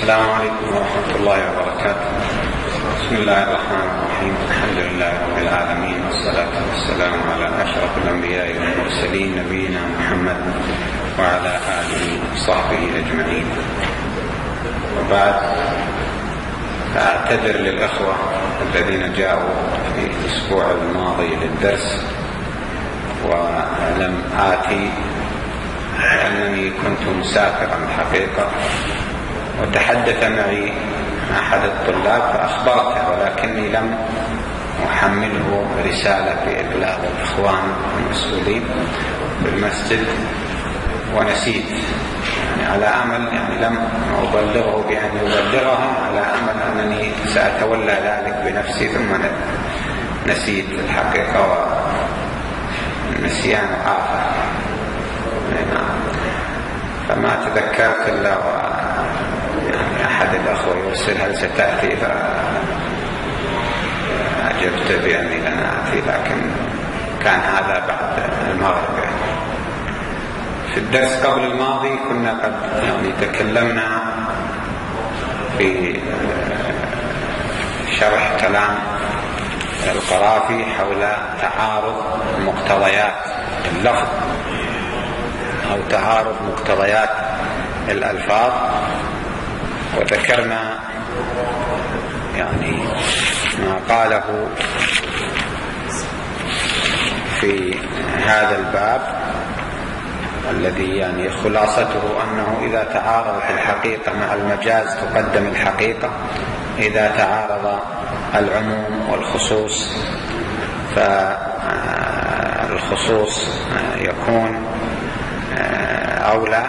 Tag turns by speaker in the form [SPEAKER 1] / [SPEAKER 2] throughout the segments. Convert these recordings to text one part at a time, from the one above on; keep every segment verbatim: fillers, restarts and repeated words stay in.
[SPEAKER 1] السلام عليكم ورحمة الله وبركاته. بسم الله الرحمن الرحيم. الحمد لله رب العالمين، والصلاة والسلام على أشرف الأنبياء والمرسلين نبينا محمد وعلى آله وصحبه أجمعين. وبعد، فأعتذر للأخوة الذين جاءوا في الأسبوع الماضي للدرس ولم آتي لأنني كنت مسافرا الحقيقة، وتحدث معي أحد الطلاب فأخبرته، ولكني لم أحمله رسالة بإبلاغ الإخوان المسؤولين في المسجد ونسيت، يعني على أمل يعني لم أبلغه بأن يبلغهم، على أمل أنني سأتولى ذلك بنفسي، ثم نسيت الحقيقة، والنسيان آفة، فما تذكرت إلا يعني أحد الأخوة يرسل هل ستأتي، فأجبت بأني لن آتي، لكن كان هذا بعد المغرب. في الدرس قبل الماضي كنا قد يعني تكلمنا في شرح كلام القرافي حول تعارض مقتضيات اللفظ أو تعارض مقتضيات الألفاظ، وذكرنا يعني ما قاله في هذا الباب الذي يعني خلاصته أنه إذا تعارضت الحقيقة مع المجاز تقدم الحقيقة، إذا تعارض العموم والخصوص فالخصوص يكون أولى،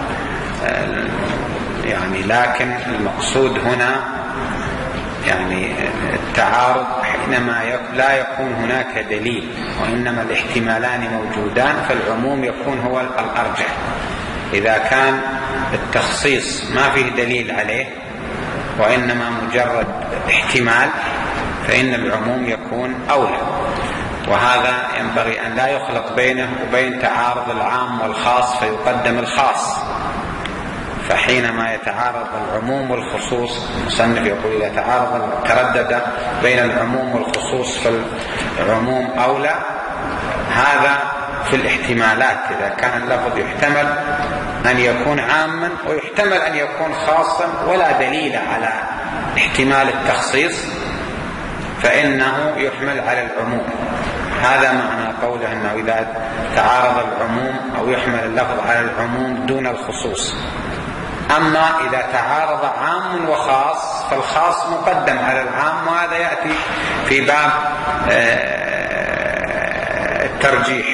[SPEAKER 1] يعني لكن المقصود هنا يعني التعارض حينما لا يكون هناك دليل وإنما الاحتمالان موجودان، فالعموم يكون هو الأرجح. إذا كان التخصيص ما فيه دليل عليه وإنما مجرد احتمال فإن العموم يكون أولى، وهذا ينبغي أن لا يخلط بينه وبين تعارض العام والخاص فيقدم الخاص. فحينما يتعارض العموم والخصوص، المصنف يقول إذا تعارض تردد بين العموم والخصوص فالعموم أولى. هذا في الاحتمالات، إذا كان اللفظ يحتمل أن يكون عاما ويحتمل أن يكون خاصا ولا دليل على احتمال التخصيص فإنه يحمل على العموم. هذا معنى قوله أنه إذا تعارض العموم أو يحمل اللفظ على العموم دون الخصوص. أما إذا تعارض عام وخاص فالخاص مقدم على العام، وهذا يأتي في باب الترجيح.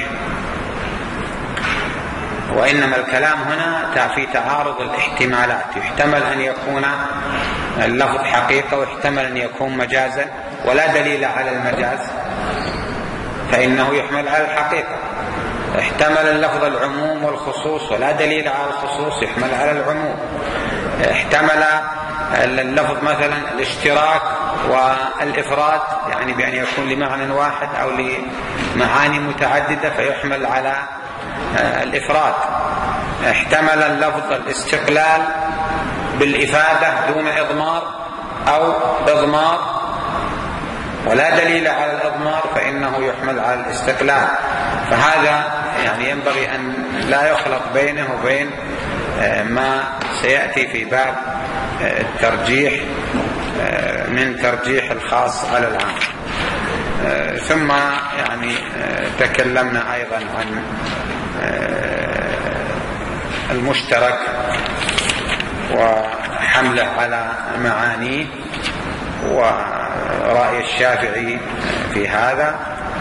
[SPEAKER 1] وإنما الكلام هنا في تعارض الاحتمالات، يحتمل أن يكون اللفظ حقيقة ويحتمل أن يكون مجازا ولا دليل على المجاز فإنه يحمل على الحقيقة. احتمل اللفظ العموم والخصوص ولا دليل على الخصوص يحمل على العموم. احتمل اللفظ مثلا الاشتراك والإفراد، يعني بأن يكون لمعنى واحد أو لمعاني متعددة فيحمل على الإفراد. احتمل اللفظ الاستقلال بالإفادة دون إضمار أو إضمار ولا دليل على الإضمار فإنه يحمل على الاستقلال. فهذا يعني ينبغي أن لا يخلط بينه وبين ما سيأتي في باب الترجيح من ترجيح الخاص على العام. ثم يعني تكلمنا أيضا عن المشترك وحمله على معانيه ورأي الشافعي في هذا.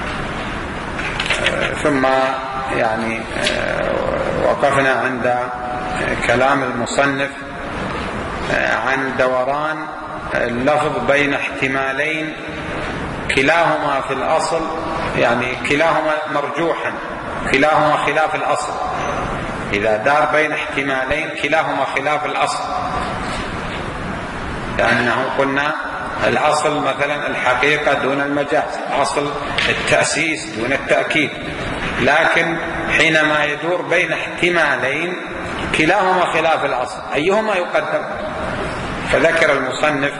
[SPEAKER 1] ثم يعني وقفنا عند كلام المصنف عن دوران اللفظ بين احتمالين كلاهما في الأصل، يعني كلاهما مرجوحا، كلاهما خلاف الأصل. إذا دار بين احتمالين كلاهما خلاف الأصل، لأنه قلنا الأصل مثلا الحقيقة دون المجاز، أصل التأسيس دون التأكيد، لكن حينما يدور بين احتمالين كلاهما خلاف الأصل أيهما يقدم؟ فذكر المصنف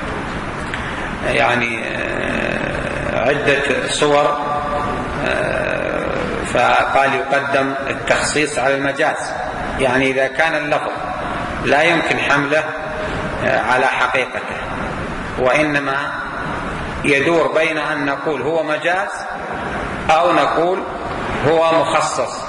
[SPEAKER 1] يعني عدة صور، فقال يقدم التخصيص على المجاز، يعني إذا كان اللفظ لا يمكن حمله على حقيقته وإنما يدور بين أن نقول هو مجاز أو نقول هو مخصص،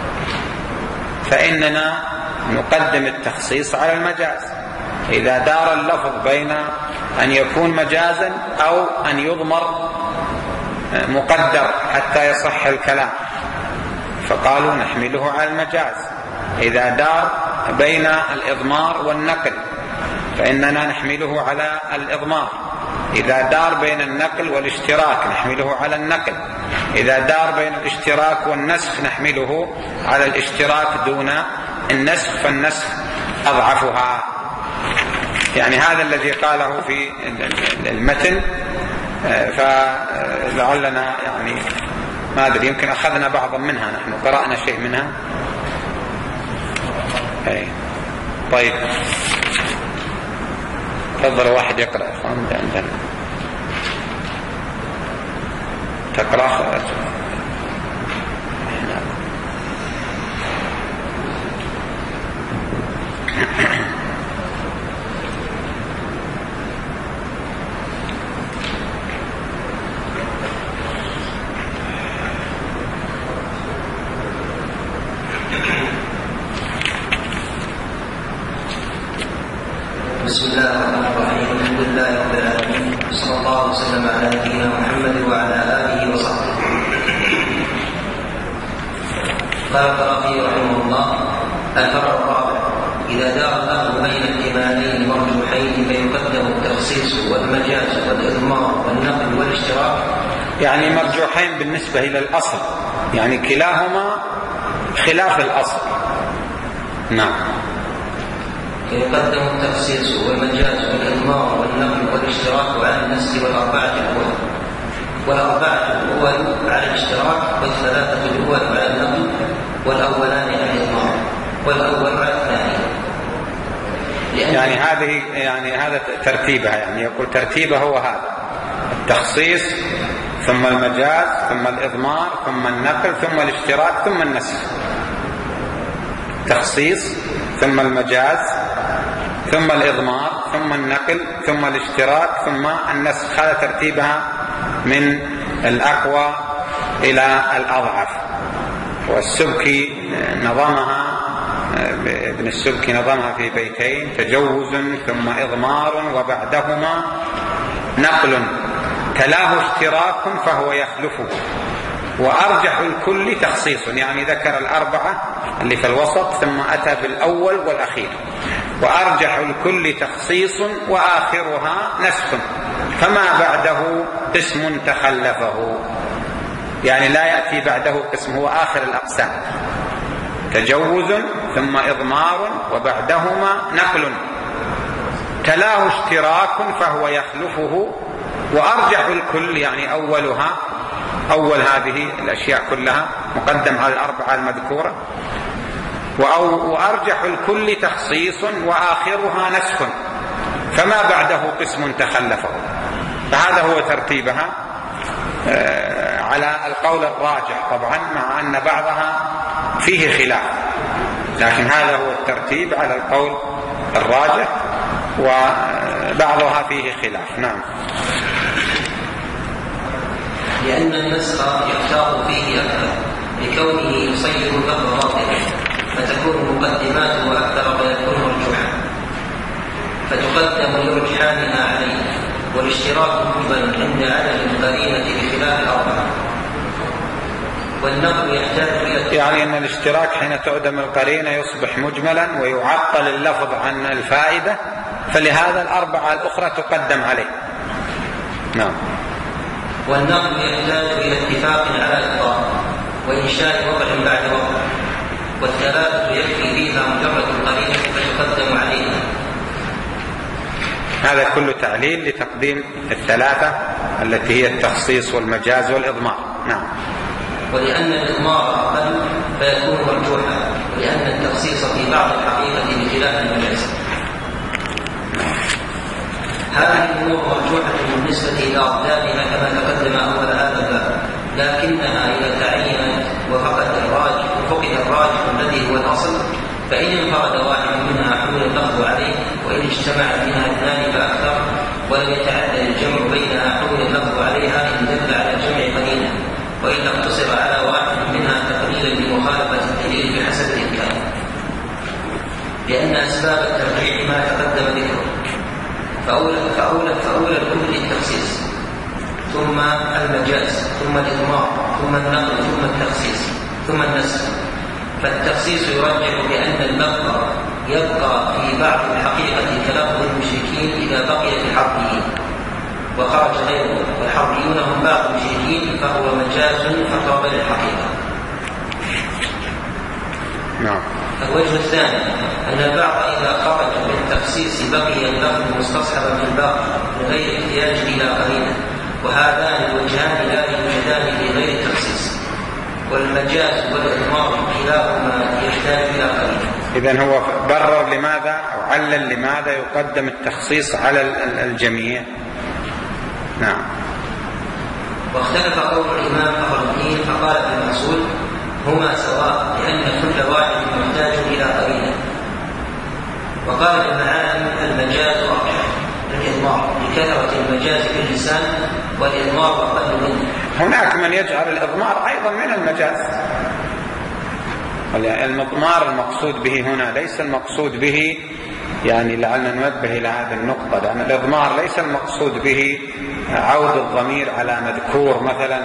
[SPEAKER 1] فإننا نقدم التخصيص على المجاز إذا دار اللفظ بين أن يكون مجازا أو أن يضمر مقدر حتى يصح الكلام، فقالوا نحمله على المجاز. إذا دار بين الإضمار والنقل فإننا نحمله على الإضمار. إذا دار بين النقل والاشتراك نحمله على النقل. إذا دار بين الاشتراك والنسخ نحمله على الاشتراك دون النسخ، فالنسخ أضعفها. يعني هذا الذي قاله في المتن، فلعلنا يعني ما أدري يمكن أخذنا بعضا منها، نحن قرأنا شيء منها. أي. طيب تفضل واحد يقرأ. عندنا تقرأ
[SPEAKER 2] بسم الله الرحمن الرحيم. الحمد لله رب العالمين، صلى الله وسلم على نبينا محمد وعلى آله وصحبه. قال القرافي رحمه الله: الفرع الرابع: إذا دار الأمر بين احتمالين مرجوحين فيقدم التخصيص والمجاز والإضمار والنقل والاشتراك.
[SPEAKER 1] يعني مرجوحين بالنسبة إلى الأصل، يعني كلاهما خلاف الأصل. نعم.
[SPEAKER 2] فيقدم التخصيص والمجاز والإضمار والنقل والاشتراك على النسخ والأربعة الأول، والأربعة الأول على الاشتراك، والثلاثة الأول على النقل، والأولان على الإضمار، والأول على الثاني.
[SPEAKER 1] يعني هذه يعني هذا ترتيبها، يعني يقول ترتيبه هو هذا: التخصيص ثم المجاز ثم الإضمار ثم النقل ثم الاشتراك ثم النسخ. تخصيص ثم المجاز ثم الإضمار ثم النقل ثم الاشتراك ثم النسخ. هذا ترتيبها من الأقوى إلى الأضعف. والسبكي نظمها، ابن السبكي نظمها في بيتين: تجوز ثم إضمار وبعدهما نقل، تلاه اشتراك فهو يخلفه، وأرجح الكل تخصيص. يعني ذكر الأربعة اللي في الوسط ثم أتى بالأول والأخير. وأرجح الكل تخصيص وآخرها نسخ، فما بعده قسم تخلفه. يعني لا يأتي بعده قسم، هو آخر الأقسام: تجوز ثم إضمار وبعدهما نقل، تلاه اشتراك فهو يخلفه، وأرجح الكل يعني أولها أول هذه الأشياء كلها مقدم على الأربعة المذكورة، وأرجح الكل تخصيص وآخرها نسخ، فما بعده قسم تخلفه. فهذا هو ترتيبها على القول الراجح طبعا، مع أن بعضها فيه خلاف، لكن هذا هو الترتيب على القول الراجح، وبعضها فيه خلاف. نعم.
[SPEAKER 2] لأن النسخ يختار فيه أكثر لكونه يصير اللفظ ظاهرا، فتكون مقدماته أكثر فيكون مرجوحا، فتقدم لرجحانها عليه، والاشتراك مجمل عند عدم القرينة بخلاف الأربعة. والنقل يحتاج إلى
[SPEAKER 1] يعني أن الاشتراك حين تعدم القرينة يصبح مجملا ويعطل اللفظ عن الفائدة، فلهذا الأربعة الأخرى تقدم عليه. نعم.
[SPEAKER 2] والنقل يحتاج إلى اتفاق على إطلاق وإنشاء وضع بعد وضع، والثلاثة يكفي فيها مجرد القرينة فتقدم عليها.
[SPEAKER 1] هذا كله تعليل لتقديم الثلاثة التي هي التخصيص والمجاز والإضمار. نعم.
[SPEAKER 2] ولأن الإضمار أقل فيكون مرجوحا، ولأن التخصيص في بعض الحقيقة بخلاف المجاز. هذه الأمور مرجوحة بالنسبة إلى أضدادها كما تقدم أول هذا الباب، لكنها إذا تعينت وفقد الراجح وفقد الراجح الذي هو الأصل، فإن انفرد واحد منها حمل اللفظ عليه، وإن اجتمع منها اثنان فأكثر ولم يتعدى الجمع بينها حمل اللفظ عليها إن دل على الجمع قليلا، وإن اقتصر على واحد منها تقليلا لمخالفة الدليل بحسب الإمكان، لأن أسباب الترجيح ما تقدم ذكره. فأولى فأولى فأولى الكل التخصيص، ثم المجاز، ثم الإضمار، ثم النقل، ثم التخصيص، ثم النسخ. فالتخصيص يرجح بأن اللفظ يبقى في بعض الحقيقة كلفظ المشركين إذا بقي في حربه وخرج غيره، والحربيون هم بعض المشركين، فهو مجاز أقرب للحقيقة.
[SPEAKER 1] نعم.
[SPEAKER 2] الوجه الثاني أن البعض إذا خرج بالتخصيص بقي اللفظ مستصحبا في الباقي من غير احتياج إلى قرينة، وهذان الوجهان لا يوجدان في غير التخصيص، والمجاز والإضمار كلاهما يحتاج إلى قرينة.
[SPEAKER 1] إذن هو برر لماذا أو علل لماذا يقدم التخصيص على الجميع. نعم.
[SPEAKER 2] واختلف قول الإمام فخر الدين فقال في المحصول هما سواء لأن كل واحد محتاج إلى قرينة. وقال ابن عالم المجاز أرجح من الإضمار لكثرة المجاز في اللسان، والإضمار أقل منه.
[SPEAKER 1] هناك من يجعل الإضمار أيضا من المجاز. المضمار المقصود به هنا ليس المقصود به، يعني لعلنا ننبه إلى هذه النقطة، لأن الإضمار ليس المقصود به عود الضمير على مذكور مثلا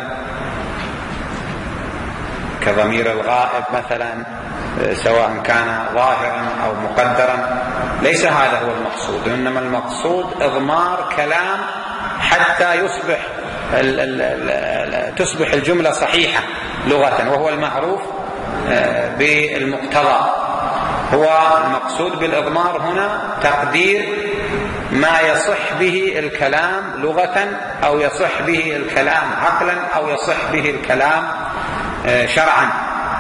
[SPEAKER 1] كضمير الغائب مثلا، سواء كان ظاهرا أو مقدرا، ليس هذا هو المقصود. إنما المقصود إضمار كلام حتى يصبح ال ال ال تصبح الجملة صحيحة لغة، وهو المعروف بالمقتضى. هو المقصود بالإضمار هنا تقدير ما يصح به الكلام لغة، أو يصح به الكلام عقلا، أو يصح به الكلام شرعا.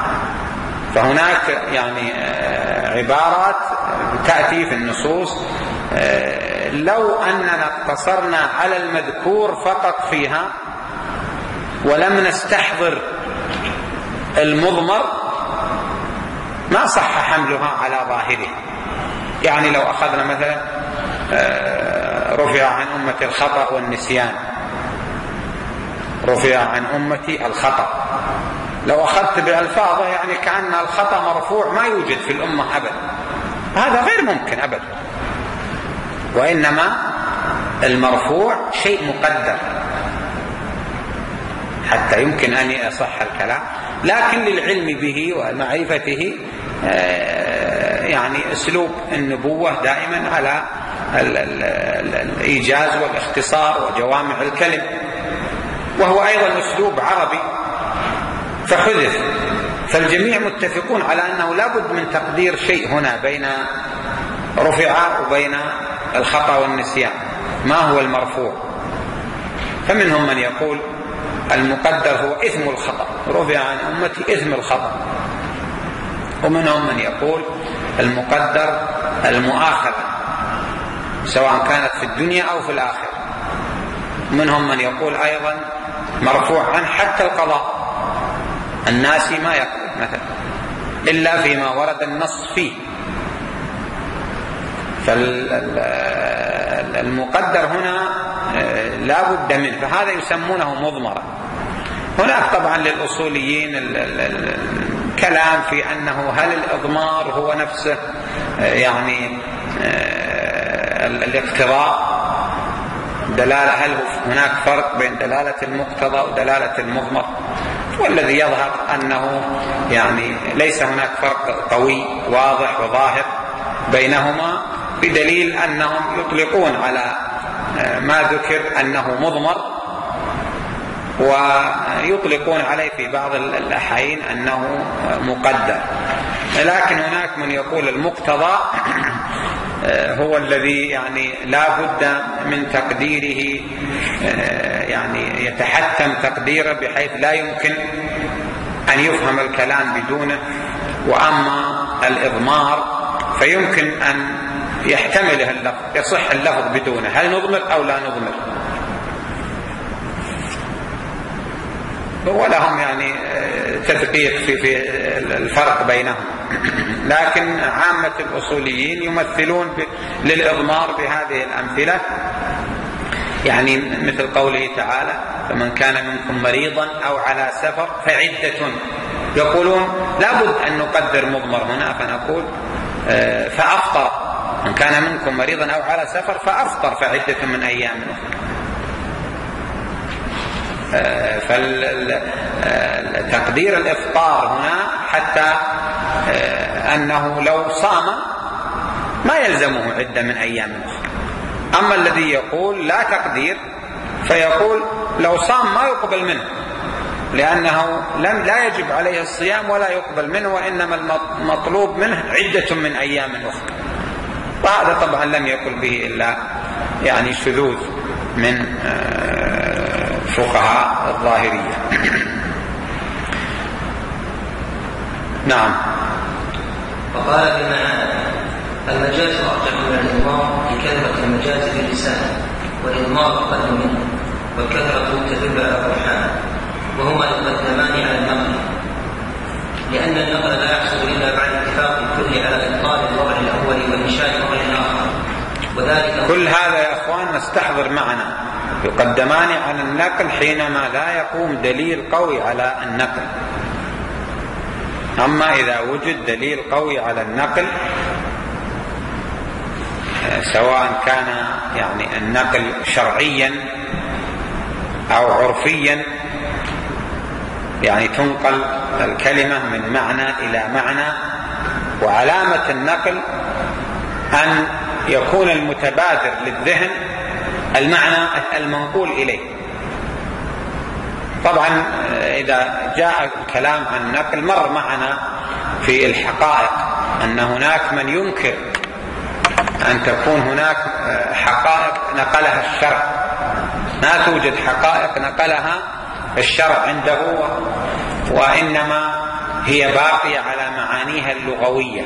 [SPEAKER 1] فهناك يعني عبارات تأتي في النصوص لو أننا اقتصرنا على المذكور فقط فيها ولم نستحضر المضمر ما صح حملها على ظاهره. يعني لو أخذنا مثلا رفع عن أمتي الخطأ والنسيان، رفع عن أمتي الخطأ، لو أخذت بألفاظه يعني كأن الخطأ مرفوع ما يوجد في الأمة أبدا، هذا غير ممكن أبدا. وإنما المرفوع شيء مقدر حتى يمكن أن يصح الكلام، لكن للعلم به ومعرفته يعني أسلوب النبوة دائما على الإيجاز والاختصار وجوامع الكلم، وهو أيضا أسلوب عربي فحذف. فالجميع متفقون على أنه لا بد من تقدير شيء هنا بين رفع وبين الخطأ والنسيان، ما هو المرفوع. فمنهم من يقول المقدر هو إثم الخطأ، رفع عن أمتي إثم الخطأ. ومنهم من يقول المقدر المؤاخذة سواء كانت في الدنيا أو في الآخرة. منهم من يقول أيضا مرفوع عن حتى القضاء، الناس ما يقضي مثلا إلا فيما ورد النص فيه. فالمقدر هنا لا بد منه، فهذا يسمونه مضمرا. هناك طبعا للأصوليين الكلام في أنه هل الإضمار هو نفسه يعني الاقتضاء دلالة، هل هناك فرق بين دلالة المقتضى ودلالة المضمر؟ والذي يظهر أنه يعني ليس هناك فرق قوي واضح وظاهر بينهما، بدليل أنهم يطلقون على ما ذكر أنه مضمر، ويطلقون عليه في بعض الأحيان أنه مقدر. لكن هناك من يقول المقتضى هو الذي يعني لا بد من تقديره، يعني يتحتم تقديره بحيث لا يمكن أن يفهم الكلام بدونه. وأما الإضمار فيمكن أن يحتمله اللفظ، يصح اللفظ بدونه، هل نضمر أو لا نضمر؟ ولهم يعني تدقيق في في الفرق بينهم، لكن عامة الأصوليين يمثلون للإضمار بهذه الأمثلة، يعني مثل قوله تعالى: فمن كان منكم مريضا أو على سفر فعدة. يقولون لابد أن نقدر مضمر هنا، فنقول فأفطر، من كان منكم مريضا أو على سفر فأفطر فعدة من أيام أخرى. فتقدير الإفطار هنا حتى أنه لو صام ما يلزمه عدة من أيام أخرى. أما الذي يقول لا تقدير فيقول لو صام ما يقبل منه، لأنه لم لا يجب عليه الصيام ولا يقبل منه، وإنما المطلوب منه عدة من أيام أخرى. وهذا طبعا لم يقل به إلا يعني شذوذ من فقهاء الظاهرية. نعم.
[SPEAKER 2] وقال بمعنى المجاز أرجح من الإضمار لكثرة المجاز في اللسان، والإضمار أقل منه، والكثرة تدل على الرجحان، وهما يقدمان على النقل، لأن النقل لا يحصل إلا بعد اتفاق الكل على إبطال الوضع الأول وإنشاء وضع آخر، وذلك
[SPEAKER 1] كل هذا يا أخوان نستحضر معنا، يقدمان على النقل حينما لا يقوم دليل قوي على النقل. أما إذا وجد دليل قوي على النقل، سواء كان يعني النقل شرعيا أو عرفيا، يعني تنقل الكلمة من معنى إلى معنى، وعلامة النقل أن يكون المتبادر للذهن المعنى المنقول إليه. طبعا إذا جاء الكلام عن النقل مر معنا في الحقائق أن هناك من ينكر أن تكون هناك حقائق نقلها الشرع، ما توجد حقائق نقلها الشرع عنده، وإنما هي باقية على معانيها اللغوية.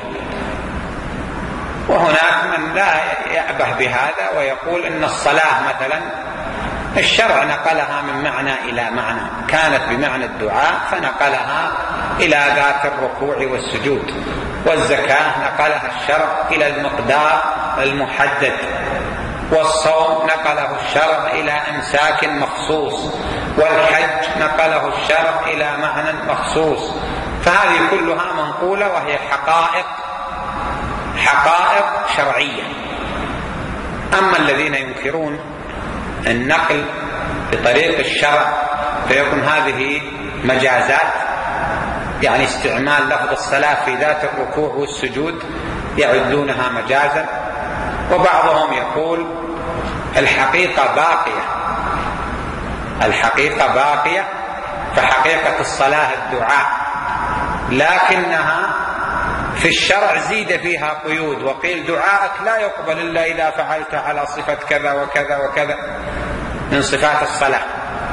[SPEAKER 1] وهناك من لا يأبه بهذا ويقول إن الصلاة مثلا الشرع نقلها من معنى إلى معنى، كانت بمعنى الدعاء فنقلها إلى ذات الركوع والسجود، والزكاة نقلها الشرع إلى المقدار المحدد، والصوم نقله الشرع إلى إمساك مخصوص، والحج نقله الشرع إلى معنى مخصوص. فهذه كلها منقولة وهي حقائق حقائق شرعية. أما الذين ينكرون النقل بطريق الشرع فيكون هذه مجازات، يعني استعمال لفظ الصلاة في ذات الركوع والسجود يعدونها مجازا. وبعضهم يقول الحقيقة باقية، الحقيقة باقية، فحقيقة الصلاة الدعاء، لكنها في الشرع زيد فيها قيود، وقيل دعاءك لا يقبل إلا إذا فعلت على صفة كذا وكذا وكذا من صفات الصلاة.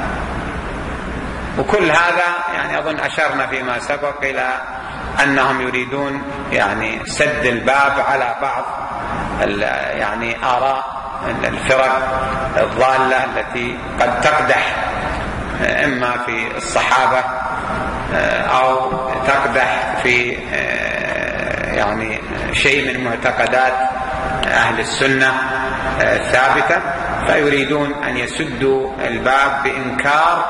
[SPEAKER 1] وكل هذا يعني أظن أشرنا فيما سبق إلى أنهم يريدون يعني سد الباب على بعض يعني آراء الفرق الضالة التي قد تقدح إما في الصحابة أو تقدح في يعني شيء من معتقدات أهل السنة الثابتة، فيريدون أن يسدوا الباب بإنكار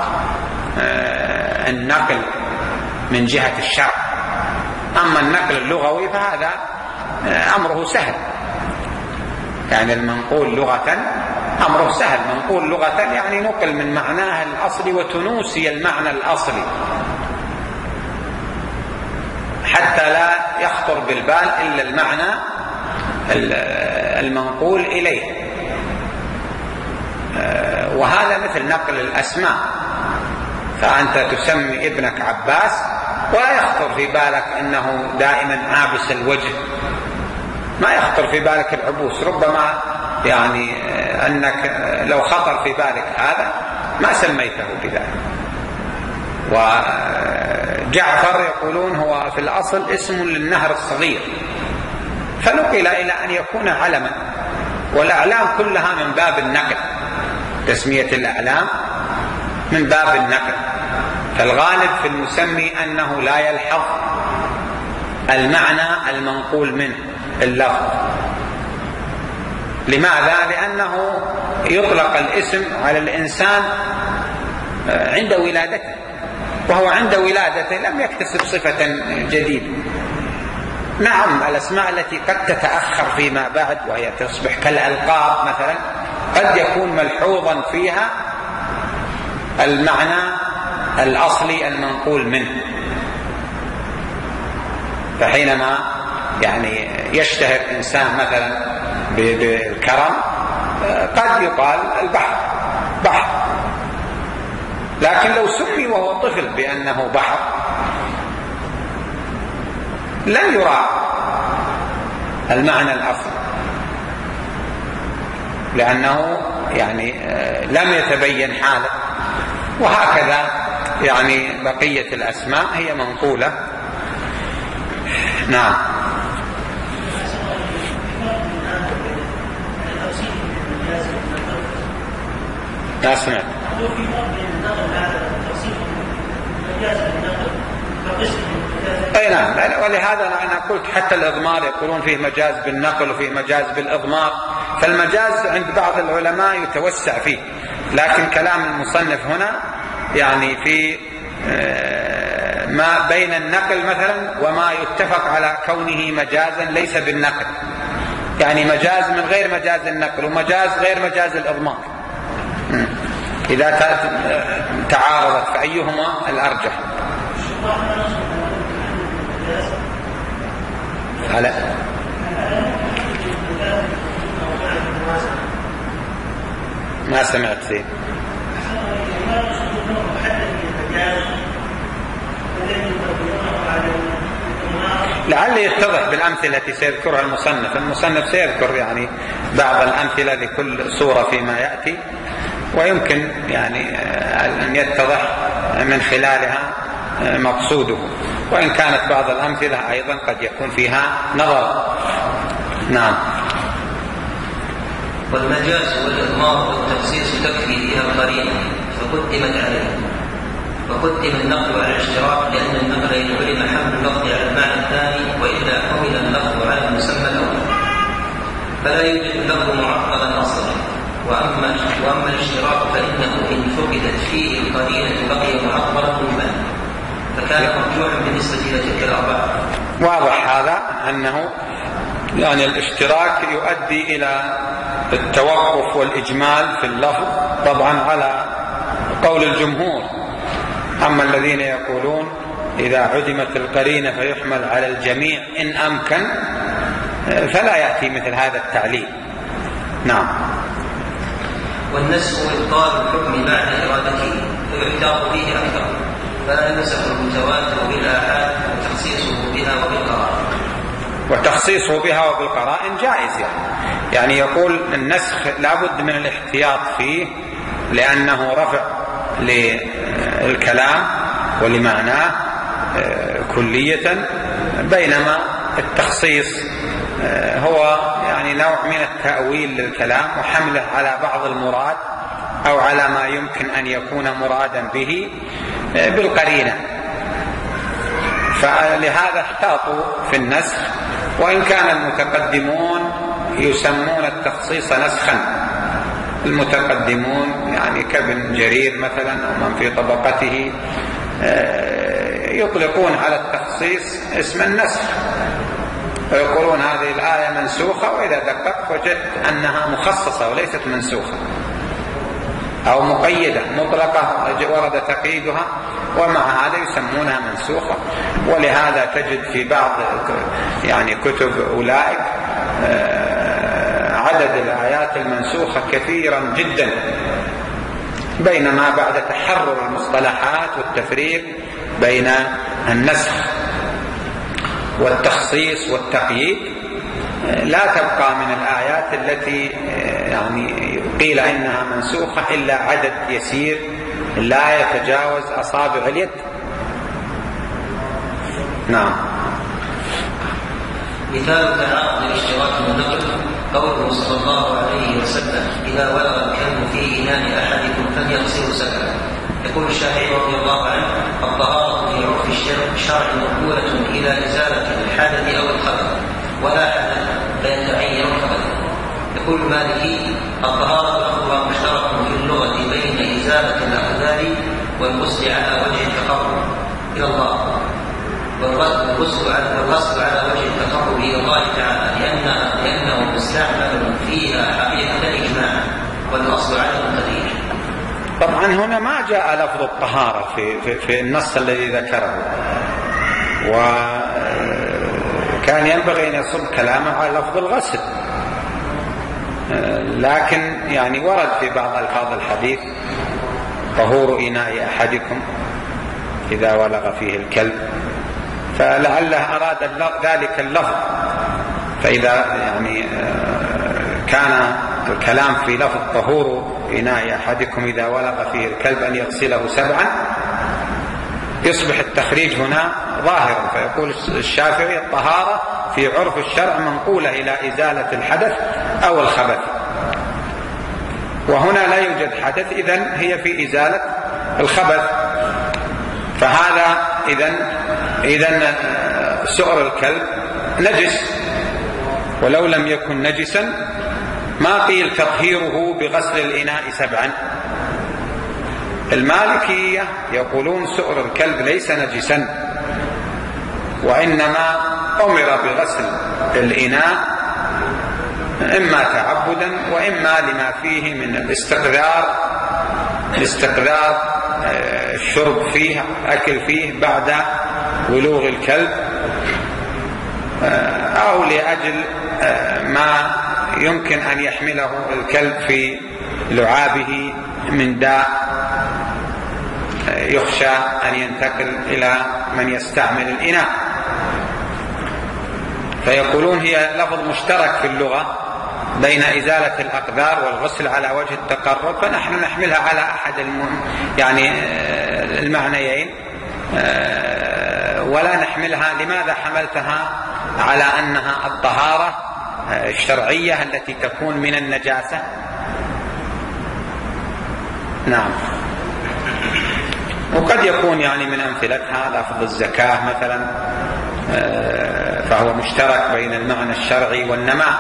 [SPEAKER 1] النقل من جهة الشرع. أما النقل اللغوي فهذا أمره سهل، يعني المنقول لغة أمره سهل، منقول لغة يعني نقل من معناه الأصلي وتنوسي المعنى الأصلي حتى لا يخطر بالبال إلا المعنى المنقول إليه. وهذا مثل نقل الأسماء، فأنت تسمي ابنك عباس ولا يخطر في بالك أنه دائما عابس الوجه، ما يخطر في بالك العبوس، ربما يعني أنك لو خطر في بالك هذا ما سميته بذلك. وجعفر يقولون هو في الأصل اسم للنهر الصغير، فنقل إلى أن يكون علما، والأعلام كلها من باب النقل، تسمية الأعلام من باب النقل، فالغالب في المسمي أنه لا يلحظ المعنى المنقول منه اللفظ. لماذا؟ لأنه يطلق الاسم على الإنسان عند ولادته، وهو عند ولادته لم يكتسب صفة جديدة. نعم الأسماء التي قد تتأخر فيما بعد وهي تصبح كالألقاب مثلا قد يكون ملحوظا فيها المعنى الأصلي المنقول منه، فحينما يعني يشتهر إنسان مثلا بالكرم قد يقال البحر بحر، لكن لو سمي وهو طفل بأنه بحر لن يرى المعنى الأصلي، لأنه يعني لم يتبين حاله. وهكذا يعني بقية الأسماء هي منقولة. نعم. لا سمعت. أي نعم، ولهذا أنا قلت حتى الإضمار يقولون فيه مجاز بالنقل وفيه مجاز بالإضمار، فالمجاز عند بعض العلماء يتوسع فيه، لكن كلام المصنف هنا يعني في ما بين النقل مثلا وما يتفق على كونه مجازا ليس بالنقل، يعني مجاز من غير مجاز النقل ومجاز غير مجاز الإضمار، إذا تعارضت فأيهما الأرجح؟ هلا ما سمعت زين. لعل يتضح بالأمثلة التي سيذكرها المصنف. المصنف سيذكر يعني بعض الأمثلة لكل صورة فيما يأتي، ويمكن يعني أن يتضح من خلالها مقصوده، وإن كانت بعض الأمثلة أيضا قد يكون فيها نظر. نعم.
[SPEAKER 2] والمجاز والإضمار والتخصيص تكفي فيها القرينة فقدمت عليه، وقدم النقل على الاشتراك لأن النقل إن علم حمل اللفظ على المعنى الثاني، وإلا حمل اللفظ على المسمى الأول فلا يوجد اللفظ معطلا أصلا. وأما وأما الاشتراك فإنه إن فقدت فيه القرينة بقي معطلا قلبا، فكان مرجوحا بالنسبة إلى تلك الأربعة.
[SPEAKER 1] واضح هذا أنه يعني الاشتراك يؤدي إلى التوقف والإجمال في اللفظ طبعا على قول الجمهور. أما الذين يقولون إذا عدمت القرينة فيحمل على الجميع إن أمكن، فلا يأتي مثل هذا التعليل. نعم.
[SPEAKER 2] والنسخ وإبطال الحكم بعد إرادته فيحتاط فيه أكثر، فلا ينسخ المتواتر بالآحاد وتخصيصه بها وبالقرائن.
[SPEAKER 1] وتخصيصه بها وبالقرائن جائز، يعني يعني يقول النسخ لابد من الاحتياط فيه لأنه رفع للكلام ولمعناه كلية، بينما التخصيص هو يعني نوع من التأويل للكلام وحمله على بعض المراد أو على ما يمكن أن يكون مرادا به بالقرينة. فلهذا احتاطوا في النسخ، وإن كان المتقدمون يسمون التخصيص نسخا. المتقدمون يعني كابن جرير مثلا ومن في طبقته يطلقون على التخصيص اسم النسخ، ويقولون هذه الآية منسوخة، وإذا دققت وجدت أنها مخصصة وليست منسوخة، أو مقيدة مطلقة ورد تقييدها، ومع هذا يسمونها منسوخة. ولهذا تجد في بعض يعني كتب أولئك عدد الآيات المنسوخة كثيرا جدا، بينما بعد تحرر المصطلحات والتفريق بين النسخ والتخصيص والتقييد لا تبقى من الآيات التي يعني قيل إنها منسوخة إلا عدد يسير لا يتجاوز أصابع اليد. نعم.
[SPEAKER 2] مثال تعارض الاشتراك والنقل قوله صلى الله عليه وسلم: إذا ولغ الكلب في إناء أحدكم فليغسله سبعا. يقول الشافعي رضي الله عنه: الطهارة في عرف الشرع مقبولة إلى إزالة الحدث أو الخبث، ولا حدث فيتعين الخبث. يقول المالكي: الطهارة لفظها مشترك في اللغة بين إزالة الأقدار والغسل على وجه التقرب إلى الله، والغسل على وجه التقرب إلى الله تعالى، لأنها لأنه مستعمل فيها حقيقة إجماعا، والأصل على التغيير.
[SPEAKER 1] طبعا هنا ما جاء لفظ الطهارة في, في, في النص الذي ذكره، وكان ينبغي أن يصب كلامه على لفظ الغسل، لكن يعني ورد في بعض ألفاظ الحديث: طهور إناء أحدكم إذا ولغ فيه الكلب، فلعله أراد ذلك اللفظ. فإذا يعني كان الكلام في لفظ طهور إناء أحدكم إذا ولغ فيه الكلب أن يغسله سبعا، يصبح التخريج هنا ظاهرا، فيقول الشافعي: الطهارة في عرف الشرع منقولة إلى إزالة الحدث أو الخبث، وهنا لا يوجد حدث، إذن هي في إزالة الخبث. فهذا إذن إذن سؤر الكلب نجس، ولو لم يكن نجسا ما قيل تطهيره بغسل الإناء سبعا. المالكية يقولون سؤر الكلب ليس نجسا، وإنما أمر بغسل الإناء إما تعبدا وإما لما فيه من الاستقذار الاستقذار الشرب فيه، أكل فيه بعد ولوغ الكلب، أو لأجل ما يمكن أن يحمله الكلب في لعابه من داء يخشى أن ينتقل إلى من يستعمل الإناء. فيقولون هي لفظ مشترك في اللغة بين إزالة الأقدار والغسل على وجه التقرب، فنحن نحملها على أحد يعني المعنيين، ولا نحملها. لماذا حملتها على أنها الطهارة الشرعية التي تكون من النجاسة؟ نعم. وقد يكون يعني من أمثلتها لفظ الزكاة مثلا، فهو مشترك بين المعنى الشرعي والنماء،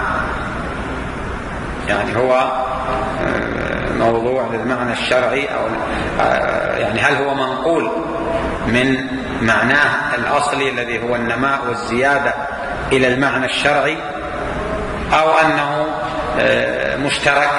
[SPEAKER 1] يعني هو موضوع للمعنى الشرعي، أو يعني هل هو منقول من معناه الأصلي الذي هو النماء والزيادة إلى المعنى الشرعي، أو أنه مشترك.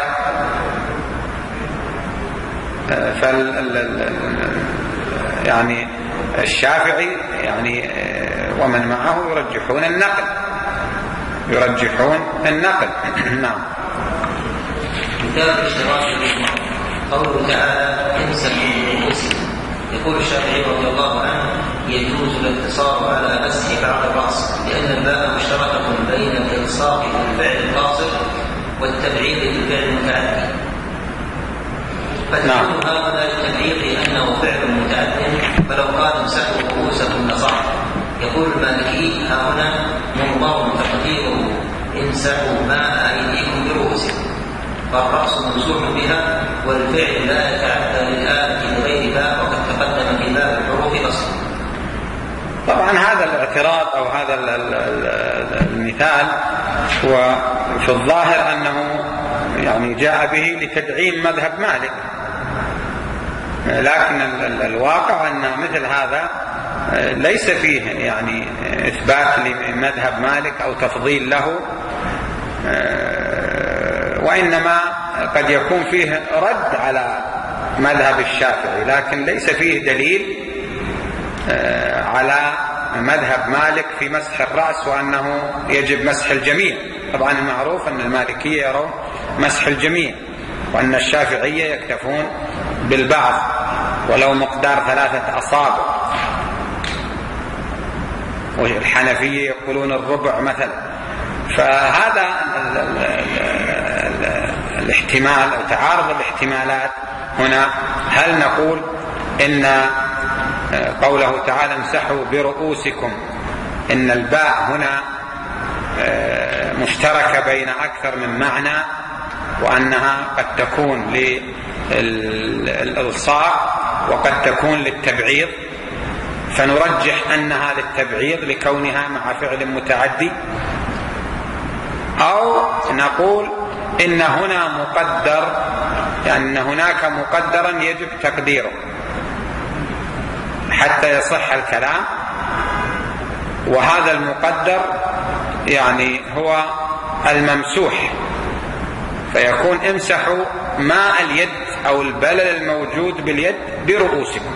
[SPEAKER 1] فال يعني الشافعي يعني ومن معه يرجحون النقل يرجحون النقل نعم.
[SPEAKER 2] مثال الاشتراك قوله تعالى: امسكوا برؤوسكم. يقول الشافعي رضي الله عنه: يجوز الاقتصار على مسح بعض الراس، لأن الباء مشتركة بين الإلصاق في الفعل القاصر والتبعيض في الفعل المتعدي، فتكون هذا التبعيض أنه فعل متعد، فلو قال امسحوا رؤوسكم لصح. يقول المالكي: ها هنا منظر تقديره امسحوا ماء أيديكم برؤوسكم، فالرأس ممسوح بها، والفعل لا يتعدى للآلة بغير باء، وقد تقدم في باب الحروف أصلا.
[SPEAKER 1] طبعا هذا الاعتراض أو هذا المثال وفي الظاهر أنه يعني جاء به لتدعيم مذهب مالك، لكن الواقع أن مثل هذا ليس فيه يعني إثبات لمذهب مالك أو تفضيل له، وإنما قد يكون فيه رد على مذهب الشافعي، لكن ليس فيه دليل على مذهب مالك في مسح الرأس وأنه يجب مسح الجميع. طبعا المعروف أن المالكية يرون مسح الجميع، وأن الشافعية يكتفون بالبعض ولو مقدار ثلاثة أصابع، والحنفية يقولون الربع مثلا. فهذا الاحتمال أو تعارض الاحتمالات هنا، هل نقول إن قوله تعالى امسحوا برؤوسكم إن الباء هنا مشتركة بين أكثر من معنى، وأنها قد تكون للإلصاق وقد تكون للتبعيض، فنرجح أنها للتبعيض لكونها مع فعل متعدي، أو نقول إن هنا مقدر، يعني أن هناك مقدرا يجب تقديره حتى يصح الكلام، وهذا المقدر يعني هو الممسوح، فيكون امسحوا ماء اليد أو البلل الموجود باليد برؤوسكم،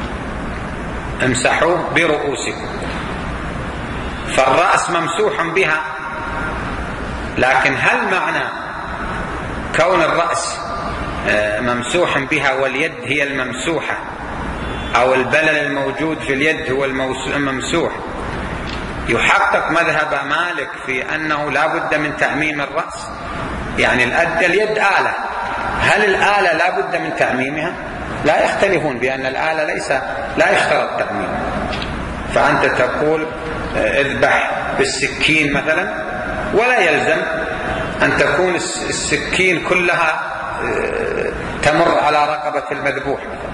[SPEAKER 1] امسحوا برؤوسكم، فالرأس ممسوح بها، لكن هل معنى كون الرأس ممسوح بها واليد هي الممسوحة أو البلل الموجود في اليد هو الممسوح يحقق مذهب مالك في أنه لا بد من تعميم الرأس؟ يعني اليد آلة، هل الآلة لا بد من تعميمها؟ لا يختلفون بأن الآلة ليس لا يشترط تعميم، فأنت تقول اذبح بالسكين مثلا، ولا يلزم أن تكون السكين كلها تمر على رقبة المذبوح مثلا،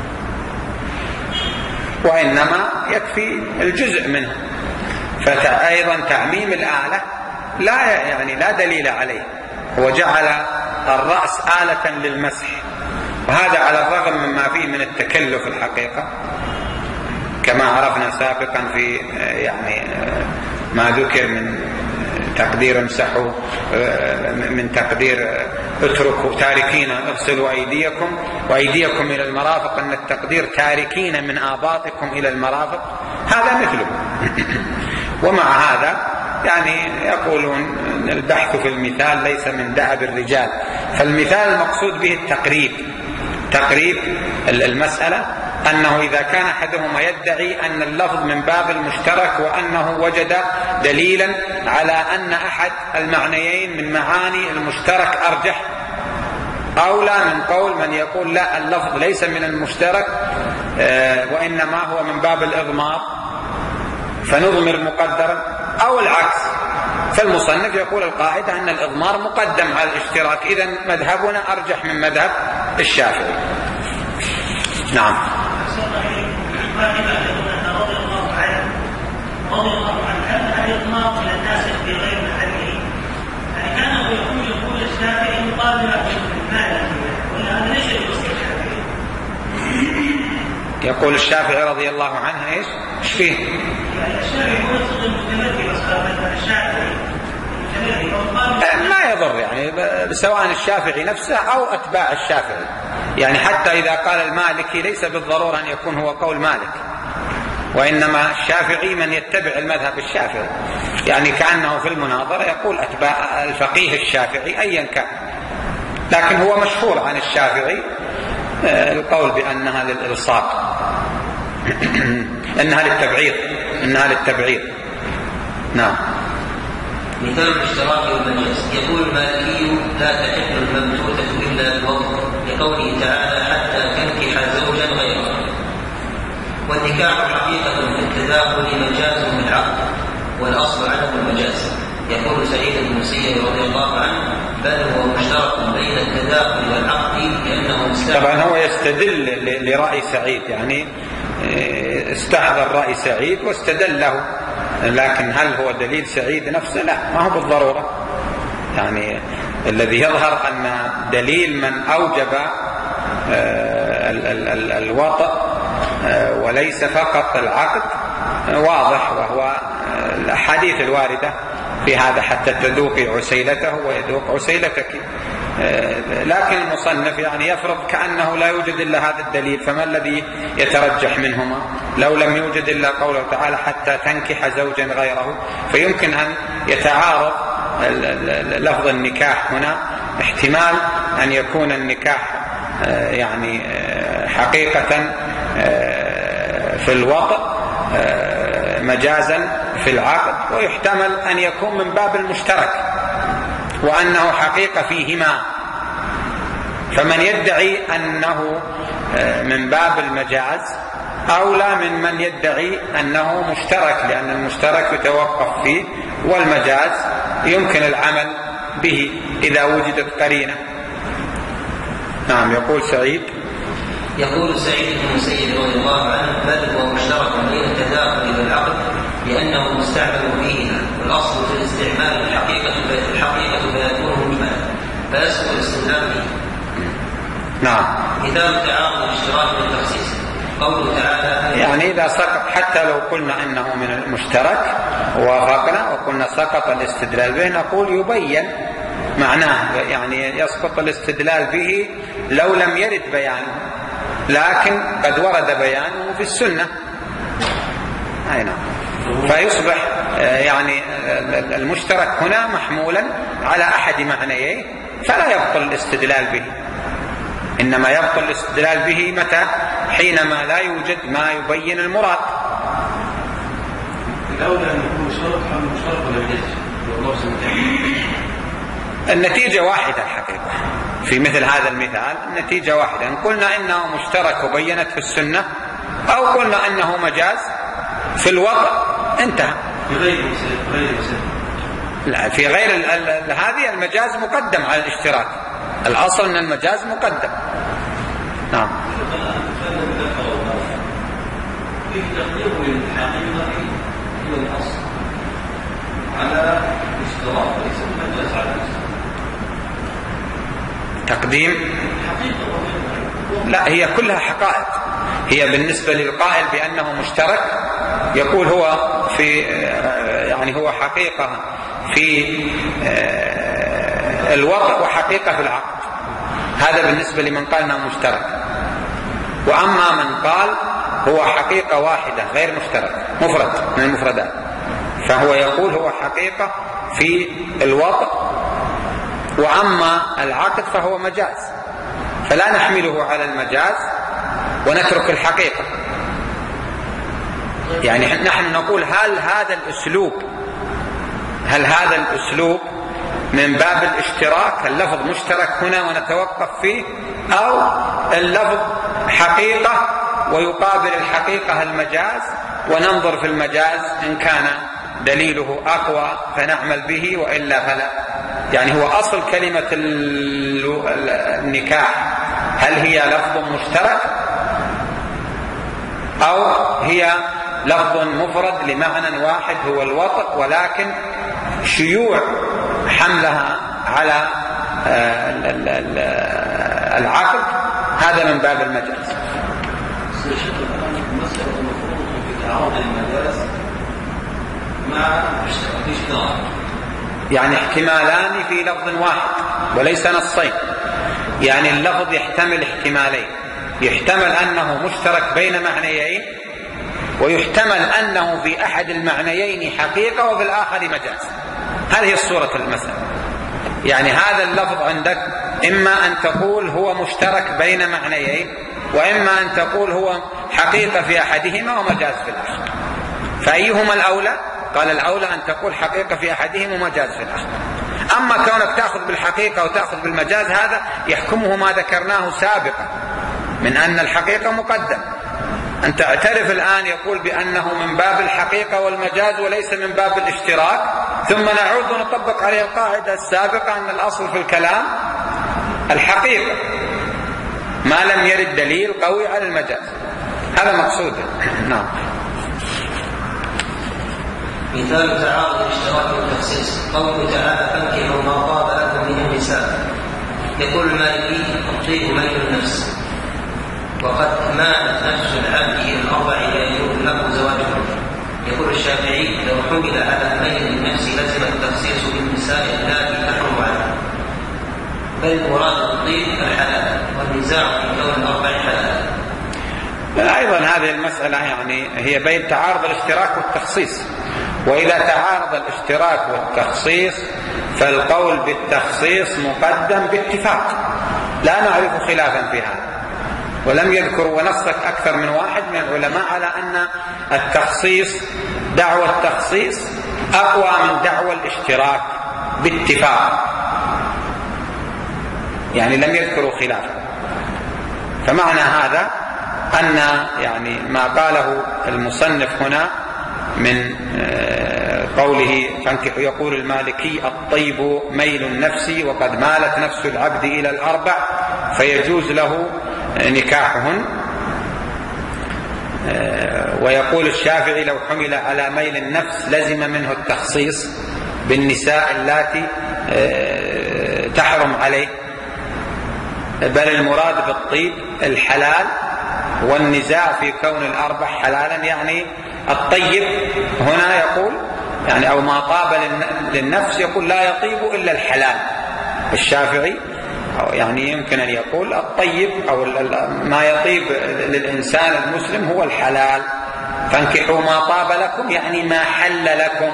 [SPEAKER 1] وإنما يكفي الجزء منها. فأيضا تعميم الآلة لا يعني لا دليل عليه، هو جعل الرأس آلة للمسح، وهذا على الرغم مما فيه من التكلف الحقيقة، كما عرفنا سابقا في يعني ما ذكر من تقدير امسحوا، من تقدير اتركوا تاركين اغسلوا أيديكم وأيديكم إلى المرافق، أن التقدير تاركين من آباطكم إلى المرافق، هذا مثله. ومع هذا يعني يقولون البحث في المثال ليس من دأب الرجال، فالمثال المقصود به التقريب، تقريب المسألة، أنه إذا كان أحدهما يدعي أن اللفظ من باب المشترك وأنه وجد دليلا على أن أحد المعنيين من معاني المشترك أرجح، أولى من قول من يقول لا اللفظ ليس من المشترك وإنما هو من باب الإضمار فنضمر مقدرا، أو العكس. فالمصنف يقول القاعدة أن الإضمار مقدم على الاشتراك، إذن مذهبنا أرجح من مذهب الشافعي. نعم.
[SPEAKER 3] رضي الله عنه رضي الله عنه هل الإضمار إلى الناسخ بغير محله؟ يعني كانه يقول يقول الشافعي مقابلة المالكي، ولا هذا ليس بوصف الشافعي؟
[SPEAKER 1] يقول الشافعي رضي الله عنه ايش؟ ايش فيه؟
[SPEAKER 3] يعني الشافعي هو يصدق المتمدي، بس الشافعي
[SPEAKER 1] ما يضر يعني سواء الشافعي نفسه أو أتباع الشافعي، يعني حتى إذا قال المالكي ليس بالضرورة أن يكون هو قول مالك، وإنما الشافعي من يتبع المذهب الشافعي، يعني كأنه في المناظرة يقول أتباع الفقيه الشافعي أيا كان، لكن هو مشهور عن الشافعي القول بأنها للإلصاق إنها للتبعيض إنها للتبعيض. نعم.
[SPEAKER 2] مثال الاشتراك والمجاز، يقول المالكي لا تحل المملوكة إلا الوضع، لقوله تعالى حتى تنكح زوجا غيره، والنكاح حقيقة في التداخل مجاز من العقد، والأصل عدم المجاز. يقول سعيد بن المسيب رضي الله عنه بل هو مشترك بين التداخل والعقد لأنه مستحضر.
[SPEAKER 1] طبعا هو يستدل لرأي سعيد، يعني استحضر رأي سعيد واستدل له، لكن هل هو دليل سعيد نفسه؟ لا، ما هو بالضرورة. يعني الذي يظهر أن دليل من أوجب الوطأ وليس فقط العقد واضح، وهو الأحاديث الواردة في هذا حتى تذوقي عسيلته ويذوق عسيلتك. لكن المصنف يعني يفرض كأنه لا يوجد إلا هذا الدليل، فما الذي يترجح منهما؟ لو لم يوجد إلا قوله تعالى حتى تنكح زوجا غيره، فيمكن أن يتعارض لفظ النكاح هنا، احتمال أن يكون النكاح يعني حقيقة في الوطأ مجازا في العقد، ويحتمل أن يكون من باب المشترك وأنه حقيقة فيهما. فمن يدعي أنه من باب المجاز أولى من من يدعي أنه مشترك، لأن المشترك يتوقف فيه والمجاز يمكن العمل به إذا وجدت قرينة. نعم. يقول سعيد
[SPEAKER 2] يقول سعيد بن المسيب رضي الله عنه: بل هو مشترك بين التداخل والعقد لأنه مستعمل فيهما، والأصل في الاستعمال الحقيقة الحقيقة فيكون مجملا فيسقط الاستدلال به.
[SPEAKER 1] نعم.
[SPEAKER 2] مثال تعارض الاشتراك بالتخصيص قوله تعالى:
[SPEAKER 1] يعني إذا سقط حتى لو قلنا إنه من المشترك وافقنا وقلنا سقط الاستدلال به، نقول يبين معناه، يعني يسقط الاستدلال به لو لم يرد بيانه، لكن قد ورد بيانه في السنة. أي نعم. فيصبح يعني المشترك هنا محمولا على أحد معنييه، فلا يبطل الاستدلال به، إنما يبطل الاستدلال به متى؟ حينما لا يوجد ما يبين المراد.
[SPEAKER 4] الأولى أن يكون مشترك أو مشترك ولا يجوز؟
[SPEAKER 1] النتيجة واحدة الحقيقة في مثل هذا المثال، النتيجة واحدة. إن قلنا إنه مشترك وبينت في السنة، أو قلنا إنه مجاز في الوضع، انتهى.
[SPEAKER 4] في غير غير
[SPEAKER 1] لا، في غير هذه المجاز مقدم على الاشتراك، الأصل أن المجاز مقدم. نعم.
[SPEAKER 4] في تقديم الحقيقة هو الأصل على الاشتراك وليس المجاز على الاشتراك.
[SPEAKER 1] تقديم لا، هي كلها حقائق. هي بالنسبة للقائل بأنه مشترك يقول هو في يعني هو حقيقة في الوضع وحقيقة في العقد، هذا بالنسبة لمن قال أنه مشترك. وأما من قال هو حقيقة واحدة غير مشترك، مفرد من المفردات، فهو يقول هو حقيقة في الوضع، وأما العقد فهو مجاز، فلا نحمله على المجاز ونترك الحقيقة. يعني نحن نقول هل هذا الأسلوب هل هذا الأسلوب من باب الاشتراك، اللفظ مشترك هنا ونتوقف فيه، أو اللفظ حقيقة ويقابل الحقيقة المجاز وننظر في المجاز إن كان دليله أقوى فنعمل به وإلا فلا. يعني هو أصل كلمة النكاح هل هي لفظ مشترك أو هي لفظ مفرد لمعنى واحد هو الوطء، ولكن شيوع حملها على العقد هذا من باب المجاز. يعني احتمالان في لفظ واحد وليس نصين، يعني اللفظ يحتمل احتمالين، يحتمل أنه مشترك بين معنيين، ويحتمل أنه في أحد المعنيين حقيقة وفي الآخر مجاز. هذه الصورة المسألة. يعني هذا اللفظ عندك إما أن تقول هو مشترك بين معنيين، وإما أن تقول هو حقيقة في أحدهما ومجاز في الآخر. فأيهما الأولى؟ قال الأولى أن تقول حقيقة في أحدهما ومجاز في الآخر. أما كونك تأخذ بالحقيقة وتأخذ بالمجاز هذا يحكمه ما ذكرناه سابقا من أن الحقيقة مقدم. أن تعترف الآن يقول بأنه من باب الحقيقة والمجاز وليس من باب الاشتراك، ثم نعود ونطبق عليه القاعدة السابقة أن الأصل في الكلام الحقيقة ما لم يرد دليل قوي على المجاز. هذا مقصوده. نعم.
[SPEAKER 2] مثال تعارض الاشتراك والتخصيص قوله تعالى: فانكحوا ما طاب لكم من النساء. يقول المالكي: الطيب ميل النفس، وقد مالت نفس العبد الى الاربع لا يجوز له زواجها. يقول الشافعي: لو حمل على ميل النفس لزم التخصيص بالنساء التي تحرم عنها، بل مراد الطيب الحلال، والنزاع في كون الاربع حلال.
[SPEAKER 1] أيضا هذه المسألة يعني هي بين تعارض الاشتراك والتخصيص، وإذا تعارض الاشتراك والتخصيص فالقول بالتخصيص مقدم باتفاق، لا نعرف خلافا في هذا. ولم يذكر ونصك أكثر من واحد من العلماء على أن التخصيص دعوى التخصيص أقوى من دعوى الاشتراك باتفاق، يعني لم يذكروا خلافا. فمعنى هذا أن يعني ما قاله المصنف هنا من قوله فانكحوا، يقول المالكي الطيب ميل النفس وقد مالت نفس العبد إلى الأربع فيجوز له نكاحهن. ويقول الشافعي لو حمل على ميل النفس لزم منه التخصيص بالنساء اللاتي تحرم عليه، بل المراد بالطيب الحلال، والنزاع في كون الأربع حلالا يعني الطيب هنا يقول يعني أو ما طاب للنفس يقول لا يطيب إلا الحلال. الشافعي أو يعني يمكن أن يقول الطيب أو ما يطيب للإنسان المسلم هو الحلال، فانكحوا ما طاب لكم يعني ما حل لكم.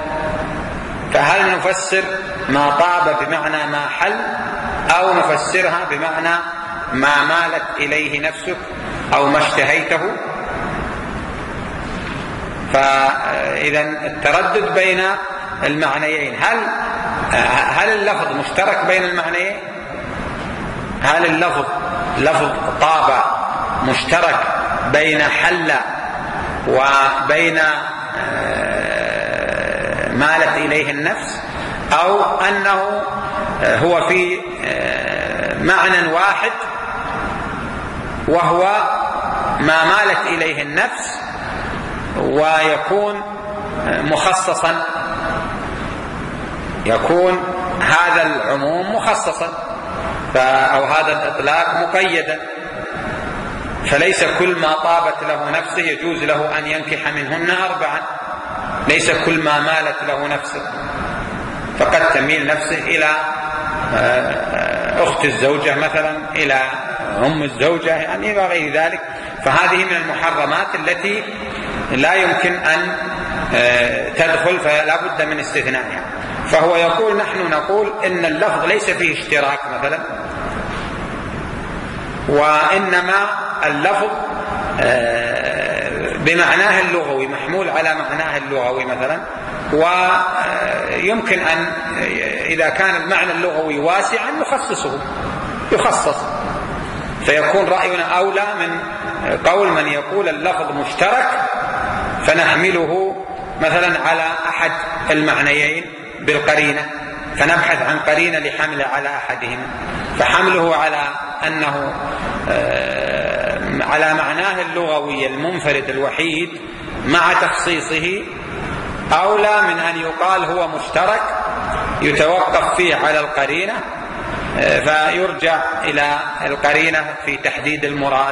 [SPEAKER 1] فهل نفسر ما طاب بمعنى ما حل أو نفسرها بمعنى ما مالت إليه نفسك أو ما اشتهيته؟ فإذا التردد بين المعنيين، هل هل اللفظ مشترك بين المعنيين؟ هل اللفظ لفظ طاب مشترك بين حل وبين مالت إليه النفس، أو أنه هو في معنى واحد وهو ما مالت إليه النفس ويكون مخصصا، يكون هذا العموم مخصصا أو هذا الإطلاق مقيدا، فليس كل ما طابت له نفسه يجوز له أن ينكح منهن أربعا، ليس كل ما مالت له نفسه، فقد تميل نفسه إلى أخت الزوجة مثلا، إلى أم الزوجة يعني وغير ذلك، فهذه من المحرمات التي لا يمكن أن تدخل فلا بد من استثنائها. فهو يقول نحن نقول إن اللفظ ليس فيه اشتراك مثلا، وإنما اللفظ بمعناه اللغوي محمول على معناه اللغوي مثلا، ويمكن أن إذا كان المعنى اللغوي واسعا نخصصه يخصص، فيكون رأينا أولى من قول من يقول اللفظ مشترك فنحمله مثلا على أحد المعنيين بالقرينة، فنبحث عن قرينة لحمل على أحدهما، فحمله على أنه على معناه اللغوي المنفرد الوحيد مع تخصيصه أولى من أن يقال هو مشترك يتوقف فيه على القرينة فيرجع إلى القرينة في تحديد المراد.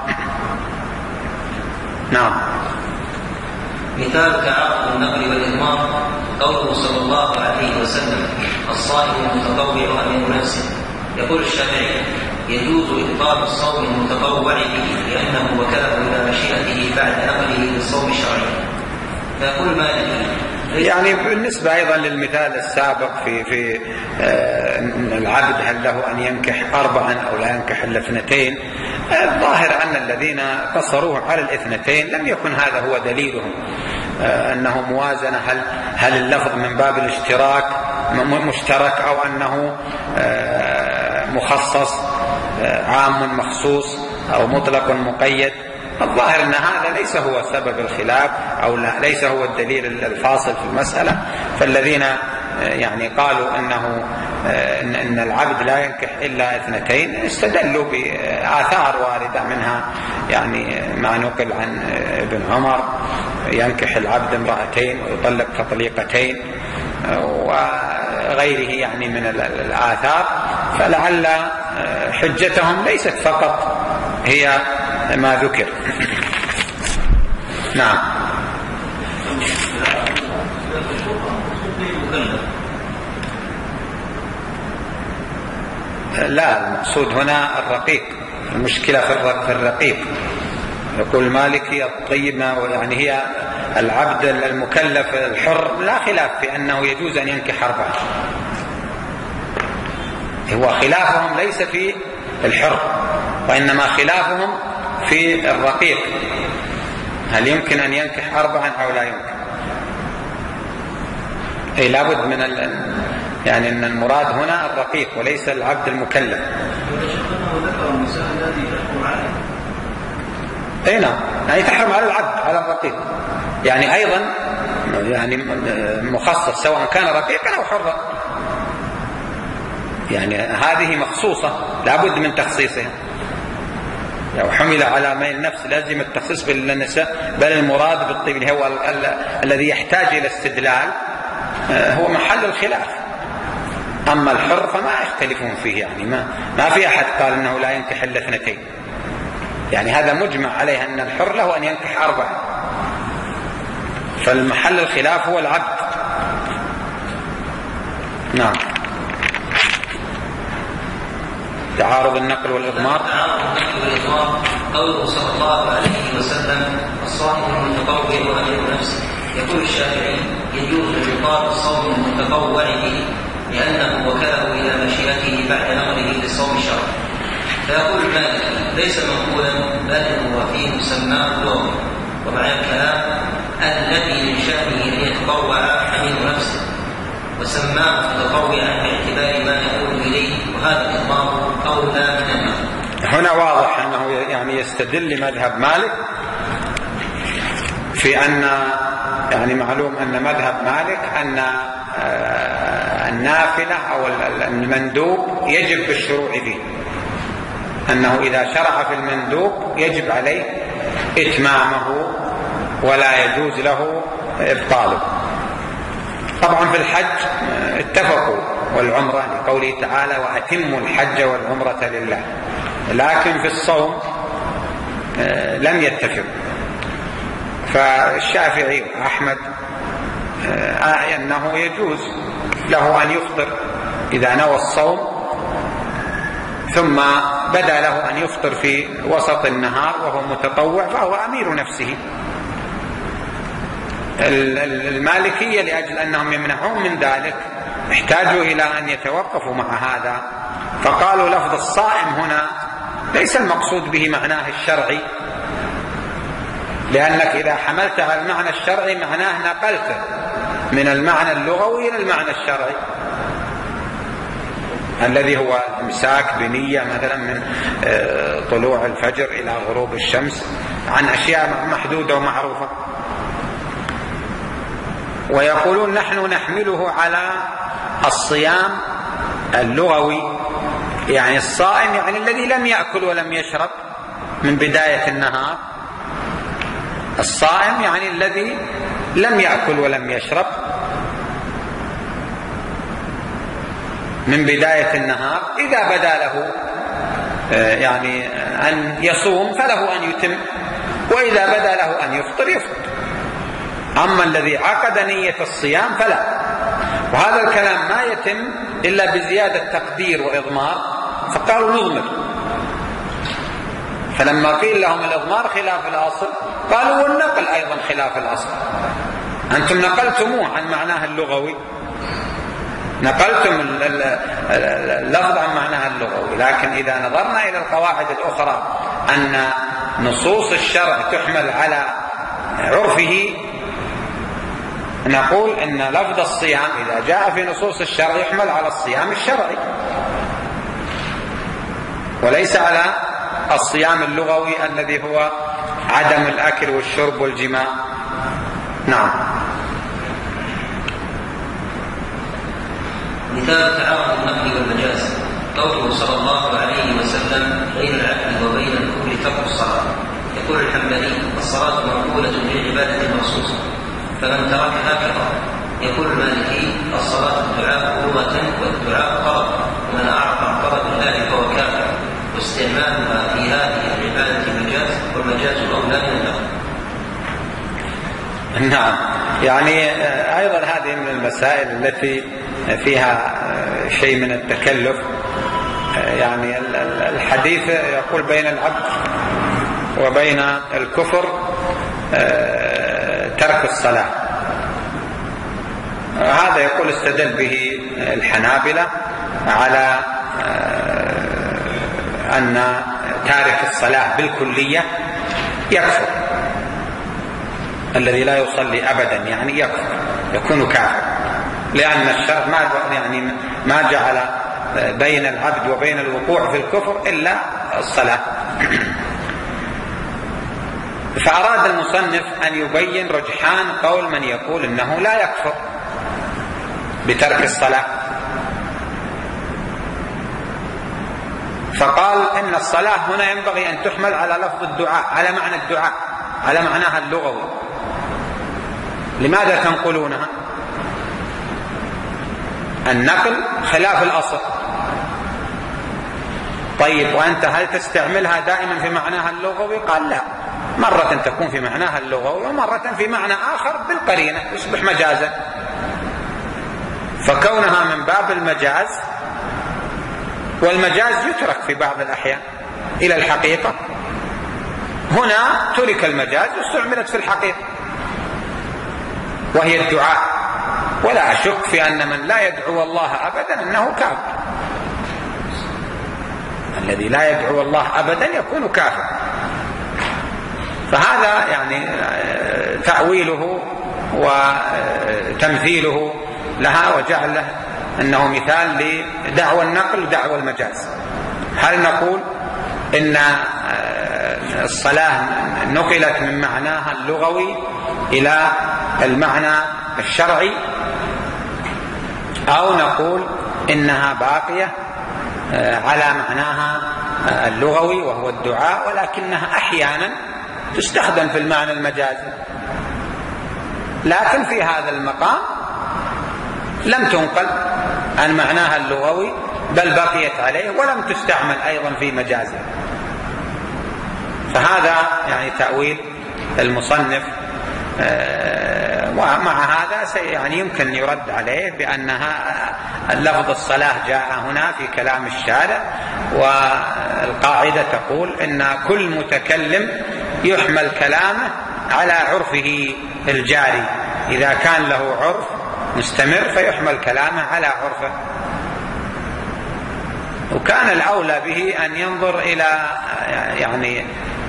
[SPEAKER 1] نعم.
[SPEAKER 2] مثال تعاقد النقل والإضمار قوله صلى الله عليه وسلم الصائم المتطوع أمين نفسه. يقول الشافعي يجوز إبطال الصوم المتطوع به لأنه وكله إلى مشيئته بعد نقله للصوم الشرعي. فيقول مالك
[SPEAKER 1] يعني بالنسبة أيضا للمثال السابق في في آه العبد هل له أن ينكح أربعا أو لا ينكح إلا اثنتين، الظاهر أن الذين قصروه على الاثنتين لم يكن هذا هو دليلهم آه أنه موازنة، هل هل اللفظ من باب الاشتراك مشترك أو أنه آه مخصص آه عام مخصوص أو مطلق مقيد. الظاهر أن هذا ليس هو سبب الخلاف أو ليس هو الدليل الفاصل في المسألة. فالذين يعني قالوا أنه إن العبد لا ينكح إلا اثنتين استدلوا بآثار واردة، منها يعني ما نقل عن ابن عمر ينكح العبد امرأتين ويطلق تطليقتين وغيره يعني من الآثار، فلعل حجتهم ليست فقط هي ما ذكر. نعم. لا، المقصود هنا الرقيق، المشكلة في الرقيق. يقول المالكي الطيب يعني هي العبد المكلف الحر لا خلاف في أنه يجوز أن ينكح أربعة، هو خلافهم ليس في الحر وإنما خلافهم في الرقيق، هل يمكن أن ينكح أربعا أو لا يمكن؟ أي لابد من ال... يعني أن المراد هنا الرقيق وليس العبد المكلف. أي نعم، يعني تحرم على العبد على الرقيق، يعني أيضا يعني مخصص سواء كان رقيقا أو حرا، يعني هذه مخصوصة لا بد من تخصيصها. لو حمل على ميل النفس لازم التخصيص بالنساء، بل المراد بالطفل هو ال ال الذي يحتاج إلى استدلال هو محل الخلاف. أما الحر فما يختلفون فيه، يعني ما, ما في أحد قال أنه لا ينكح إلا اثنتين، يعني هذا مجمع عليه أن الحر له أن ينكح أربعة، فالمحل الخلاف هو العبد. نعم. تعارض النقل والإضمار.
[SPEAKER 2] تعارض النقل والإضمار قوله صلى الله عليه وسلم: الصائم المتطوع وأجر نفسه. يقول الشافعي: يجوز انعقاد الصوم المتطوع به لأنه وكله إلى مشيئته بعد نقله للصوم الشرعي. فيقول المالكي: ليس منقولا بل هو فيه سماه اللغة، ومعنى الكلام الذي من شأنه أن يتطوع حميل نفسه، وسماه متطوعا باعتبار ما يقول إليه، وهذا الإضمار أولى من النقل.
[SPEAKER 1] هنا واضح أنه يعني يستدل مذهب مالك في أن، يعني معلوم أن مذهب مالك أن النافلة أو المندوب يجب بالشروع فيه، أنه إذا شرع في المندوب يجب عليه إتمامه ولا يجوز له إبطاله. طبعا في الحج اتفقوا والعمرة لقوله تعالى: وأتموا الحج والعمرة لله، لكن في الصوم لم يتفقوا. فالشافعي وأحمد آه أنه يجوز له أن يفطر إذا نوى الصوم ثم بدا له أن يفطر في وسط النهار وهو متطوع فهو أمير نفسه. المالكية لأجل أنهم يمنعون من ذلك احتاجوا إلى أن يتوقفوا مع هذا، فقالوا لفظ الصائم هنا ليس المقصود به معناه الشرعي، لأنك إذا حملت على المعنى الشرعي معناه نقلته من المعنى اللغوي إلى المعنى الشرعي الذي هو الإمساك بنية مثلا من طلوع الفجر إلى غروب الشمس عن أشياء محدودة ومعروفة. ويقولون نحن نحمله على الصيام اللغوي، يعني الصائم يعني الذي لم يأكل ولم يشرب من بداية النهار، الصائم يعني الذي لم يأكل ولم يشرب من بداية النهار، إذا بدا له يعني أن يصوم فله أن يتم، وإذا بدا له أن يفطر يفطر. أما الذي عقد نية الصيام فلا. وهذا الكلام ما يتم إلا بزيادة تقدير وإضمار، فقالوا نضمر. فلما قيل لهم الإضمار خلاف الأصل قالوا والنقل أيضا خلاف الأصل، أنتم نقلتموه عن معناه اللغوي، نقلتم اللفظ عن معناه اللغوي، لكن إذا نظرنا إلى القواعد الأخرى أن نصوص الشرع تحمل على عرفه، نقول أن لفظ الصيام إذا جاء في نصوص الشرع يحمل على الصيام الشرعي وليس على الصيام اللغوي الذي هو عدم الأكل والشرب والجماع. نعم.
[SPEAKER 2] مثال تعارض النقل والمجاز قوله صلى الله عليه وسلم: بين العبد وبين الكفر ترك الصلاة. يقول الحنبلي: الصلاة منقولة لعبادة مخصوصة فمن تركها كفر. يقول المالكي: الصلاة الدعاء لغة والدعاء طلب، ومن أعرض عن طلب الله فهو كافر، واستعمالها في هذه العبادة مجاز، والمجاز أولى من النقل.
[SPEAKER 1] نعم. يعني أيضا هذه من المسائل التي فيها شيء من التكلف. يعني الحديث يقول بين العبد وبين الكفر ترك الصلاة، هذا يقول استدل به الحنابلة على أن تارك الصلاة بالكلية يكفر، الذي لا يصلي أبدا يعني يكفر، يكون كافر، لأن الشرع ما يعني ما جعل بين العبد وبين الوقوع في الكفر إلا الصلاة. فأراد المصنف أن يبين رجحان قول من يقول إنه لا يكفر بترك الصلاة، فقال إن الصلاة هنا ينبغي أن تحمل على لفظ الدعاء، على معنى الدعاء، على معناها اللغوي. لماذا تنقلونها؟ النقل خلاف الأصل. طيب وأنت هل تستعملها دائما في معناها اللغوي؟ قال لا، مرة تكون في معناها اللغوي ومرة في معنى آخر بالقرينة يصبح مجازا، فكونها من باب المجاز، والمجاز يترك في بعض الأحيان إلى الحقيقة، هنا ترك المجاز واستعملت في الحقيقة وهي الدعاء. ولا أشك في أن من لا يدعو الله أبدا أنه كافر، الذي لا يدعو الله أبدا يكون كافر. فهذا يعني تأويله وتمثيله لها وجعله أنه مثال لدعوى النقل ودعوى المجاز. هل نقول إن الصلاة نقلت من معناها اللغوي إلى المعنى الشرعي، أو نقول إنها باقية على معناها اللغوي وهو الدعاء، ولكنها أحيانا تستخدم في المعنى المجازي، لكن في هذا المقام لم تنقل عن معناها اللغوي بل بقيت عليه ولم تستعمل أيضا في مجازه. فهذا يعني تأويل المصنف، ومع هذا يعني يمكن يرد عليه بأنها اللفظ الصلاة جاء هنا في كلام الشارع، والقاعدة تقول إن كل متكلم يحمل كلامه على عرفه الجاري، إذا كان له عرف مستمر فيحمل كلامه على عرفه. وكان الأولى به أن ينظر إلى يعني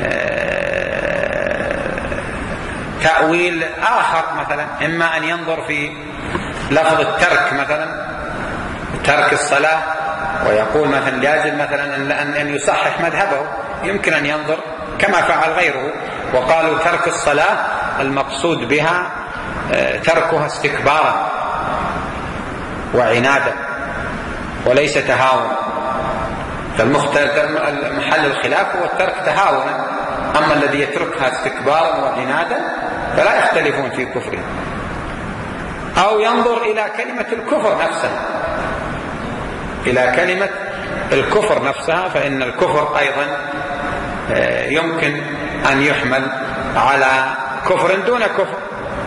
[SPEAKER 1] تأويل آخر، مثلا إما أن ينظر في لفظ الترك، مثلا ترك الصلاة، ويقول مثلا لازم مثلا أن يصحح مذهبه، يمكن أن ينظر كما فعل غيره وقالوا ترك الصلاة المقصود بها تركها استكبارا وعنادا وليس تهاونا، فالمحل الخلاف هو الترك تهاونا، أما الذي يتركها استكبارا وعنادا فلا يختلفون في كفره. أو ينظر إلى كلمة الكفر نفسها، إلى كلمة الكفر نفسها، فإن الكفر أيضا يمكن أن يحمل على كفر دون كفر،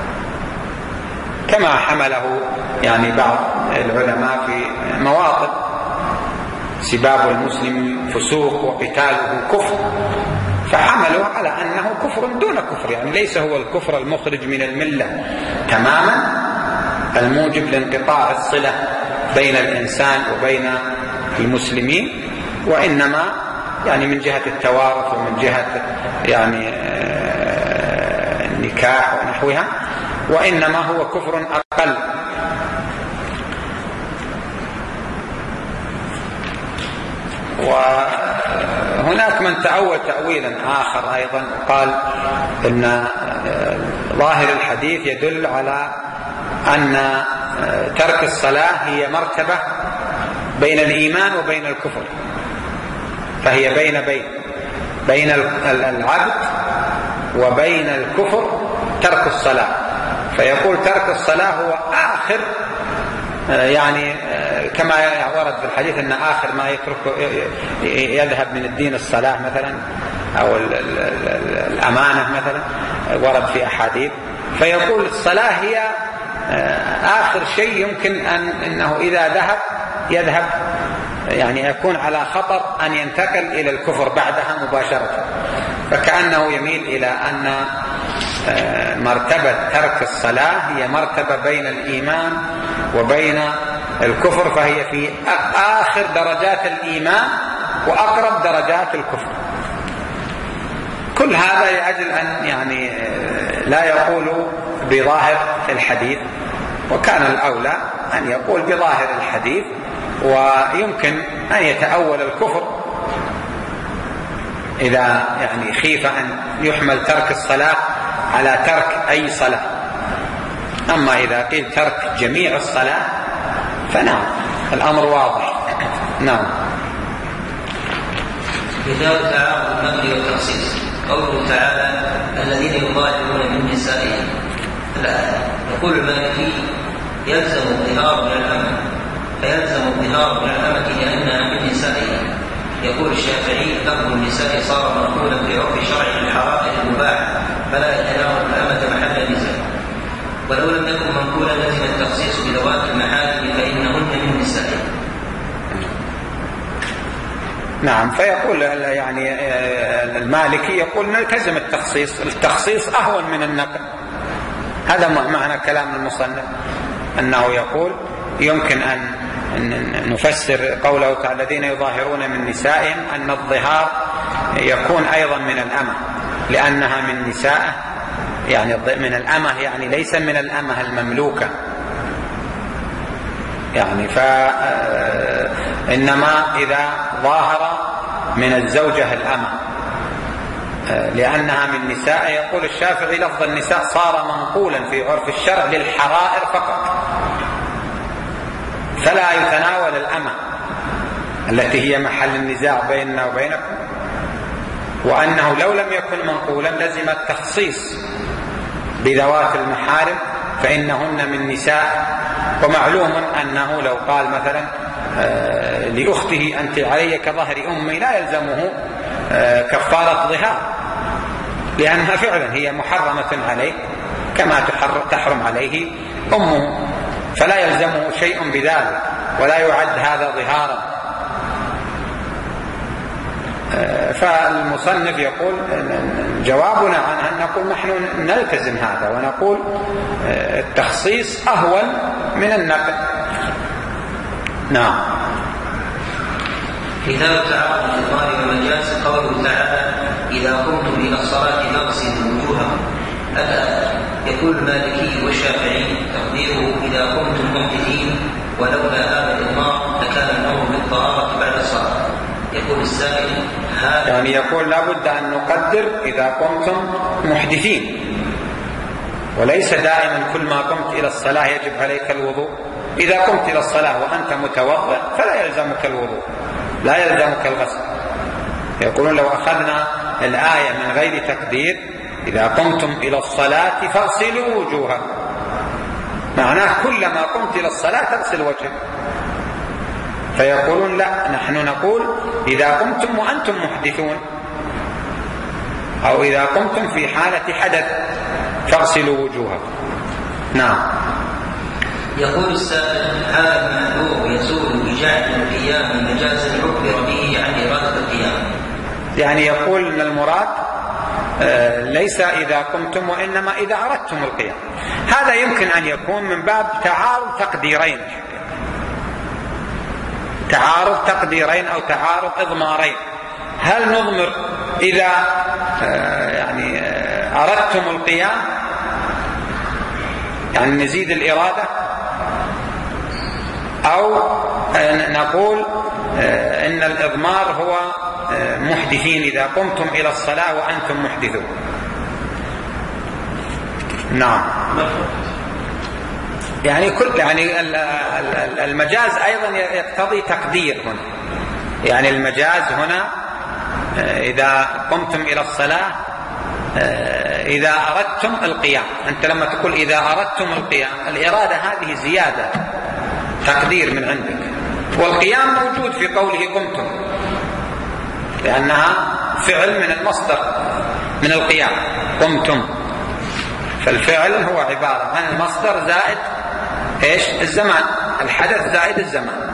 [SPEAKER 1] كما حمله يعني بعض العلماء في مواطن: سباب المسلم فسوق وقتاله كفر، فحملوا على أنه كفر دون كفر، يعني ليس هو الكفر المخرج من الملة تماما الموجب لانقطاع الصلة بين الإنسان وبين المسلمين، وإنما يعني من جهة التوارث ومن جهة يعني النكاح ونحوها، وإنما هو كفر أقل. وهناك من تأول تأويلا آخر أيضا، قال إن ظاهر الحديث يدل على أن ترك الصلاة هي مرتبة بين الإيمان وبين الكفر، فهي بين بين بين العبد وبين الكفر ترك الصلاة، فيقول ترك الصلاة هو آخر، يعني كما ورد في الحديث أن آخر ما يترك يذهب من الدين الصلاة مثلا، أو الأمانة مثلا، ورد في أحاديث، فيقول الصلاة هي آخر شيء يمكن أن أنه إذا ذهب يذهب يعني يكون على خطر أن ينتقل إلى الكفر بعدها مباشرة، فكأنه يميل إلى أن مرتبة ترك الصلاة هي مرتبة بين الإيمان وبين الكفر، فهي في آخر درجات الإيمان وأقرب درجات الكفر. كل هذا لأجل أن يعني لا يقول بظاهر الحديث، وكان الأولى أن يقول بظاهر الحديث، ويمكن أن يتأول الكفر إذا يعني خيف أن يحمل ترك الصلاة على ترك أي صلاة. أما إذا قيل ترك جميع الصلاة فنعم الأمر واضح. نعم.
[SPEAKER 2] مثال تعارض النقل والتخصيص قوله تعالى الذين يظاهرون من نسائهم. يقول المالكي يلزم الظهار من الأمة، فيلزم الظهار من الأمة لأنها من نسائهم. يقول الشافعي لفظ النساء صار منقولا في عرف شرع الحرائر المباحة فلا يتناول الأمة محل النزاع، ولو لم يكن منقولا لزم التخصيص بذوات المحارم فإنهن من نسائهم.
[SPEAKER 1] نعم. فيقول يعني المالكي يقول نلتزم التخصيص، التخصيص أهون من النقل. هذا معنى كلام المصنف، أنه يقول يمكن أن نفسر قوله تعالى الذين يظاهرون من نسائهم أن الظهار يكون أيضا من الأمة لأنها من نسائه، يعني من الأمة يعني ليس من الأمة المملوكة، يعني فإنما إذا ظاهر من الزوجة الأمة لأنها من نساء. يقول الشافعي لفظ النساء صار منقولا في عرف الشرع للحرائر فقط، فلا يتناول الأمة التي هي محل النزاع بيننا وبينكم، وأنه لو لم يكن منقولا لزم التخصيص بذوات المحارم فإنهن من نساء. ومعلوم أنه لو قال مثلا لأخته أنت علي كظهر أمي لا يلزمه كفارة ظهار، لأنها فعلا هي محرمة عليه كما تحرم عليه أمه، فلا يلزمه شيء بذلك ولا يعد هذا ظهارا. فالمصنف يقول جوابنا عنها أن نقول نحن نلتزم هذا ونقول التخصيص أهون من النقل. نعم.
[SPEAKER 2] كتاب تعارض الإظهار والمجاز قوله تعالى إذا قمتم إلى الصلاة فاغسلوا وجوهكم. يقول المالكي والشافعي تقديره إذا قمتم محدثين، ولولا هذا الإظهار لكان الأمر بالطهارة بعد الصلاة. يقول السائل هذا
[SPEAKER 1] يعني يقول لابد أن نقدر إذا قمتم محدثين، وليس دائما كل ما قمت إلى الصلاة يجب عليك الوضوء. إذا قمت إلى الصلاة وأنت متوضئ فلا يلزمك الوضوء، لا يلزمك الغسل. يقولون لو أخذنا الآية من غير تقدير إذا قمتم إلى الصلاة فاغسلوا وجوهكم، معناه كلما قمت إلى الصلاة تغسل وجهك. فيقولون لا، نحن نقول إذا قمتم وأنتم محدثون، أو إذا قمتم في حالة حدث فاغسلوا وجوهكم. نعم.
[SPEAKER 2] يقول السائل هذا المحذور يزول بجعل القيام مجازا عبر به عن إرادة القيام.
[SPEAKER 1] يعني يقول أن المراد ليس إذا قمتم وإنما إذا أردتم القيام. هذا يمكن أن يكون من باب تعارض تقديرين، تعارض تقديرين أو تعارض إضمارين. هل نضمر إذا يعني أردتم القيام، يعني نزيد الإرادة، أو نقول إن الإضمار هو محدثين إذا قمتم إلى الصلاة وأنتم محدثون. نعم. يعني كل يعني المجاز أيضا يقتضي تقدير هنا، يعني المجاز هنا إذا قمتم إلى الصلاة إذا أردتم القيام. أنت لما تقول إذا أردتم القيام، الإرادة هذه زيادة تقدير من عندك، والقيام موجود في قوله قمتم لأنها فعل من المصدر من القيام قمتم، فالفعل هو عبارة عن المصدر زائد إيش؟ الزمان، الحدث زائد الزمان.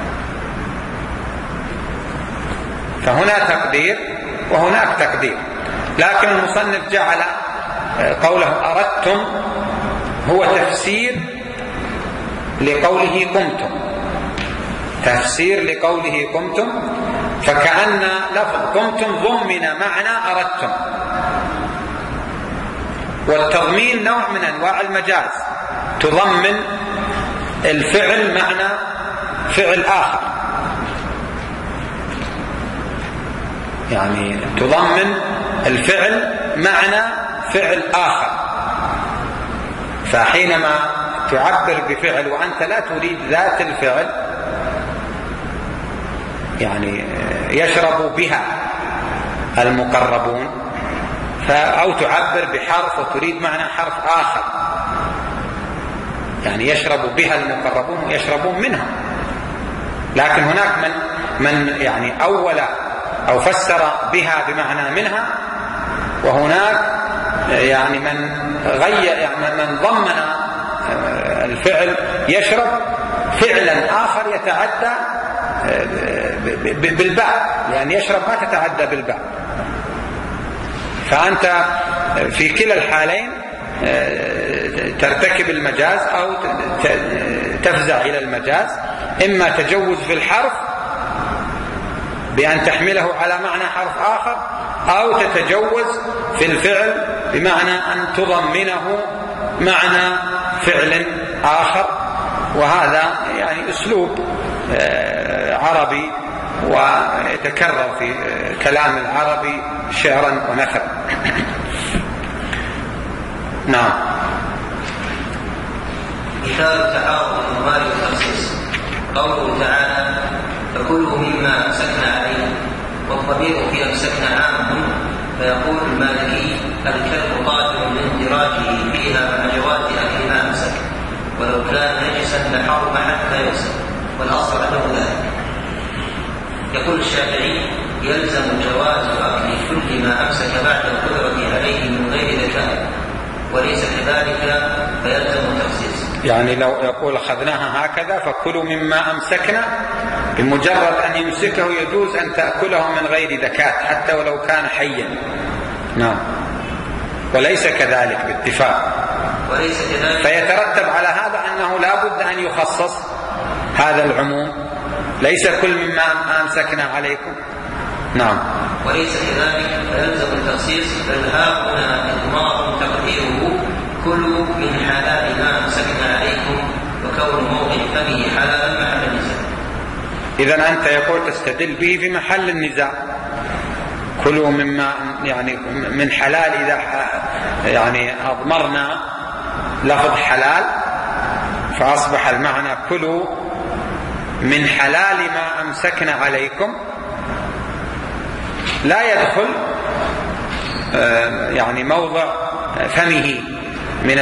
[SPEAKER 1] فهنا تقدير وهناك تقدير، لكن المصنف جعل قوله أردتم هو تفسير لقوله قمتم، تفسير لقوله قمتم، فكأن لفظ قمتم ضمن معنى أردتم، والتضمين نوع من أنواع المجاز، تضمن الفعل معنى فعل آخر. يعني تضمن الفعل معنى فعل آخر. فحينما تعبر بفعل وأنت لا تريد ذات الفعل، يعني يشرب بها المقربون، أو تعبر بحرف وتريد معنى حرف آخر، يعني يشرب بها المقربون ويشربون منها. لكن هناك من من يعني أول أو فسر بها بمعنى منها، وهناك يعني من غير يعني من ضمن الفعل يشرب فعلا آخر يتعدى بالباء، لأن يشرب ما تتعدى بالباء. فأنت في كلا الحالين ترتكب المجاز أو تفزع إلى المجاز، إما تجوز في الحرف بأن تحمله على معنى حرف آخر، أو تتجوز في الفعل بمعنى أن تضمنه معنى فعل آخر. وهذا يعني أسلوب عربي ويتكرر في كلام العربي شعرا ونثرا. نعم.
[SPEAKER 2] مثال تعارض المال والتخصيص قوله تعالى فكلوا مما أمسكنا عليه، والضمير في أمسكنا عام، فيقول المالكي الكلب قادر من اندراجه فيها مع جواز أكل ما أمسك، ولو كان نجسا لحرم حتى يغسل، والأصل أنه ذلك. يقول الشافعي يلزم جواز أكل كل ما أمسك بعد القدرة عليه من غير ذكاء، وليس كذلك فيلزم التخصيص.
[SPEAKER 1] يعني لو يقول أخذناها هكذا فكلوا مما أمسكنا، بمجرد أن يمسكه يجوز أن تأكله من غير ذكاء حتى ولو كان حيا. نعم. وليس كذلك باتفاق.
[SPEAKER 2] وليس كذلك.
[SPEAKER 1] فيترتب على هذا أنه لا بد أن يخصص هذا العموم، ليس كل مما أمسكنا عليكم. نعم.
[SPEAKER 2] وليس كذلك فيلزم التخصيص، بل ها هنا إضمار تقديره كلوا من حلال ما أمسكنا عليكم، وكون موضع فمه حلالا محل النزاع.
[SPEAKER 1] إذن أنت يقول تستدل به في محل النزاع. كلوا مما يعني من حلال، إذا يعني أضمرنا لفظ حلال فأصبح المعنى كلوا من حلال ما أمسكنا عليكم، لا يدخل يعني موضع فمه من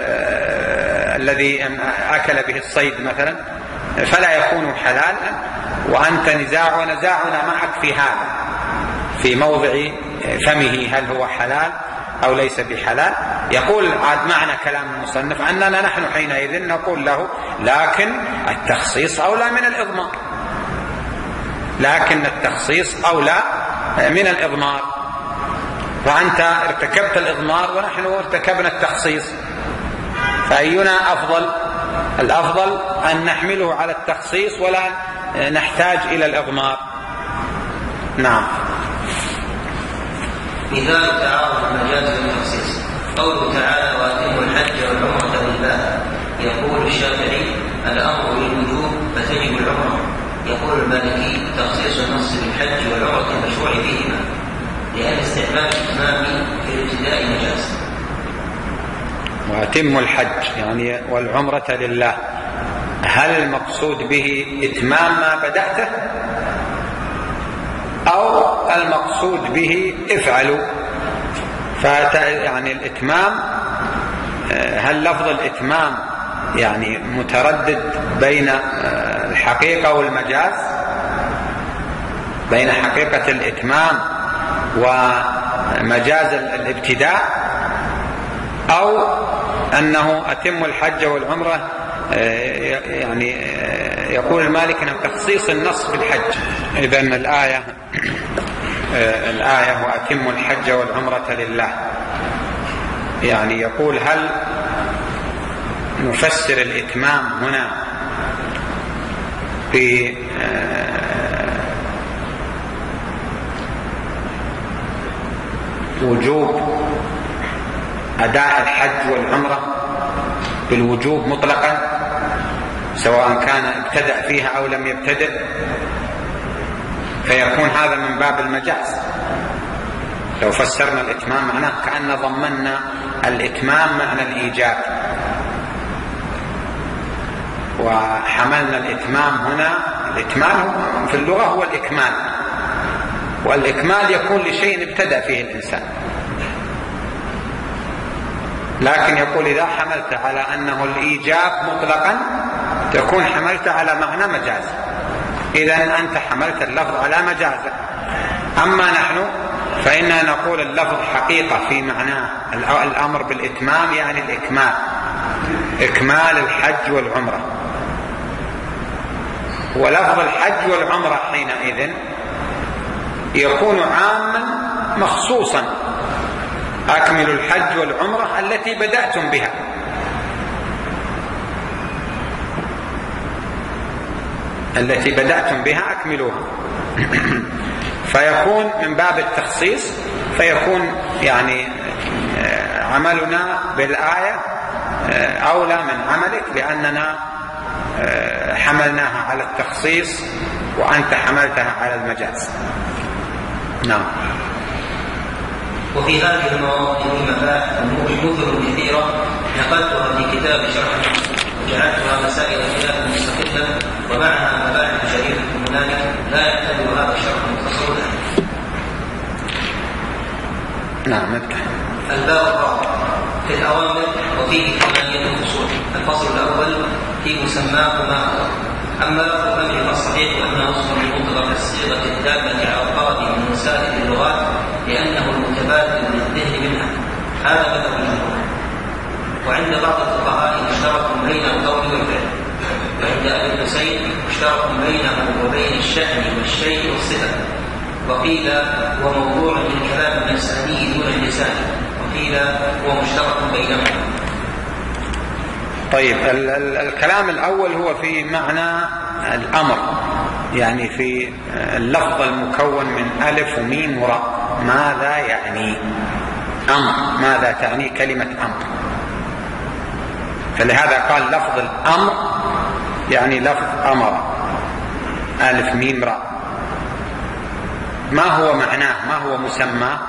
[SPEAKER 1] الذي أكل به الصيد مثلا، فلا يكون حلالا. وأنت نزاع ونزاعنا معك في هذا، في موضع فمه هل هو حلال أو ليس بحلال. يقول عاد معنى كلام المصنف أننا نحن حينئذ نقول له لكن التخصيص أولى من الإضمار، لكن التخصيص أولى من الإضمار، وأنت ارتكبت الإضمار ونحن ارتكبنا التخصيص، فأينا أفضل؟ الأفضل أن نحمله على التخصيص ولا نحتاج إلى الإضمار. نعم.
[SPEAKER 2] مثال تعارض المجاز والتخصيص قوله تعالى وأتموا الحج والعمرة لله. يقول الشافعي الأمر للوجوب فتجب العمرة. يقول المالكي تخصيص النص بالحج والعمرة المشروع فيهما، لأن استعمال الإتمام في الابتداء مجاز.
[SPEAKER 1] وأتموا الحج يعني والعمرة لله، هل المقصود به إتمام ما بدأته أو المقصود به افعلوا؟ يعني الإتمام، هل لفظ الإتمام يعني متردد بين الحقيقة والمجاز، بين حقيقة الإتمام ومجاز الابتداء، أو أنه أتم الحج والعمرة يعني يقول المالك أنه تخصيص النص بالحج. إذن الآية الآية وأتم الحج والعمرة لله، يعني يقول هل نفسر الإتمام هنا بوجوب أداء الحج والعمرة بالوجوب مطلقا سواء كان ابتدأ فيها أو لم يبتدئ، فيكون هذا من باب المجاز. لو فسرنا الإتمام معناه كأن ضمننا الإتمام معنى الإيجاب، وحملنا الإتمام هنا. الإتمام في اللغة هو الإكمال، والإكمال يكون لشيء ابتدأ فيه الإنسان، لكن يقول إذا حملت على أنه الإيجاب مطلقا تكون حملت على معنى مجازي، إذن أنت حملت اللفظ على مجازه. أما نحن فإننا نقول اللفظ حقيقة في معناه الأمر بالإتمام، يعني الإكمال، إكمال الحج والعمرة. ولفظ الحج والعمرة حينئذ يكون عاما مخصوصا، أكملوا الحج والعمرة التي بدأتم بها. التي بدأتم بها أكملوها. فيكون من باب التخصيص، فيكون يعني عملنا بالآية أولى من عملك، لأننا حملناها على التخصيص وأنت حملتها على المجاز. نعم.
[SPEAKER 2] وفي هذه المواضع مباحث مثل كثيرة نقلتها في كتاب شرح وجعلتها مسائل خلاف مستقلة، ومعها مباحث شريفة هنالك لا يحتاج هذا الشرح مختصر له.
[SPEAKER 1] نعم. افتح.
[SPEAKER 2] الباب الرابع في الأوامر، وفيه ثمانية فصول. الفصل الأول في مسماه ما هو. أما لفظ الأمر فالصحيح أنه اسم مطلق الصيغة الدالة على الطلب من سائر اللغات، لأنه المتبادل للذهن منها. هذا مذهب الجمهور. وعند بعض الفقهاء اشترك بين القول والفعل، وعند أبي الحسين اشترك بينه وبين الشأن والشيء والصفة. وقيل هو موضوع للكلام الإنساني دون اللسان، وقيل هو مشترك بينهما.
[SPEAKER 1] طيب، ال- ال- الكلام الأول هو في معنى الأمر، يعني في اللفظ المكون من ألف وميم وراء. ماذا يعني أمر؟ ماذا تعني كلمة أمر؟ فلهذا قال لفظ الأمر يعني لفظ أمر، ألف ميم راء. ما هو معناه؟ ما هو مسمى؟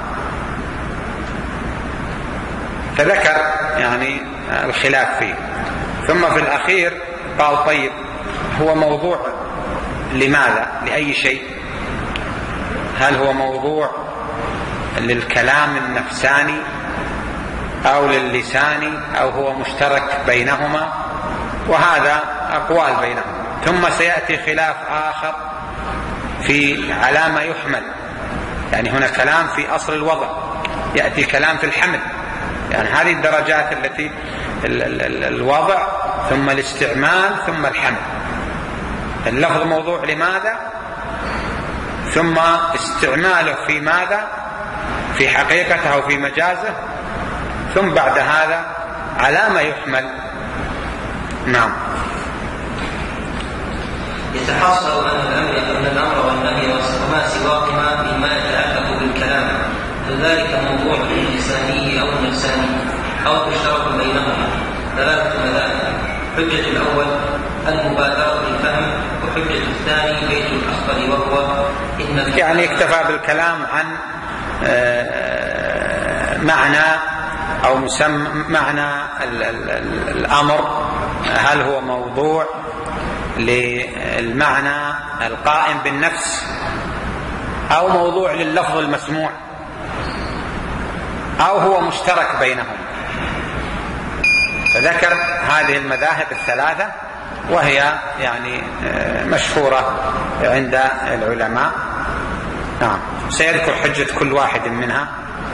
[SPEAKER 1] فذكر يعني الخلاف فيه، ثم في الأخير قال طيب هو موضوع لماذا؟ لأي شيء؟ هل هو موضوع للكلام النفساني أو للساني أو هو مشترك بينهما؟ وهذا أقوال بينهم. ثم سيأتي خلاف آخر في على ما يحمل، يعني هنا كلام في أصل الوضع، يأتي كلام في الحمل، يعني هذه الدرجات التي ال ال ال الوضع ثم الاستعمال ثم الحمل. اللفظ موضوع لماذا، ثم استعماله في ماذا، في حقيقته أو في مجازه، ثم بعد هذا على ما يحمل. نعم.
[SPEAKER 2] يتحصل أن الأمر أن الأمر والنهي وما سواهما مما يتعلق بالكلام، فذلك موضوع لساني أو نفساني أو تشترك بينهما. ثلاثة مذاهب: حجة الأول المبادرة بالفهم، وحجة الثاني بيت الأخطر وهو إن
[SPEAKER 1] يعني اكتفى بالكلام عن معنى أو مسمى معنى ال ال ال الأمر، هل هو موضوع للمعنى القائم بالنفس أو موضوع لللفظ المسموع أو هو مشترك بينهم. فذكر هذه المذاهب الثلاثة، وهي يعني مشهورة عند العلماء. نعم. سيذكر حجة كل واحد منها.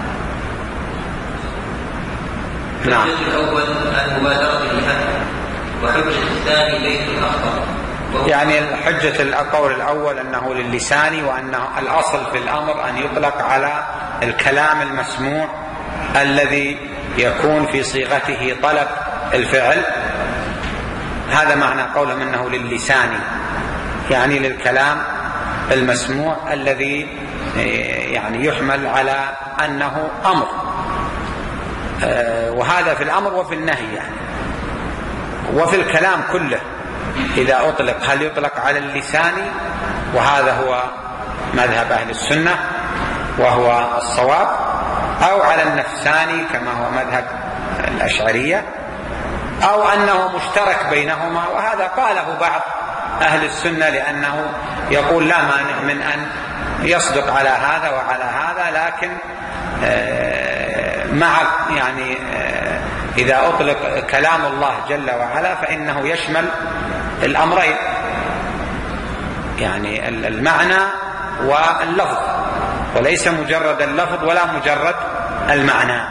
[SPEAKER 2] نعم. حجة الأول المبادرة بالفهم، وحجة الثاني بيت الأخطر.
[SPEAKER 1] يعني حجة القول الأول أنه للسان، وأنه الأصل في الأمر أن يطلق على الكلام المسموع الذي يكون في صيغته طلب الفعل. هذا معنى قولهم أنه للسان، يعني للكلام المسموع الذي يعني يحمل على أنه أمر، وهذا في الأمر وفي النهي يعني، وفي الكلام كله إذا أطلق. هل يطلق على اللسان، وهذا هو مذهب أهل السنة وهو الصواب، أو على النفساني كما هو مذهب الأشعرية، أو أنه مشترك بينهما، وهذا قاله بعض أهل السنة لأنه يقول لا مانع من أن يصدق على هذا وعلى هذا، لكن مع يعني إذا أطلق كلام الله جل وعلا فإنه يشمل الأمرين، يعني المعنى واللفظ، وليس مجرد اللفظ ولا مجرد المعنى.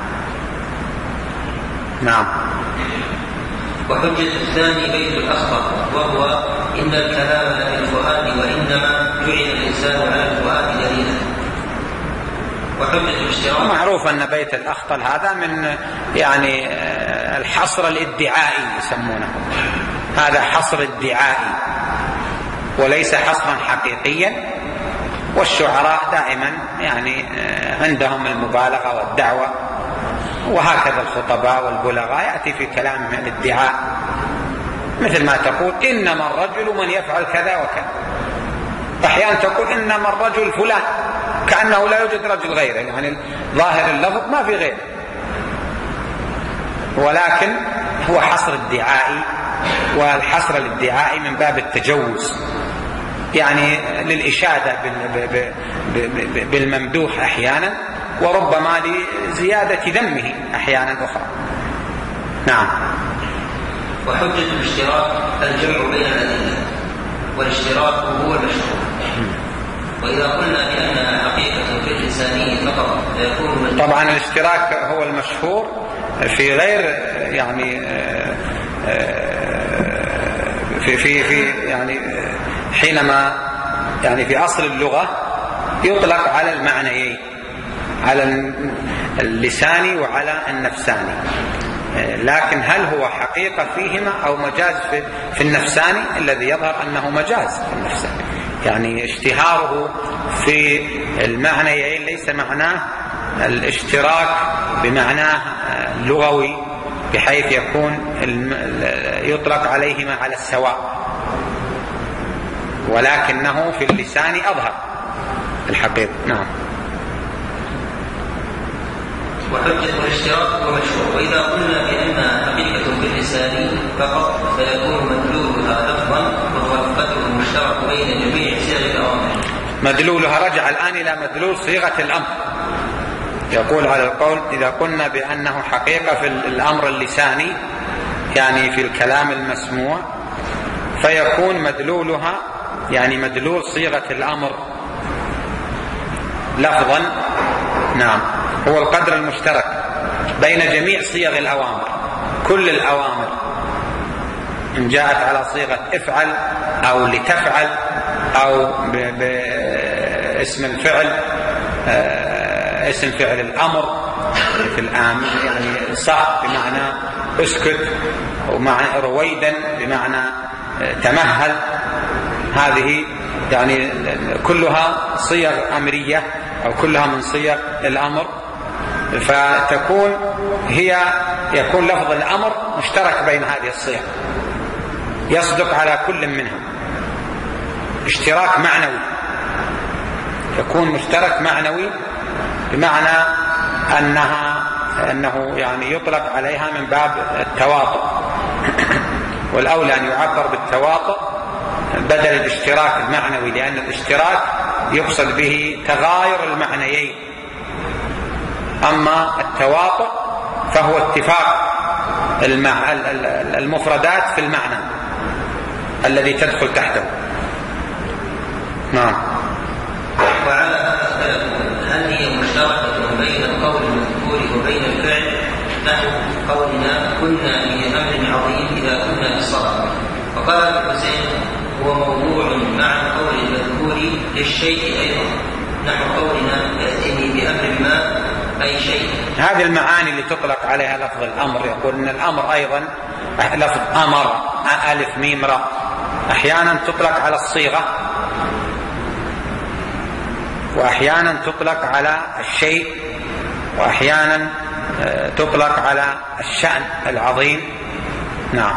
[SPEAKER 1] نعم.
[SPEAKER 2] وحجة الثاني بيت الأخطر، وهو إن الكلام لفي الفؤاد وإنما جعل الإنسان على الفؤاد دليلا. وحجة الاشتراك،
[SPEAKER 1] معروف أن بيت الأخطل هذا من يعني الحصر الادعائي يسمونه، هذا حصر ادعائي وليس حصرا حقيقيا، والشعراء دائما يعني عندهم المبالغة والدعوة، وهكذا الخطباء والبلغاء يأتي في كلامهم الادعاء، مثل ما تقول إنما الرجل من يفعل كذا وكذا، أحيانا تقول إنما الرجل فلان كأنه لا يوجد رجل غيره، يعني ظاهر اللفظ ما في غيره، ولكن هو حصر ادعائي، والحصر الادعائي من باب التجوز، يعني للإشادة بالممدوح أحيانا، وربما لزيادة ذمه أحيانا أخرى. نعم.
[SPEAKER 2] وحجة الاشتراك الجمع بين الأدلة، والاشتراك هو المشروع. وإذا قلنا بأنها حقيقة في الإنسانية فقط فيكون
[SPEAKER 1] طبعا الاشتراك هو المشهور في غير يعني في في في يعني حينما يعني في أصل اللغة يطلق على المعنيين، على اللساني وعلى النفساني، لكن هل هو حقيقة فيهما أو مجاز في, في النفساني؟ الذي يظهر أنه مجاز في النفساني، يعني اشتهاره في المعنيين ليس معناه الاشتراك بمعناه لغوي بحيث يكون يطلق عليهما على السواء، ولكنه في اللسان أظهر الحقيقة. نعم.
[SPEAKER 2] وحجة الاشتراك هو مشروع. وإذا قلنا بأنها حقيقة في اللسان فقط فيكون مدلولها لفظا، وهو القدر المشترك بين جميع صيغ الأوامر.
[SPEAKER 1] مدلولها رجع الآن إلى مدلول صيغة الأمر، يقول على القول إذا قلنا بأنه حقيقة في الأمر اللساني يعني في الكلام المسموع، فيكون مدلولها يعني مدلول صيغة الأمر لفظا. نعم. هو القدر المشترك بين جميع صيغ الأوامر، كل الأوامر إن جاءت على صيغة افعل أو لتفعل أو باسم الفعل اسم فعل الأمر في الآمر يعني صح بمعنى اسكت، ومعنى رويدا بمعنى تمهل، هذه يعني كلها صيغ أمرية أو كلها من صيغ الأمر، فتكون هي يكون لفظ الأمر مشترك بين هذه الصيغ، يصدق على كل منها اشتراك معنوي، يكون مشترك معنوي بمعنى أنها أنه يعني يطلق عليها من باب التواطؤ، والأولى أن يعبر بالتواطؤ بدل الاشتراك المعنوي، لأن الاشتراك يقصد به تغاير المعنيين، أما التواطؤ فهو اتفاق المفردات في المعنى الذي تدخل تحته. نعم.
[SPEAKER 2] وعلى هذا هل هي مشتركة بين القول المذكور وبين الفعل، نحو قولنا كنا في أمر عظيم إذا كنا في الصلاة؟ وقال الحسين هو موضوع مع القول المذكور للشيء أيضا، نحو قولنا يأتيني بأمر ما أي شيء.
[SPEAKER 1] هذه المعاني اللي تطلق عليها لفظ الأمر، يقول أن الأمر أيضا لفظ أمر ألف ميم راء، أحيانا تطلق على الصيغة، وأحيانا تطلق على الشيء، وأحيانا تطلق على الشأن العظيم. نعم.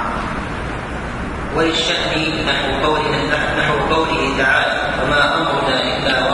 [SPEAKER 2] وللشأن نحو قوله نحو قوله تعالى وما أمرنا إلا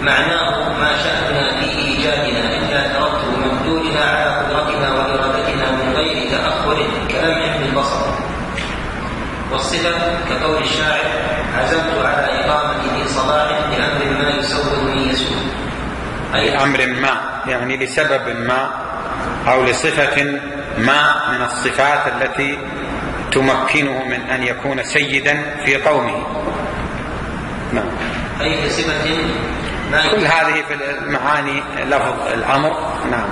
[SPEAKER 2] معناه ما شأننا في إيجادنا إلا ترتب مقدورنا على قدرتنا وإرادتنا من غير تأخر كلمح بالبصر. والصفة كقول الشاعر: عزمت على إقامتي صباح لأمر ما يسود من يسود،
[SPEAKER 1] أي أمر ما يعني لسبب ما أو لصفة ما من الصفات التي تمكنه من أن يكون سيدا في قومه. نعم.
[SPEAKER 2] أي صفة ما
[SPEAKER 1] كل هذه في المعاني لفظ الأمر. نعم.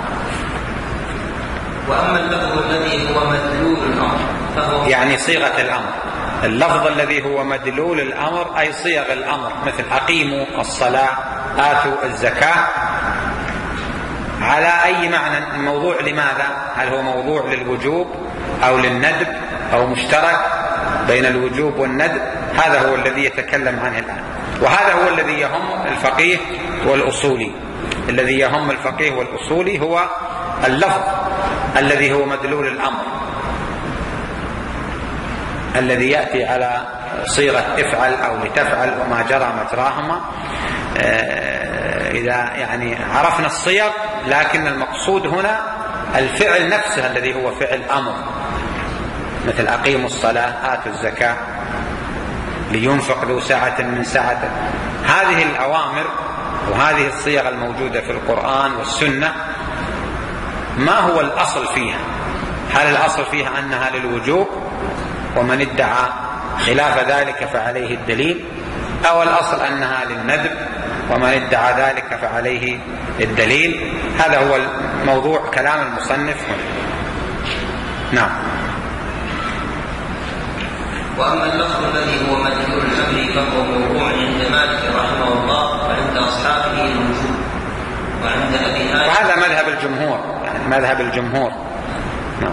[SPEAKER 2] وأما اللفظ الذي هو مدلول الأمر فهو
[SPEAKER 1] يعني صيغة الأمر، اللفظ الذي هو مدلول الأمر أي صيغ الأمر، مثل أقيموا الصلاة، آتوا الزكاة، على أي معنى الموضوع. لماذا؟ هل هو موضوع للوجوب أو للندب أو مشترك بين الوجوب والندب؟ هذا هو الذي يتكلم عنه الآن، وهذا هو الذي يهم الفقيه والأصولي. الذي يهم الفقيه والأصولي هو اللفظ الذي هو مدلول الأمر، الذي يأتي على صيغة افعل أو لتفعل وما جرى مجراهما. إذا يعني عرفنا الصيغ، لكن المقصود هنا الفعل نفسه الذي هو فعل أمر، مثل أقيموا الصلاة، آتوا الزكاة، لينفق ذو سعة من سعته. هذه الأوامر وهذه الصيغ الموجودة في القرآن والسنة ما هو الأصل فيها؟ هل الأصل فيها أنها للوجوب ومن ادعى خلاف ذلك فعليه الدليل، أو الأصل أنها للندب ومن ادعى ذلك فعليه الدليل؟ هذا هو موضوع كلام المصنف هنا. نعم.
[SPEAKER 2] وأما اللفظ الذي هو مدلول الأمر فهو موضوع عند مالك رحمه الله وعند أصحابه الوجوب وعند أبي هاشم،
[SPEAKER 1] وهذا مذهب الجمهور، يعني مذهب الجمهور. نعم.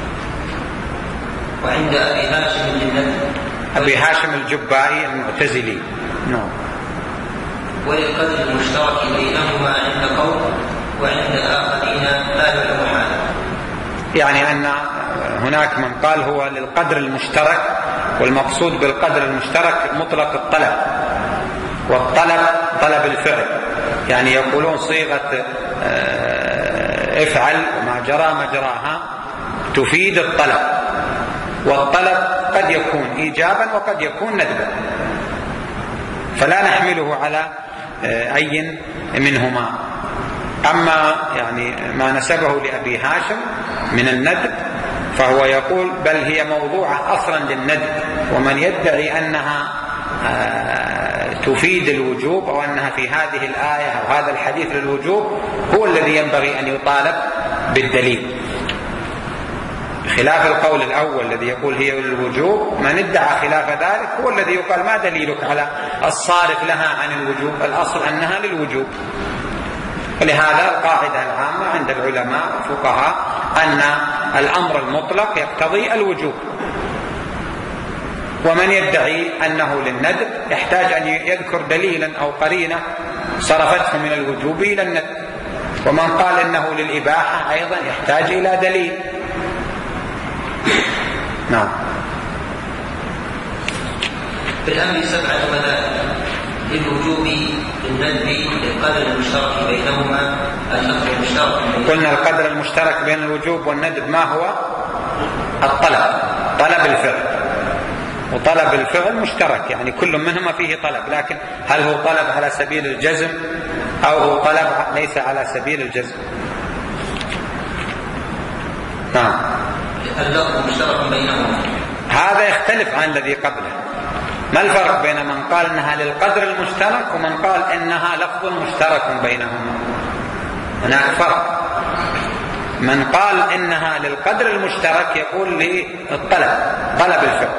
[SPEAKER 2] وعند أبي هاشم للندب،
[SPEAKER 1] أبي هاشم الجبائي المعتزلي. نعم.
[SPEAKER 2] وللقدر المشترك بينهما عند قوم وعند آخرين لا يعلم حاله.
[SPEAKER 1] يعني أن هناك من قال هو للقدر المشترك، والمقصود بالقدر المشترك مطلق الطلب، والطلب طلب الفعل، يعني يقولون صيغة افعل وما جرى مجراها تفيد الطلب، والطلب قد يكون إيجابا وقد يكون ندبا، فلا نحمله على أي منهما. أما يعني ما نسبه لأبي هاشم من الندب فهو يقول بل هي موضوعة أصلا للندب، ومن يدعي أنها تفيد الوجوب أو أنها في هذه الآية أو هذا الحديث للوجوب هو الذي ينبغي أن يطالب بالدليل، خلاف القول الأول الذي يقول هي للوجوب. من ادعى خلاف ذلك هو الذي يقال ما دليلك على الصارف لها عن الوجوب، الأصل أنها للوجوب. ولهذا القاعدة العامة عند العلماء الفقهاء أن الأمر المطلق يقتضي الوجوب، ومن يدعي أنه للندب يحتاج أن يذكر دليلا أو قرينة صرفته من الوجوب إلى الندب، ومن قال إنه للإباحة أيضا يحتاج إلى دليل. نعم.
[SPEAKER 2] في الأمر سبعة مذاهب: للوجوب، للندب، للقدر المشترك بينهما اللفظ المشترك.
[SPEAKER 1] قلنا القدر المشترك بين الوجوب والندب ما هو؟ الطلب، طلب الفعل، وطلب الفعل مشترك، يعني كل منهما فيه طلب، لكن هل هو طلب على سبيل الجزم أو هو طلب ليس على سبيل الجزم؟ نعم.
[SPEAKER 2] اللفظ مشترك بينهما،
[SPEAKER 1] هذا يختلف عن الذي قبله. ما الفرق بين من قال انها للقدر المشترك ومن قال انها لفظ مشترك بينهما؟ هناك فرق. من قال انها للقدر المشترك يقول للطلب، طلب الفعل،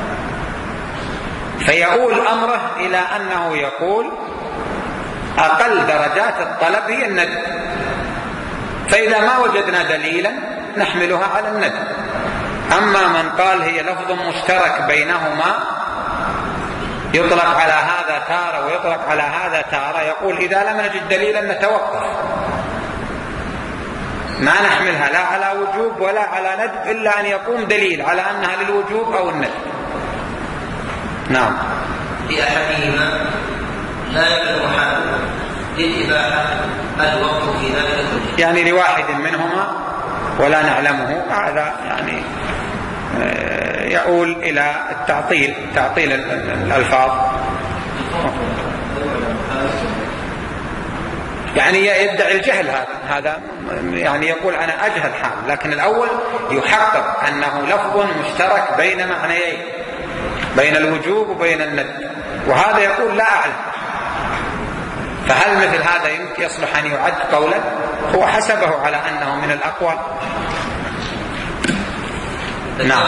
[SPEAKER 1] فيقول امره الى انه يقول اقل درجات الطلب هي الندب، فاذا ما وجدنا دليلا نحملها على الندب. اما من قال هي لفظ مشترك بينهما يطلق على هذا تارة ويطلق على هذا تارة، يقول إذا لم نجد دليلا نتوقف، ما نحملها لا على وجوب ولا على ندب إلا أن يقوم دليل على أنها للوجوب أو الندب. نعم.
[SPEAKER 2] لأحدهما لا يعلم حاله للإباحة الوقت في ذلك كله.
[SPEAKER 1] يعني لواحد منهما ولا نعلمه، هذا يعني يؤول إلى التعطيل، تعطيل الألفاظ. يعني يدعي الجهل، هذا هذا يعني يقول أنا أجهل حال، لكن الأول يحقق أنه لفظ مشترك بين معنيين، بين الوجوب وبين الندب، وهذا يقول لا أعلم. فهل مثل هذا يمكن يصلح أن يعد قولا؟ هو حسبه على أنه من الأقوال. نعم.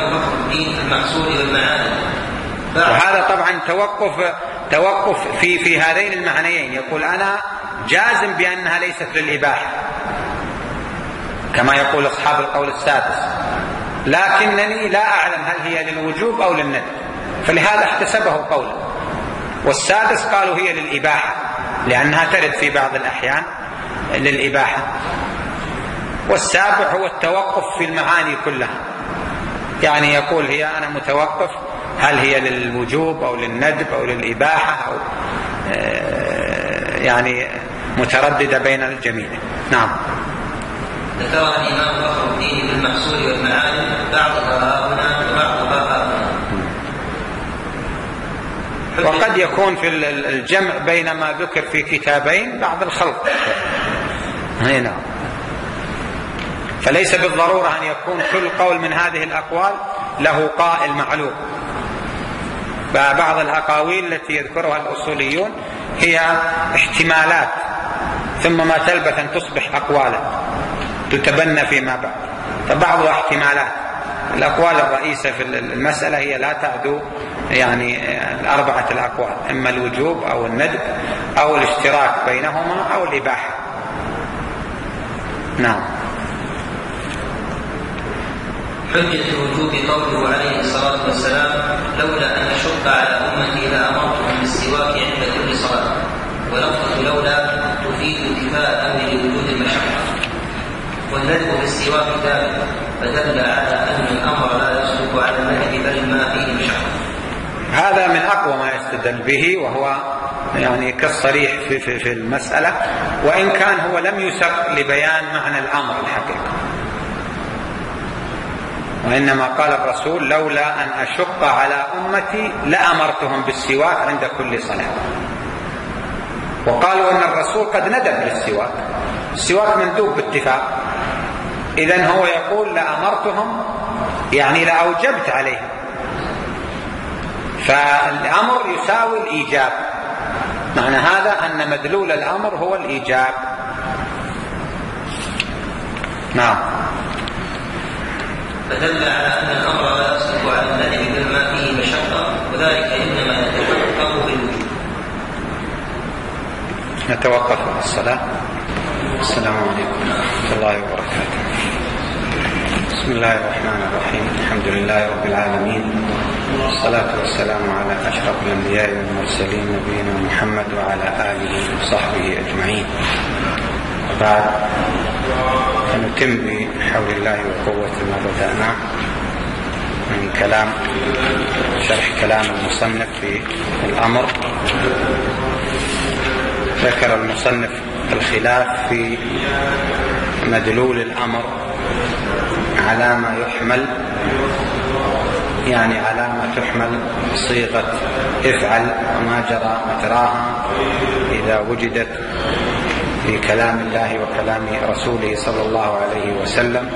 [SPEAKER 1] وهذا طبعا توقف توقف في في هذين المعنيين، يقول أنا جازم بأنها ليست للإباحة كما يقول أصحاب القول السادس، لكنني لا أعلم هل هي للوجوب أو للندب، فلهذا احتسبه قولا. والسادس قالوا هي للإباحة لأنها ترد في بعض الأحيان للإباحة. والسابع هو التوقف في المعاني كلها، يعني يقول هي أنا متوقف هل هي للوجوب أو للندب أو للإباحة، أو يعني مترددة بين الجميع. نعم.
[SPEAKER 2] ذكرها الإمام فخر الدين في المحصول والمعاني، بعضها هنا وبعضها هنا.
[SPEAKER 1] وقد يكون في الجمع بين ما ذكر في كتابين بعض الخلط هنا، فليس بالضرورة أن يكون كل قول من هذه الأقوال له قائل معلوم. بعض الأقاويل التي يذكرها الأصوليون هي احتمالات، ثم ما تلبث أن تصبح أقوالا تتبنى فيما بعد، فبعضها احتمالات. الأقوال الرئيسة في المسألة هي لا تعدو يعني الأربعة الأقوال، إما الوجوب أو الندب أو الاشتراك بينهما أو الإباحة. نعم.
[SPEAKER 2] حجة الوجوب قوله عليه الصلاة والسلام: لولا أن أشق على أمتي لأمرتهم بالسواك عند كل صلاة. ولفظة لولا تفيد انتفاء الأمر لوجود المشقة، والندب بالسواك ثابت، فدل على أن الأمر لا يصدق على الندب بل ما فيه مشقة.
[SPEAKER 1] هذا من أقوى ما يستدل به، وهو يعني كالصريح في, في, في المسألة، وإن كان هو لم يسق لبيان معنى الأمر الحقيقي، وإنما قال الرسول: لولا أن أشق على أمتي لأمرتهم بالسواك عند كل صلاة. وقالوا أن الرسول قد ندب للسواك، السواك مندوب باتفاق، إذن هو يقول لأمرتهم يعني لأوجبت عليهم، فالأمر يساوي الإيجاب، معنى هذا أن مدلول الأمر هو الإيجاب.
[SPEAKER 2] نعم. فدل على أن الأمر لا يصدق على الندب بل ما فيه مشقة، وذلك إنما يتحقق بالوجوب.
[SPEAKER 1] نتوقف على الصلاة. السلام عليكم ورحمة الله وبركاته. بسم الله الرحمن الرحيم. الحمد لله رب العالمين، والصلاة والسلام على أشرف الأنبياء والمرسلين نبينا محمد وعلى آله وصحبه أجمعين. وبعد، فنتم بحول الله وقوته ما بدأناه من كلام شرح كلام المصنف في الأمر. ذكر المصنف الخلاف في مدلول الأمر على ما يحمل، يعني على ما تحمل صيغة افعل وما جرى مجراها إذا وجدت في كلام الله وكلام رسوله صلى الله عليه وسلم.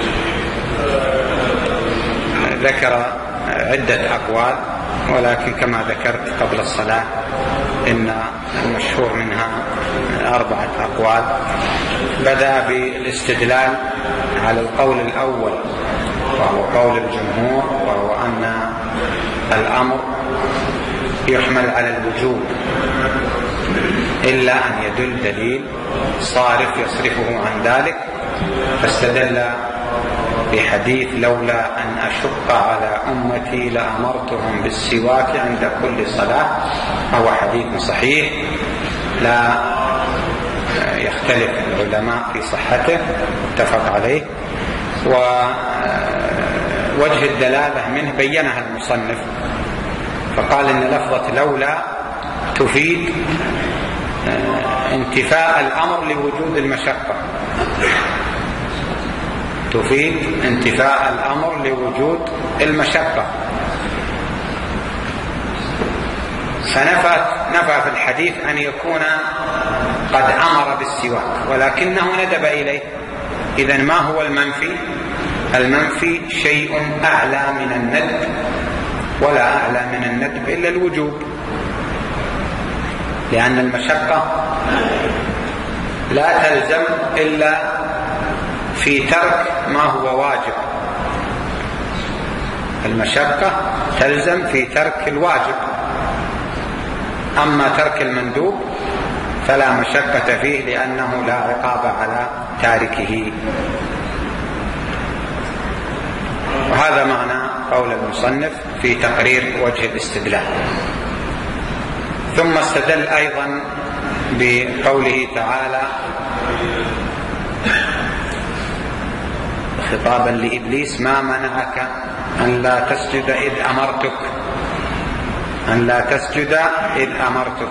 [SPEAKER 1] ذكر عدة أقوال، ولكن كما ذكرت قبل الصلاة إن المشهور منها أربعة أقوال. بدأ بالاستدلال على القول الأول وهو قول الجمهور، وهو أن الأمر يحمل على الوجوب إلا أن يدل دليل صارف يصرفه عن ذلك، فاستدل بحديث: لولا أن أشق على أمتي لأمرتهم بالسواك عند كل صلاة. هو حديث صحيح لا يختلف العلماء في صحته، متفق عليه. ووجه الدلالة منه بينها المصنف، فقال إن لفظة لولا تفيد انتفاء الأمر لوجود المشقة، تفيد انتفاء الأمر لوجود المشقة. فنفى نفى في الحديث أن يكون قد أمر بالسواك ولكنه ندب إليه. إذن ما هو المنفي؟ المنفي شيء أعلى من الندب، ولا أعلى من الندب إلا الوجوب، لأن المشقة لا تلزم إلا في ترك ما هو واجب. المشقة تلزم في ترك الواجب، أما ترك المندوب فلا مشقة فيه لأنه لا عقاب على تاركه. وهذا معنى قول المصنف في تقرير وجه الاستدلال. ثم استدل أيضا بقوله تعالى خطابا لإبليس: ما منعك أن لا تسجد إذ أمرتك أن لا تسجد إذ أمرتك.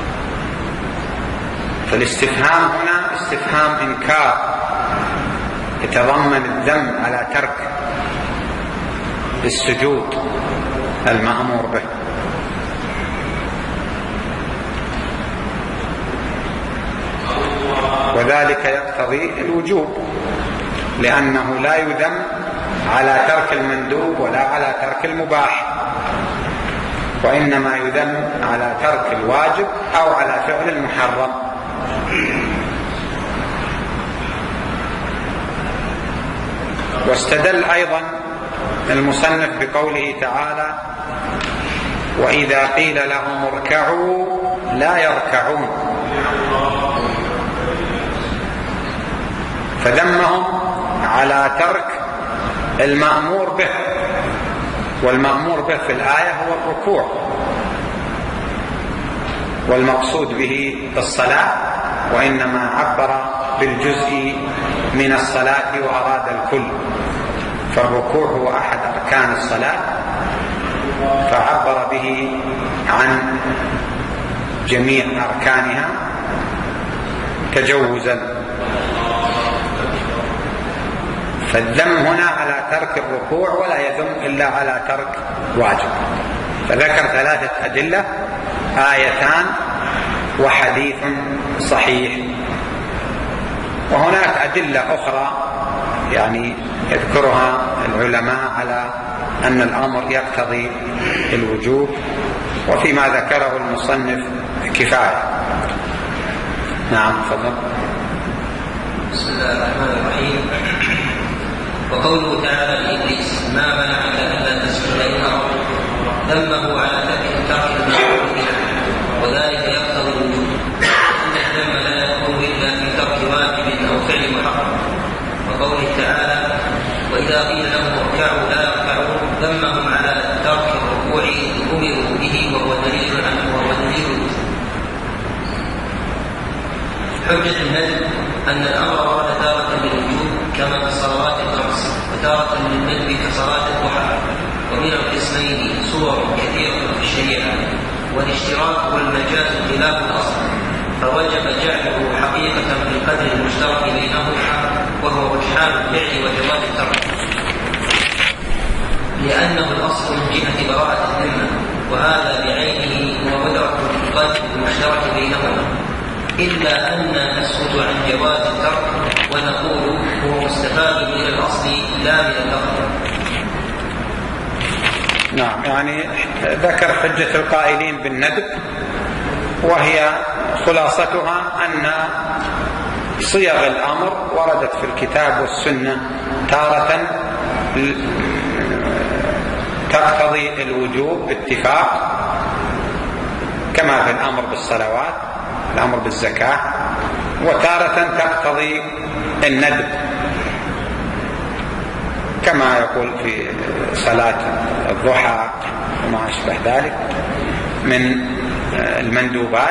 [SPEAKER 1] فالاستفهام هنا استفهام إنكار يتضمن الذم على ترك السجود المأمور به. وذلك يقتضي الوجوب، لأنه لا يذم على ترك المندوب ولا على ترك المباح، وإنما يذم على ترك الواجب أو على فعل المحرم. واستدل أيضا المصنف بقوله تعالى: وإذا قيل لهم اركعوا لا يركعون، فذمهم على ترك المأمور به، والمأمور به في الآية هو الركوع، والمقصود به الصلاة، وإنما عبر بالجزء من الصلاة وأراد الكل، فالركوع هو أحد أركان الصلاة فعبر به عن جميع أركانها تجوزا. فالذم هنا على ترك الركوع ولا يذم إلا على ترك واجب. فذكر ثلاثة أدلة: آيتان وحديث صحيح. وهناك أدلة أخرى يعني يذكرها العلماء على أن الأمر يقتضي الوجوب، وفيما ذكره المصنف كفاية. نعم، تفضل.
[SPEAKER 2] بسم الله الرحمن الرحيم. وقوله تعالى لإبليس: ما منعك ألا تسجد إذ أمرتك، ذمه على ترك المأمور به، وذلك يقتضي الوجوب، إن الذم لا يكون إلا في ترك واجب أو فعل محرم. وقوله تعالى: وإذا قيل لهم اركعوا لا يركعون، ذمهم على ترك الركوع إذ أمروا به، وهو دليل وهو دليل الوجوب. حجة الندب أن الأمر ورد تارة للوجوب كما في الصلوات الخمس، وتارة للندب كصلاة الضحى. ومن القسمين صور كثيرة في الشريعة، والاشتراك والمجاز خلاف الأصل، فوجب جعله حقيقة في القدر المشترك بينهما، وهو رجحان الفعل وجواز الترك، لأنه الأصل من جهة براءة الذمة، وهذا بعينه هو مدرك القدر المشترك بينهما، إلا أن نسكت عن جواز الترك ونقول هو مستفاد من الأصل لا من اللفظ.
[SPEAKER 1] نعم، يعني ذكر حجة القائلين بالندب، وهي خلاصتها أن صيغ الأمر وردت في الكتاب والسنة تارة تقتضي الوجوب باتفاق، كما في الأمر بالصلوات، الأمر بالزكاة، وتارة تقتضي الندب كما يقول في صلاة الضحى وما أشبه ذلك من المندوبات،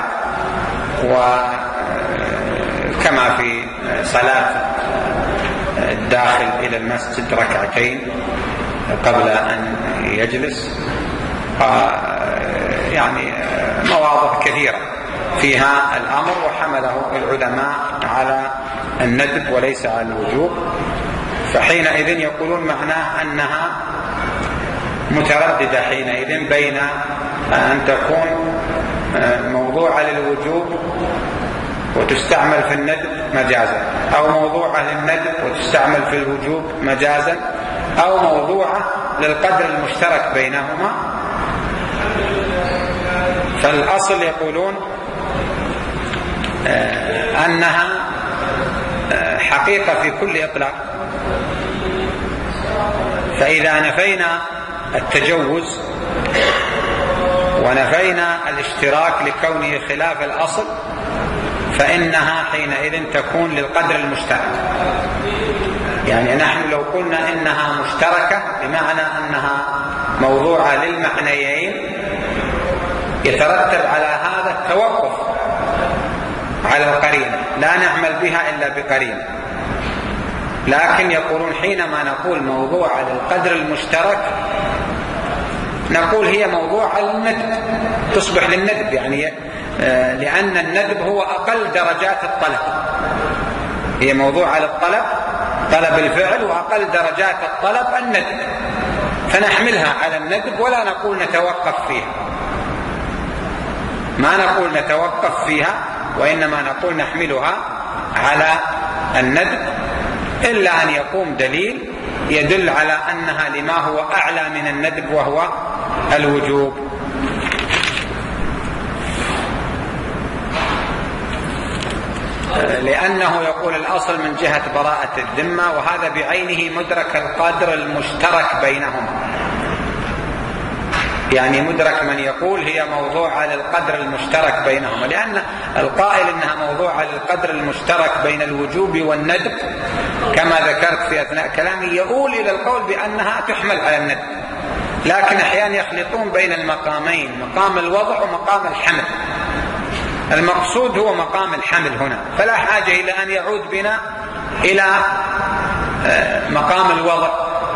[SPEAKER 1] وكما في صلاة الداخل إلى المسجد ركعتين قبل أن يجلس، يعني مواضع كثيرة فيها الأمر، وحمله العلماء على الندب وليس على الوجوب، فحينئذ يقولون معناه أنها مترددة حينئذ بين أن تكون موضوعة للوجوب وتستعمل في الندب مجازا، أو موضوعة للندب وتستعمل في الوجوب مجازا، أو موضوعة للقدر المشترك بينهما. فالأصل يقولون أنها حقيقة في كل إطلاق. فإذا نفينا التجوز ونفينا الاشتراك لكونه خلاف الأصل فإنها حينئذ تكون للقدر المشترك. يعني نحن لو قلنا إنها مشتركة بمعنى أنها موضوعة للمعنيين يترتب على هذا التوقف على القرينة، لا نعمل بها إلا بقرينة. لكن يقولون حينما نقول موضوعة للقدر المشترك نقول هي موضوعة للندب، تصبح للندب، يعني لأن الندب هو أقل درجات الطلب، هي موضوعة للطلب، طلب الفعل، وأقل درجات الطلب الندب، فنحملها على الندب ولا نقول نتوقف فيها، ما نقول نتوقف فيها، وإنما نقول نحملها على الندب، إلا أن يقوم دليل يدل على أنها لما هو أعلى من الندب وهو الوجوب. لأنه يقول الأصل من جهة براءة الذمة، وهذا بعينه مدرك القدر المشترك بينهما، يعني مدرك من يقول هي موضوعة للقدر المشترك بينهما، لأن القائل إنها موضوعة للقدر المشترك بين الوجوب والندب كما ذكرت في أثناء كلامي يقول إلى القول بأنها تحمل على الندب، لكن أحيانا يخلطون بين المقامين، مقام الوضع ومقام الحمل. المقصود هو مقام الحمل هنا، فلا حاجة إلى أن يعود بنا إلى مقام الوضع.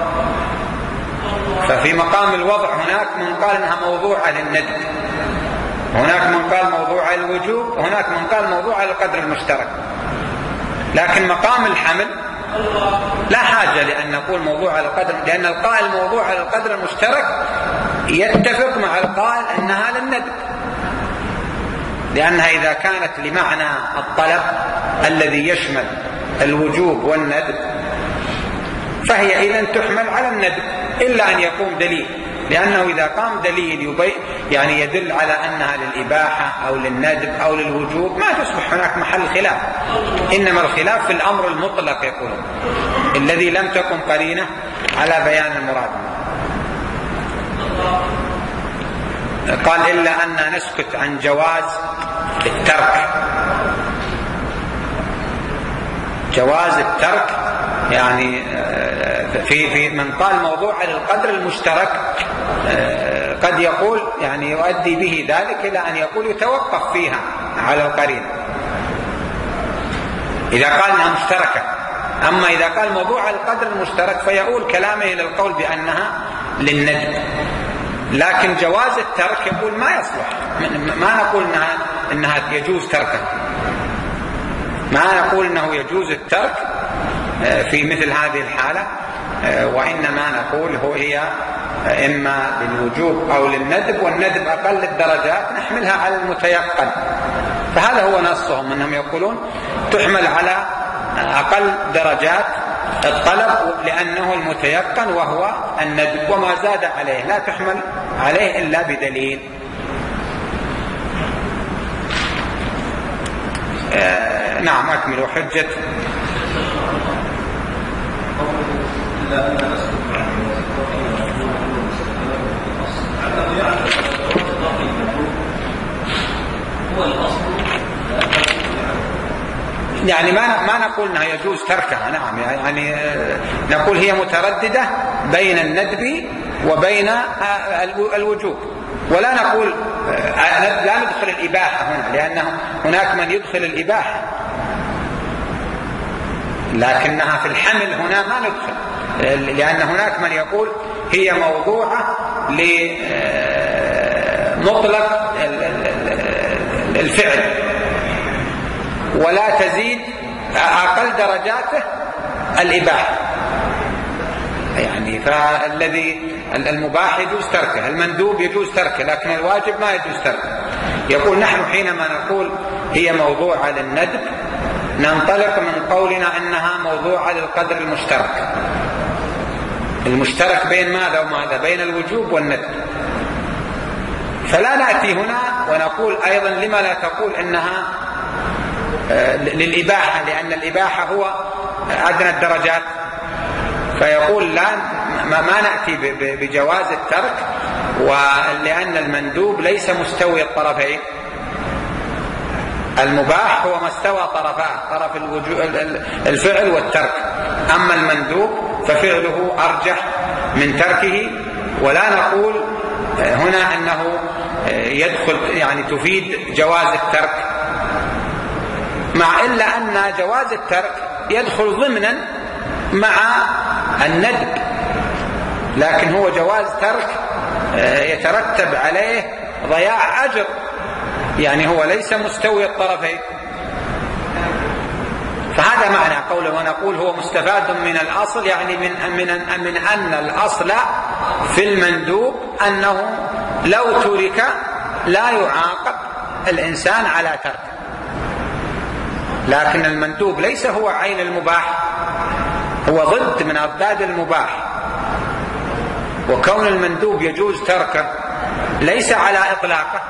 [SPEAKER 1] ففي مقام الوضع هناك من قال انها موضوعة للندب، هناك من قال موضوعة للوجوب، وهناك من قال موضوعة للقدر المشترك. لكن مقام الحمل لا حاجة لأن نقول موضوعة للقدر، لأن القائل موضوعة للقدر المشترك يتفق مع القائل أنها للندب، لأنها إذا كانت لمعنى الطلب الذي يشمل الوجوب والندب فهي إذن تحمل على الندب، إلا أن يقوم دليل، لأنه إذا قام دليل يبين يعني يدل على أنها للإباحة أو للندب أو للوجوب ما تصبح هناك محل خلاف، إنما الخلاف في الأمر المطلق يقولون الذي لم تكن قرينة على بيان المراد. قال إلا أن نسكت عن جواز الترك، جواز الترك يعني في في من قال موضوع للقدر المشترك قد يقول يعني يؤدي به ذلك إلى أن يقول يتوقف فيها على القرينة إذا قال أنها مشتركة. أما إذا قال موضوع القدر المشترك فيقول كلامه إلى القول بأنها للندب، لكن جواز الترك يقول ما يصلح، ما نقول إنها, إنها يجوز تركه، ما نقول إنه يجوز الترك في مثل هذه الحالة، وإنما نقول هو هي إما للوجوب أو للندب، والندب أقل الدرجات نحملها على المتيقن. فهذا هو نصهم أنهم يقولون تحمل على أقل درجات الطلب لأنه المتيقن وهو الندب، وما زاد عليه لا تحمل عليه إلا بدليل. آه نعم أكمل حجة. يعني ما ما نقول انها يجوز تركها، نعم يعني نقول هي مترددة بين الندب وبين الوجوب، ولا نقول لا ندخل الإباحة هنا، لأنه هناك من يدخل الإباحة، لكنها في الحمل هنا ما ندخل، لأن هناك من يقول هي موضوعة لمطلق الفعل، ولا تزيد أقل درجاته الإباحة. يعني فالذي المباح يجوز تركه، المندوب يجوز تركه، لكن الواجب ما يجوز تركه. يقول نحن حينما نقول هي موضوعة للندب ننطلق من قولنا أنها موضوعة للقدر المشترك، المشترك بين ماذا وماذا؟ بين الوجوب والندب. فلا نأتي هنا ونقول أيضا لما لا تقول إنها للإباحة، لأن الإباحة هو أدنى الدرجات. فيقول لا، ما نأتي بجواز الترك، ولأن المندوب ليس مستوي الطرفين. المباح هو ما استوى طرفاه، طرف الفعل والترك. أما المندوب ففعله أرجح من تركه. ولا نقول هنا أنه يدخل يعني تفيد جواز الترك، مع إلا أن جواز الترك يدخل ضمنا مع الندب، لكن هو جواز ترك يترتب عليه ضياع أجر، يعني هو ليس مستوي الطرفين. فهذا معنى قوله ونقول هو مستفاد من الأصل، يعني من, من, من أن الأصل في المندوب أنه لو ترك لا يعاقب الإنسان على تركه، لكن المندوب ليس هو عين المباح، هو ضد من أضداد المباح. وكون المندوب يجوز تركه ليس على إطلاقه،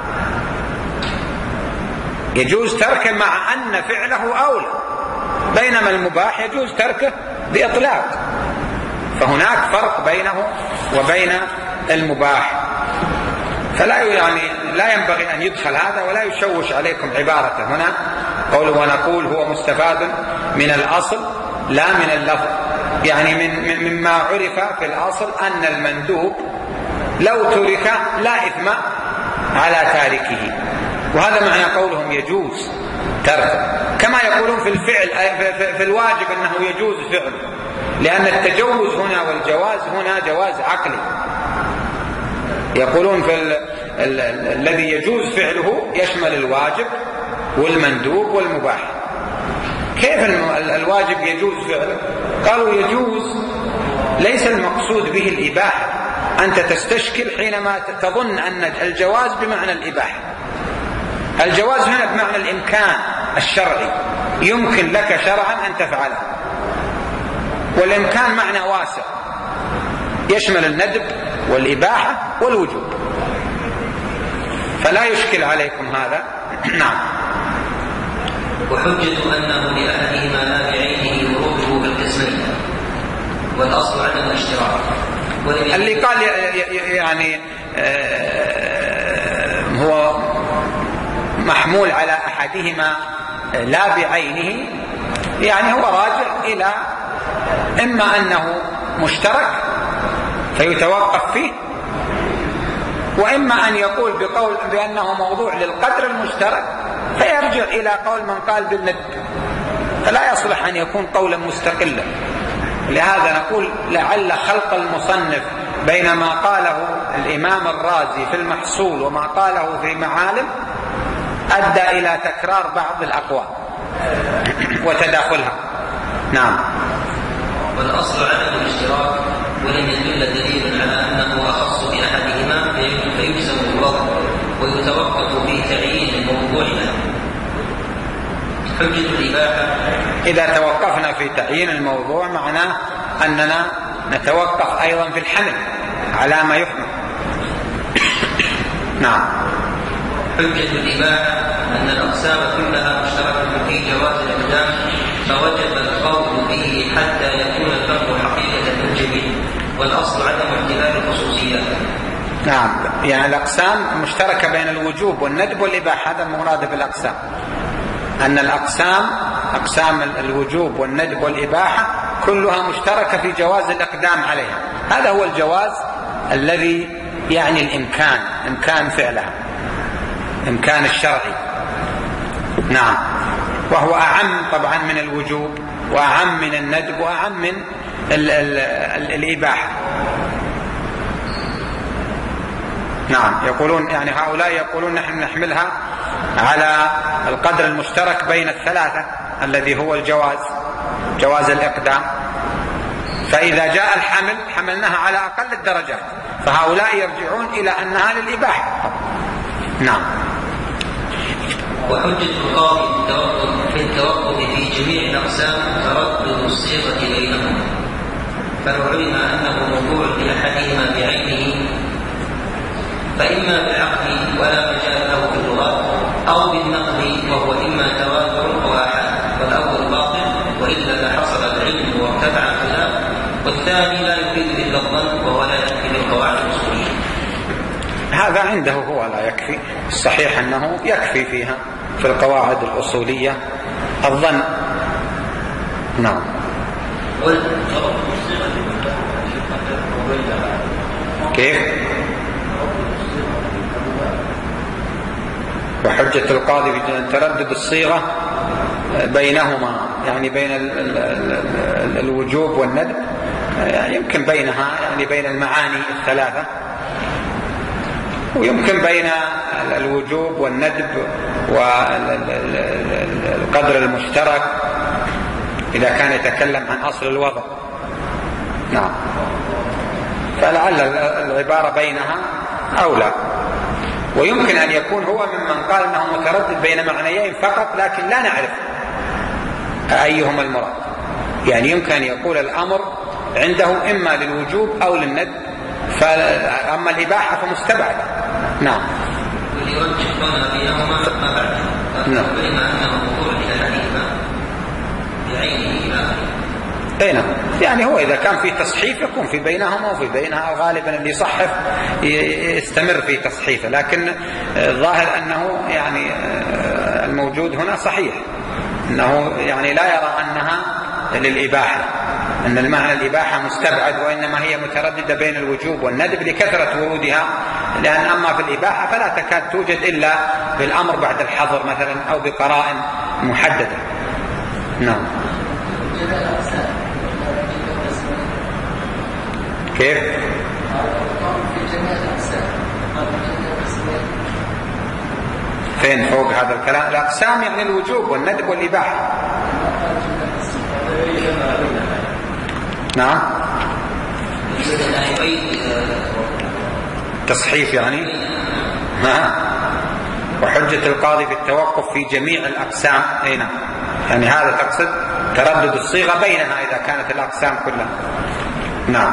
[SPEAKER 1] يجوز تركه مع أن فعله أولى، بينما المباح يجوز تركه بإطلاق. فهناك فرق بينه وبين المباح. فلا يعني لا ينبغي أن يدخل هذا ولا يشوش عليكم عبارته هنا قوله ونقول هو مستفاد من الأصل لا من اللفظ، يعني من مما عرف في الأصل أن المندوب لو ترك لا إثم على تاركه. وهذا معنى قولهم يجوز تركه، كما يقولون في الفعل في الواجب أنه يجوز فعله، لأن التجوز هنا والجواز هنا جواز عقلي. يقولون في ال ال ال الذي يجوز فعله يشمل الواجب والمندوب والمباح. كيف الواجب يجوز فعله؟ قالوا يجوز ليس المقصود به الإباحة، أنت تستشكل حينما تظن أن الجواز بمعنى الإباحة. الجواز هنا بمعنى الإمكان الشرعي، يمكن لك شرعا أن تفعله، والإمكان معنى واسع يشمل الندب والإباحة والوجوب، فلا يشكل عليكم هذا. نعم.
[SPEAKER 2] وحجة أنه لأحدهما لا بعينه وروده بالقسمين، والأصل عدم الاشتراك.
[SPEAKER 1] اللي قال يعني هو محمول على أحدهما لا بعينه، يعني هو راجع إلى إما أنه مشترك فيتوقف فيه، وإما أن يقول بقول بأنه موضوع للقدر المشترك فيرجع إلى قول من قال بالندب، فلا يصلح أن يكون قولا مستقلا. لهذا نقول لعل خلق المصنف بين ما قاله الإمام الرازي في المحصول وما قاله في معالم أدى إلى تكرار بعض الأقوال وتداخلها. نعم.
[SPEAKER 2] والأصل عدم الاشتراك، ولم يدل دليل على أنه أخص بأحدهما فيجزم الوضع ويتوقف في تعيين الموضوع له. حجة الإباحة
[SPEAKER 1] إذا توقفنا في تعيين الموضوع معناه أننا نتوقف أيضا في الحمل على ما يحمل. نعم.
[SPEAKER 2] حجة الإباحة أن الأقسام كلها مشتركة في جواز الإقدام، فوجب القول به حتى يكون الفرق حقيقة الجميع، والأصل عدم اعتبار الخصوصيات.
[SPEAKER 1] نعم، يعني الأقسام مشتركة بين الوجوب والندب والإباحة، هذا المراد بالأقسام، أن الأقسام أقسام الوجوب والندب والإباحة كلها مشتركة في جواز الإقدام عليها. هذا هو الجواز الذي يعني الإمكان، إمكان فعلها، إمكان الشرعي. نعم. وهو أعم طبعا من الوجوب وأعم من الندب وأعم من ال ال ال الإباحة. نعم. يقولون يعني هؤلاء يقولون نحن نحملها على القدر المشترك بين الثلاثة الذي هو الجواز، جواز الإقدام. فإذا جاء الحمل حملناها على أقل الدرجات، فهؤلاء يرجعون إلى أنها للإباحة. نعم.
[SPEAKER 2] وحجة القاضي في التوقف في جميع الأقسام تردد الصيغة بينهما، فلو علم أنه موضوع لأحدهما بعينه فإما بالعقل ولا مجال له في اللغات، أو بالنقل وهو إما تواتر أو آحاد، والأول باطل وإلا لحصل العلم وارتفع الخلاف، والثاني لا يفيد إلا الظن وهو لا يكفي بالقواعد الأصولية.
[SPEAKER 1] هذا عنده هو لا يكفي، الصحيح أنه يكفي فيها في القواعد الأصولية الظن. نعم. كيف؟ وحجة القاضي في تردد الصيغة بينهما، يعني بين ال ال ال الوجوب والندب، يعني يمكن بينها يعني بين المعاني الثلاثة، ويمكن بين الوجوب والندب والقدر المشترك إذا كان يتكلم عن أصل الوضع. نعم. فلعل العبارة بينها أولى. ويمكن أن يكون هو ممن قال أنه متردد بين معنيين فقط، لكن لا نعرف أيهما المراد. يعني يمكن أن يقول الأمر عنده إما للوجوب أو للندب، فأما الإباحة فمستبعد. نعم.
[SPEAKER 2] وليرجحنا بينهما ما بعد.
[SPEAKER 1] نعم.
[SPEAKER 2] بما أنه موضوع لأحدهما بعينه إلى آخره.
[SPEAKER 1] اي نعم. يعني هو إذا كان في تصحيف يكون في بينهما وفي بينها، غالبا اللي يصحف يستمر في تصحيفه، لكن الظاهر أنه يعني الموجود هنا صحيح، أنه يعني لا يرى أنها للإباحة، أن المعنى الإباحة مستبعد، وإنما هي مترددة بين الوجوب والندب لكثرة ورودها، لأن أما في الإباحة فلا تكاد توجد إلا بالأمر بعد الحظر مثلا أو بقرائن محددة. نعم. كيف؟ فين فوق هذا الكلام؟ الأقسام يعني الوجوب والندب والإباحة. نعم. تصحيف يعني. نعم. وحجة القاضي في التوقف في جميع الأقسام. أي نعم. يعني هذا تقصد تردد الصيغة بينها إذا كانت الأقسام كلها. نعم.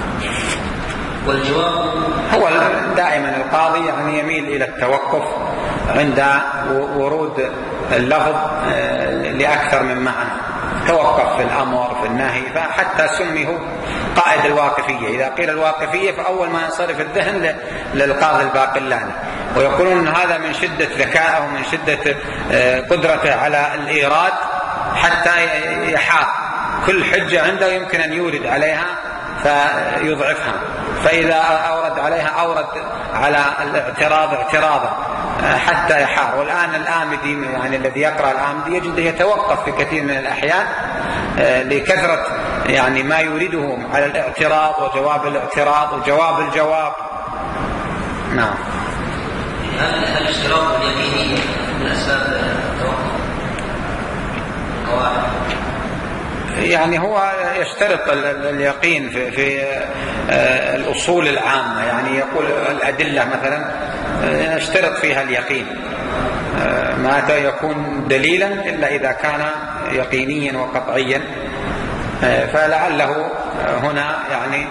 [SPEAKER 2] والجواب
[SPEAKER 1] هو دائما القاضي يعني يميل إلى التوقف عند ورود اللفظ لأكثر من معنى، توقف في الأمر في النهي، فحتى سمي هو قائد الواقفية. إذا قيل الواقفية فأول ما ينصرف الذهن للقاضي الباقلاني، ويقولون أن هذا من شدة ذكائه ومن شدة قدرته على الإيراد حتى يحاط كل حجة عنده يمكن أن يورد عليها فيضعفها، فإذا أورد عليها أورد على الاعتراض اعتراضا حتى يحار. والآن الآمدي يعني الذي يقرأ الآمدي يجد يتوقف في كثير من الأحيان لكثرة يعني ما يريده على الاعتراض وجواب الاعتراض وجواب الجواب. نعم.
[SPEAKER 2] هل الاشتراط اليقيني من أسباب التوقف؟ قواعد
[SPEAKER 1] يعني هو يشترط اليقين في, في الأصول العامة، يعني يقول الأدلة مثلا يشترط فيها اليقين، ما يكون دليلا إلا إذا كان يقينيا وقطعيا، فلعله هنا يعني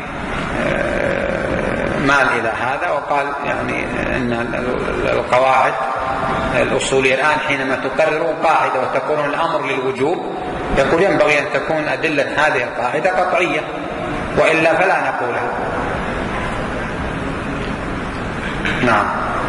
[SPEAKER 1] مال إلى هذا وقال يعني أن القواعد الأصولية الآن حينما تقرر قاعدة وتكون الأمر للوجوب يقول ينبغي أن تكون أدلة هذه القاعدة قطعية، وإلا فلا نقولها. نعم.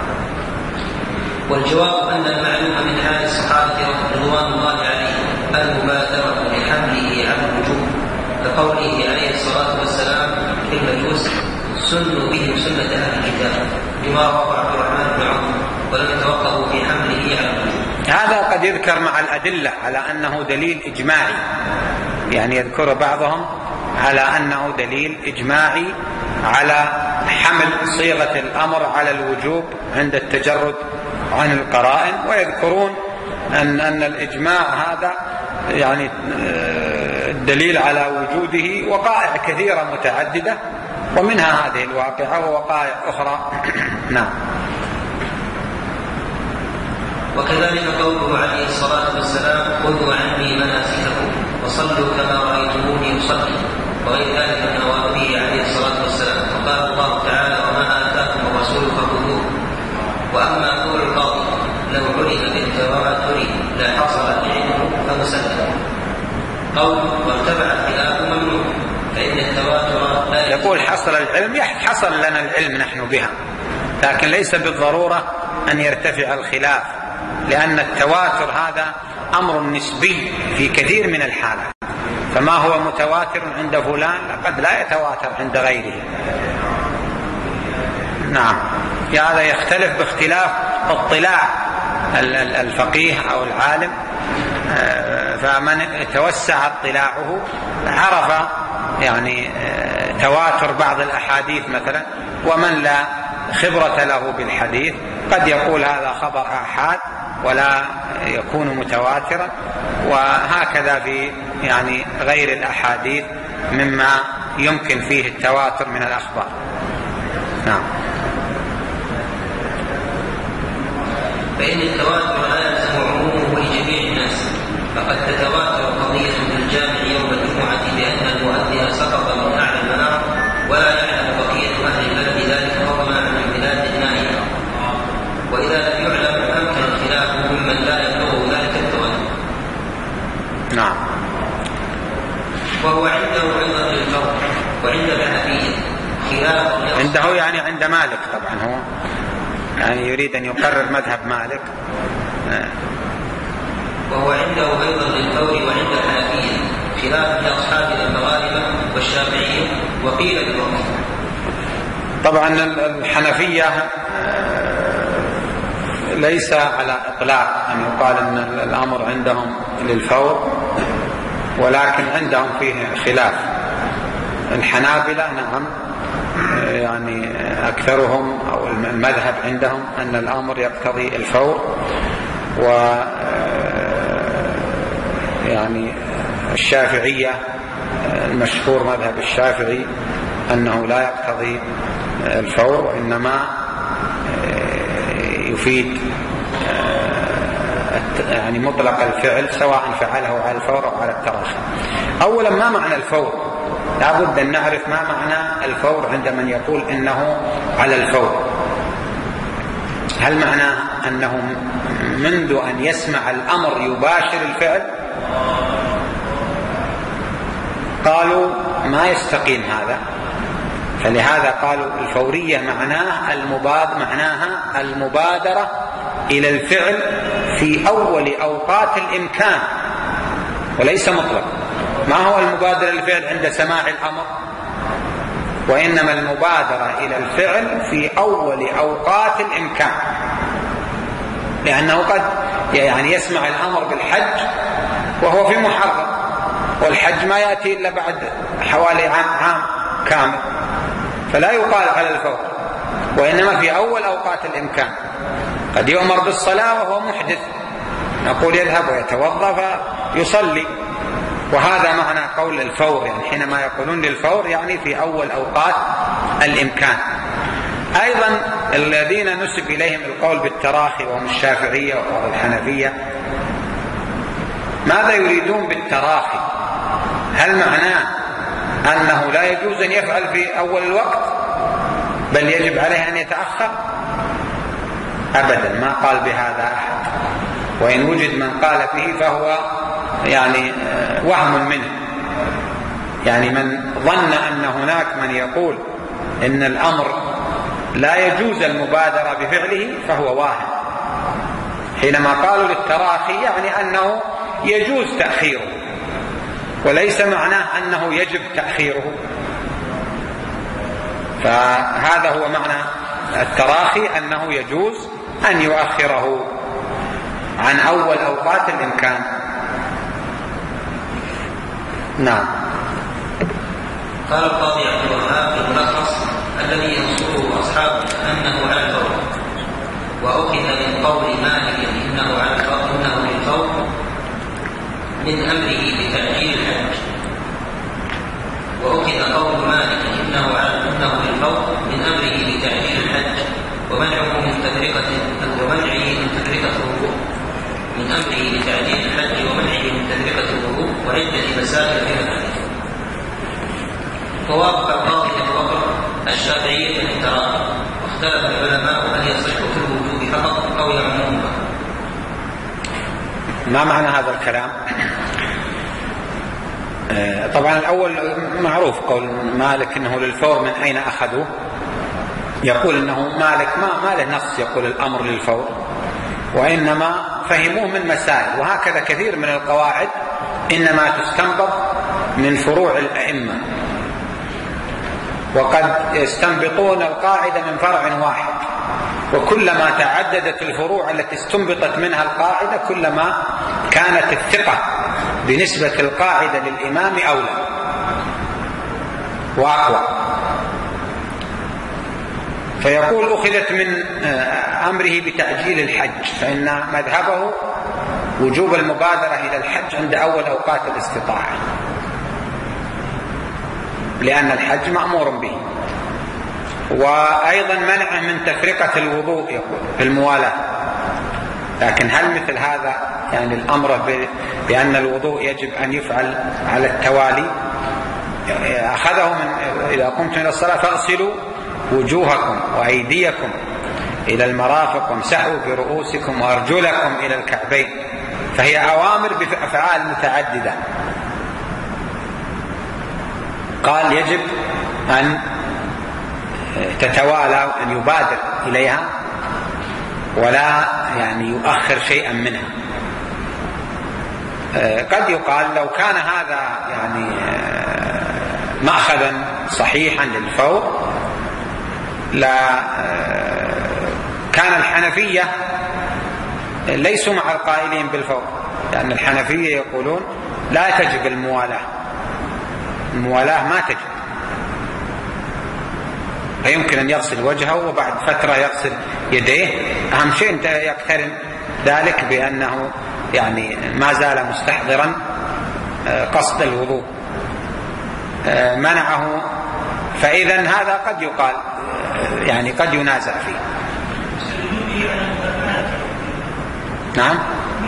[SPEAKER 2] والجواب أن المعلوم من حال الصحابة رضوان الله عليهم المبادرة لحمله على الوجوب، كقوله عليه الصلاة والسلام في المجوس: سنوا بهم سنة أهل الكتاب، بما رواه عبد الرحمن بن عوف، ولم يتوقفوا في حمله على الوجوب.
[SPEAKER 1] هذا قد يذكر مع الأدلة على أنه دليل إجماعي، يعني يذكر بعضهم على أنه دليل إجماعي على حمل صيغة الأمر على الوجوب عند التجرد عن القرائن، ويذكرون أن, أن الإجماع هذا يعني الدليل على وجوده وقائع كثيرة متعددة، ومنها هذه الواقعة ووقائع أخرى. نعم.
[SPEAKER 2] وكذلك قوله عليه الصلاة والسلام: خذوا عني مناسككم وصلوا كما رأيتموني أصلي، وغير ذلك من أوامره عليه الصلاة والسلام. وقال الله تعالى: وما آتاكم الرسول فخذوه. وأما قول القاضي: لو علم بالتواتر لحصل العلم فمسلم، قول وارتفع الخلاف ممنوع، فإن التواتر لا
[SPEAKER 1] يقول حصل العلم، حصل لنا العلم نحن بها، لكن ليس بالضرورة أن يرتفع الخلاف، لأن التواتر هذا أمر نسبي في كثير من الحالات، فما هو متواتر عند فلان قد لا يتواتر عند غيره. نعم، هذا يختلف باختلاف اطلاع الفقيه أو العالم، فمن توسع اطلاعه عرف يعني تواتر بعض الأحاديث مثلا، ومن لا خبرة له بالحديث قد يقول هذا خبر آحاد ولا يكون متواترا، وهكذا في يعني غير الأحاديث مما يمكن فيه التواتر من الأخبار. نعم.
[SPEAKER 2] فإن التواتر لا يلزم عمومه لجميع الناس، فقد تتواتر قضية في الجامع يوم الجمعة بأن المؤذن سقط من أعلى المنار ولا يعلم بقية أهل البلد ذلك فضلا عن البلاد النائية، وإذا لم يعلم أمكن الخلاف ممن لا يبلغه ذلك التواتر.
[SPEAKER 1] نعم.
[SPEAKER 2] وهو عنده أيضا للفرق، وعند الحنفية خلاف
[SPEAKER 1] عنده يعني عند مالك طبعا، هو يعني يريد أن يقرر مذهب مالك.
[SPEAKER 2] وهو عنده أيضا للفور وعند الحنفية خلاف لأصحاب المغاربة والشافعية وقيل للوقت.
[SPEAKER 1] طبعا الحنفية ليس على إطلاق أن يقال أن الأمر عندهم للفور، ولكن عندهم فيه خلاف. الحنابلة نعم يعني أكثرهم أو المذهب عندهم أن الأمر يقتضي الفور، و يعني الشافعية المشهور مذهب الشافعي أنه لا يقتضي الفور، وإنما يفيد يعني مطلق الفعل سواء فعله على الفور أو على التراخي. أولا، ما معنى الفور؟ لا بد أن نعرف ما معنى الفور عند من يقول إنه على الفور. هل معناه أنه منذ أن يسمع الأمر يباشر الفعل؟ قالوا ما يستقيم هذا، فلهذا قالوا الفورية معناه المباد معناها المبادرة إلى الفعل في أول أوقات الإمكان، وليس مطلق. ما هو المبادرة للفعل عند سماع الأمر؟ وإنما المبادرة إلى الفعل في أول أوقات الإمكان، لأنه قد يعني يسمع الأمر بالحج وهو في محرم، والحج ما يأتي إلا بعد حوالي عام, عام كامل، فلا يقال على الفور، وإنما في أول أوقات الإمكان. قد يؤمر بالصلاة وهو محدث، نقول يذهب ويتوضأ فيصلي، وهذا معنى قول الفور، يعني حينما يقولون للفور يعني في أول أوقات الإمكان. أيضا الذين نسب إليهم القول بالتراخي وهم الشافعية وبعض الحنفية، ماذا يريدون بالتراخي؟ هل معناه أنه لا يجوز أن يفعل في أول الوقت بل يجب عليه أن يتأخر؟ أبدا، ما قال بهذا أحد، وإن وجد من قال به فهو يعني وهم منه، يعني من ظن أن هناك من يقول إن الأمر لا يجوز المبادرة بفعله فهو واهم. حينما قالوا للتراخي يعني أنه يجوز تأخيره، وليس معناه أنه يجب تأخيره. فهذا هو معنى التراخي، أنه يجوز أن يؤخره عن أول أوقات الإمكان. نعم.
[SPEAKER 2] قال القاضي عبد الوهاب في الملخص: الذي ينصره أصحابه أنه على الفور، وأخذ من قول من أمره بتأجيل الحج. وأخذ قول مالك إنه إنه للفور من أمره بتأجيل الحج ومنعه من تفرقة ومنعه من تفرقة الوضوء من أمره بتعجيل الحج ومنعه من تفرقة الوضوء وعدة مسائل في الحديث. ووافق القاضي أبو بكر الشافعية في التراخي، واختلف العلماء هل يصح في الوجوب فقط أو يعموم.
[SPEAKER 1] ما معنى هذا الكلام؟ طبعا الأول معروف قول مالك إنه للفور، من أين أخذوه؟ يقول إنه مالك ما, ما له نص يقول الأمر للفور، وإنما فهموه من مسائل، وهكذا كثير من القواعد إنما تستنبط من فروع الأئمة، وقد يستنبطون القاعدة من فرع واحد، وكلما تعددت الفروع التي استنبطت منها القاعدة كلما كانت الثقة بنسبة القاعدة للإمام أولى وأقوى. فيقول أخذت من أمره بتعجيل الحج، فإن مذهبه وجوب المبادرة إلى الحج عند أول أوقات الاستطاعة، لأن الحج مأمور به. وأيضا منعه من تفرقة الوضوء يقول في الموالاة. لكن هل مثل هذا يعني الأمر بأن الوضوء يجب أن يفعل على التوالي؟ أخذه من إذا قمتم إلى الصلاة فاغسلوا وجوهكم وأيديكم إلى المرافق وامسحوا برؤوسكم وأرجلكم إلى الكعبين، فهي أوامر بأفعال متعددة. قال يجب أن تتوالى وأن يبادر إليها ولا يعني يؤخر شيئا منها. قد يقال لو كان هذا يعني مأخذا صحيحا للفور لا كان الحنفية ليسوا مع القائلين بالفور، لأن الحنفية يقولون لا تجب الموالاة، الموالاة ما تجب، فيمكن أن يغسل وجهه وبعد فترة يغسل يديه. أهم شيء أنت يقترن ذلك بأنه يعني ما زال مستحضرا قصد الوضوء، منعه. فإذا هذا قد يقال يعني قد ينازع فيه. نعم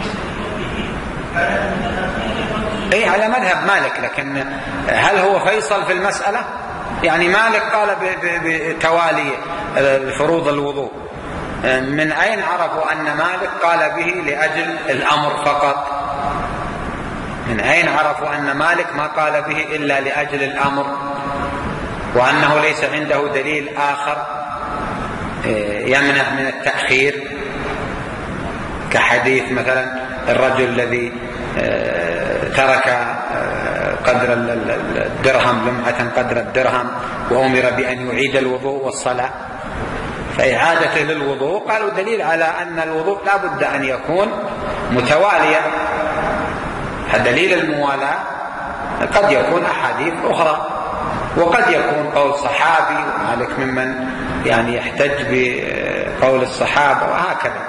[SPEAKER 1] اي على مذهب مالك، لكن هل هو فيصل في المسألة؟ يعني مالك قال بتوالي فروض الوضوء، من أين عرفوا أن مالك قال به لأجل الأمر فقط؟ من أين عرفوا أن مالك ما قال به إلا لأجل الأمر، وأنه ليس عنده دليل آخر يمنع من التأخير، كحديث مثلا الرجل الذي ترك قدر الدرهم لمعة قدر الدرهم وأمر بأن يعيد الوضوء والصلاة، فإعادته للوضوء قالوا دليل على أن الوضوء لا بد أن يكون متواليا. دليل الموالاة قد يكون أحاديث أخرى، وقد يكون قول صحابي، ومالك ممن يعني يحتج بقول الصحابة وهكذا.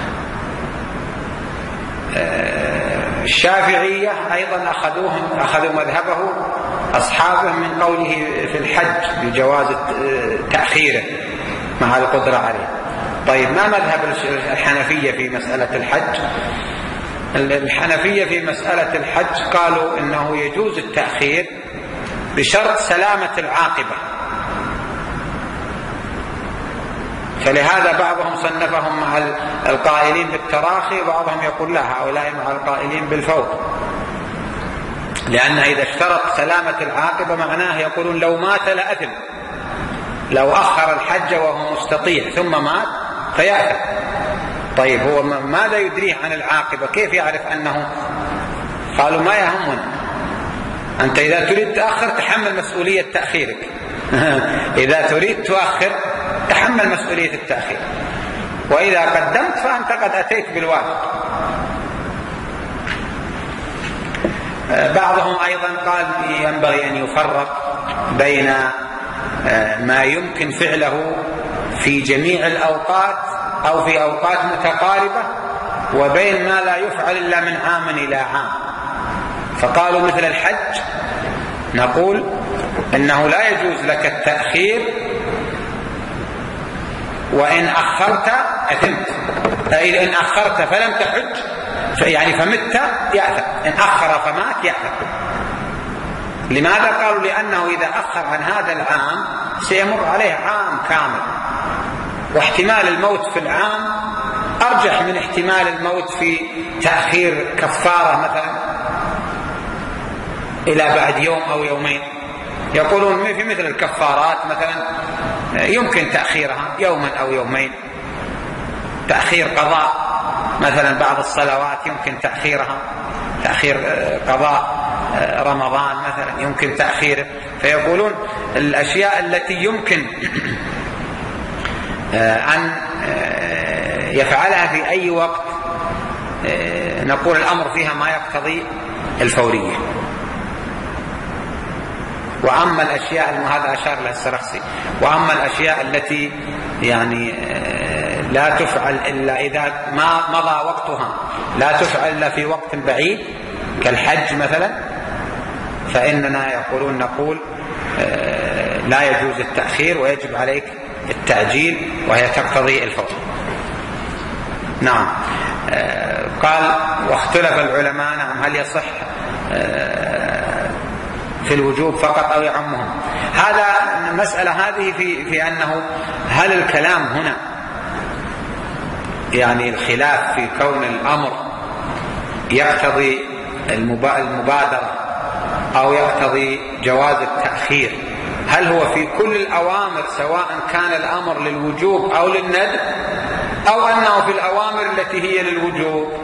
[SPEAKER 1] الشافعية أيضا أخذوه أخذوا مذهبه أصحابه من قوله في الحج بجواز تأخيره مع القدرة عليه. طيب ما مذهب الحنفية في مسألة الحج؟ الحنفية في مسألة الحج قالوا إنه يجوز التأخير بشرط سلامة العاقبة، فلهذا بعضهم صنفهم مع القائلين بالتراخي، وبعضهم يقول لا، هؤلاء مع القائلين بالفوت، لأن إذا اشترط سلامة العاقبة معناه يقولون لو مات لأثم، لو أخر الحج وهو مستطيع ثم مات فيأثم. طيب هو ماذا يدريه عن العاقبة؟ كيف يعرف أنه؟ قالوا ما يهمنا، أنت إذا تريد تأخر تحمل مسؤولية تأخيرك إذا تريد تؤخر تحمل مسؤولية التأخير، وإذا قدمت فأنت قد أتيت بالواجب. بعضهم أيضا قال ينبغي أن يفرق بين ما يمكن فعله في جميع الأوقات أو في أوقات متقاربة، وبين ما لا يفعل إلا من عام إلى عام. فقالوا مثل الحج نقول إنه لا يجوز لك التأخير، وإن أخرت أثمت، إن أخرت فلم تحج يعني فمت يأثم، إن أخر فمات يأثم. لماذا؟ قالوا لأنه إذا أخر عن هذا العام سيمر عليه عام كامل، واحتمال الموت في العام أرجح من احتمال الموت في تأخير كفارة مثلا إلى بعد يوم أو يومين. يقولون في مثل الكفارات مثلا يمكن تأخيرها يوما أو يومين، تأخير قضاء مثلا بعض الصلوات يمكن تأخيرها، تأخير قضاء رمضان مثلا يمكن تأخيره. فيقولون الأشياء التي يمكن أن يفعلها في أي وقت نقول الأمر فيها ما يقتضي الفورية. وأما الأشياء، هذا أشار لها السرخسي، وأما الأشياء التي يعني لا تفعل إلا إذا ما مضى وقتها، لا تفعل إلا في وقت بعيد كالحج مثلا، فإننا يقولون نقول لا يجوز التأخير ويجب عليك التعجيل، وهي تقتضي الفور. نعم. قال واختلف العلماء نعم هل يصح في الوجوب فقط أو يعمهم. هذا المسألة هذه في, في أنه هل الكلام هنا يعني الخلاف في كون الأمر يقتضي المبادرة أو يقتضي جواز التأخير، هل هو في كل الأوامر سواء كان الأمر للوجوب أو للندب، أو أنه في الأوامر التي هي للوجوب؟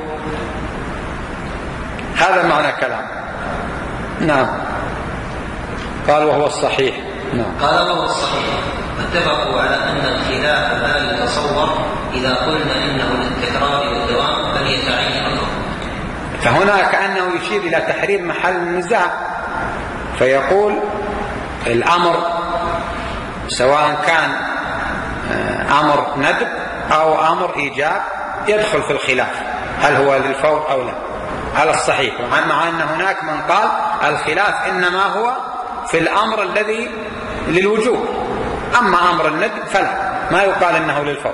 [SPEAKER 1] هذا معنى كلام. نعم. قال وهو الصحيح. نعم.
[SPEAKER 2] قال وهو الصحيح. اتفقوا على أن الخلاف لا يتصور إذا قلنا إنه للتكرار والدوام بل يتعين الأمر.
[SPEAKER 1] فهنا كأنه يشير إلى تحرير محل النزاع، فيقول الأمر سواء كان أمر ندب أو أمر إيجاب يدخل في الخلاف هل هو للفور أو لا، على الصحيح، مع أن هناك من قال الخلاف إنما هو في الأمر الذي للوجوب، أما أمر الندب فلا، ما يقال إنه للفور.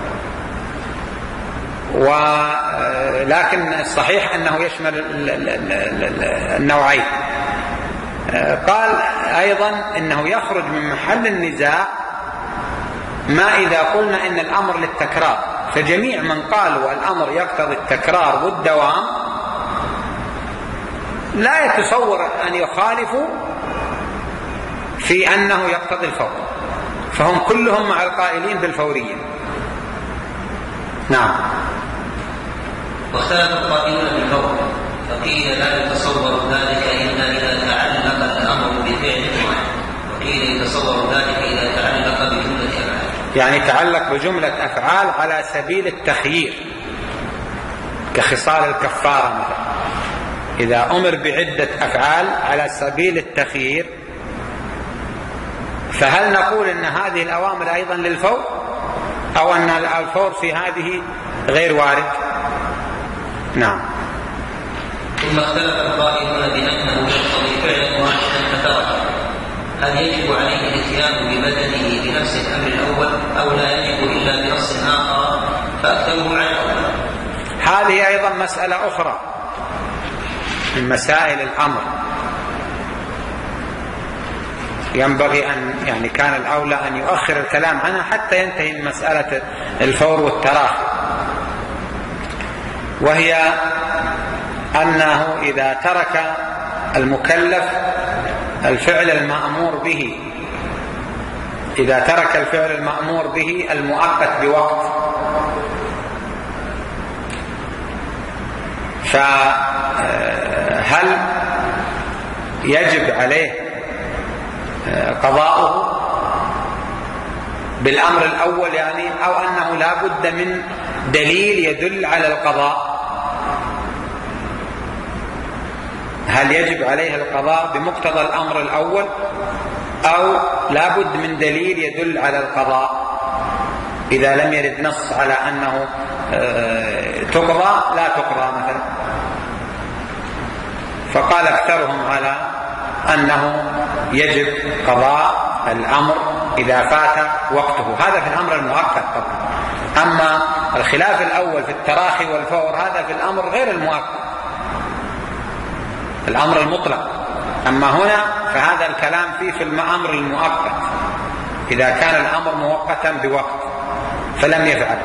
[SPEAKER 1] ولكن الصحيح أنه يشمل النوعين. قال أيضا إنه يخرج من محل النزاع ما إذا قلنا إن الأمر للتكرار، فجميع من قالوا الأمر يقتضي التكرار والدوام لا يتصور أن يخالفوا في أنه يقتضي الفور، فهم كلهم مع القائلين بالفورية. نعم.
[SPEAKER 2] واختلف القائلون بالفور، فقيل لا يتصور ذلك إلا إذا تعلق الأمر بفعل واحد، وقيل يتصور ذلك إذا تعلق بجملة أفعال،
[SPEAKER 1] يعني تعلق بجملة أفعال على سبيل التخيير كخصال الكفارة مثلا، إذا أمر بعدة أفعال على سبيل التخيير، فهل نقول إن هذه الأوامر أيضا للفور أو أن الفور في هذه غير وارد؟ نعم.
[SPEAKER 2] ثم اختلف القائلون بأنه يقتضي فعلا واحدا فتركه، هل يجب عليه الاتيان ببدنه بنفس الأمر الأول أو لا يجب إلا بنص آخر، فأكثرهم على الأول.
[SPEAKER 1] هذه أيضا مسألة أخرى من مسائل الأمر، ينبغي أن يعني كان الأولى أن يؤخر الكلام عنها حتى ينتهي من مسألة الفور والتراخي، وهي أنه إذا ترك المكلف الفعل المأمور به، إذا ترك الفعل المأمور به المؤقت بوقت، فهل يجب عليه قضاؤه بالأمر الأول يعني، أو أنه لا بد من دليل يدل على القضاء؟ هل يجب عليه القضاء بمقتضى الأمر الأول أو لا بد من دليل يدل على القضاء؟ إذا لم يرد نص على أنه تقضى لا تقضى مثلا. فقال أكثرهم على أنه يجب قضاء الأمر إذا فات وقته، هذا في الأمر المؤقت طبعا. أما الخلاف الأول في التراخي والفور هذا في الأمر غير المؤقت، الأمر المطلق. أما هنا فهذا الكلام فيه في الأمر المؤقت، إذا كان الأمر مؤقتا بوقت فلم يفعل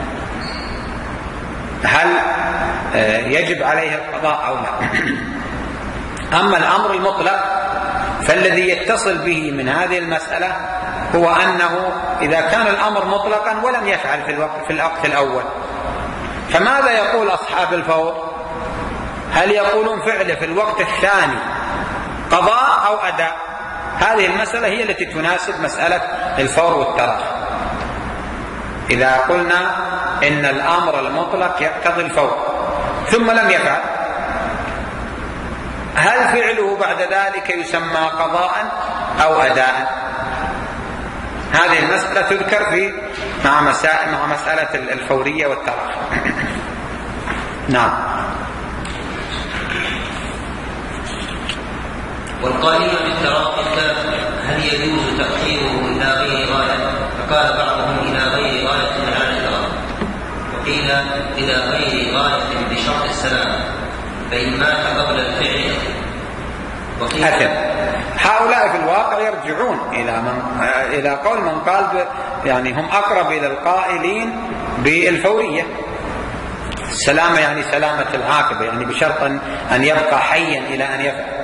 [SPEAKER 1] هل يجب عليه القضاء أو لا. أما الأمر المطلق فالذي يتصل به من هذه المسألة هو أنه إذا كان الأمر مطلقا ولم يفعل في الوقت, في الوقت الأول، فماذا يقول أصحاب الفور؟ هل يقولون فعله في الوقت الثاني قضاء أو أداء؟ هذه المسألة هي التي تناسب مسألة الفور والتراخي. إذا قلنا إن الأمر المطلق يقتضي الفور ثم لم يفعل، هل فعله بعد ذلك يسمى قضاء أو أداء؟ هذه المسألة تذكر في مع مسائل مع مسألة الفورية والتراخي. نعم.
[SPEAKER 2] والقائل بالتراخي الكافر هل يجوز تأخيره إلى غير غاية؟ فقال بعضهم إلى غير غاية على الإضرار، وقيل إلى غير غاية بشرط السلام، فإن مات قبل الفعل وقيل
[SPEAKER 1] أثم. هؤلاء في الواقع يرجعون إلى من إلى قول من قال يعني هم أقرب إلى القائلين بالفورية، السلامة يعني سلامة العاقبة، يعني بشرط أن يبقى حيا إلى أن يفعل.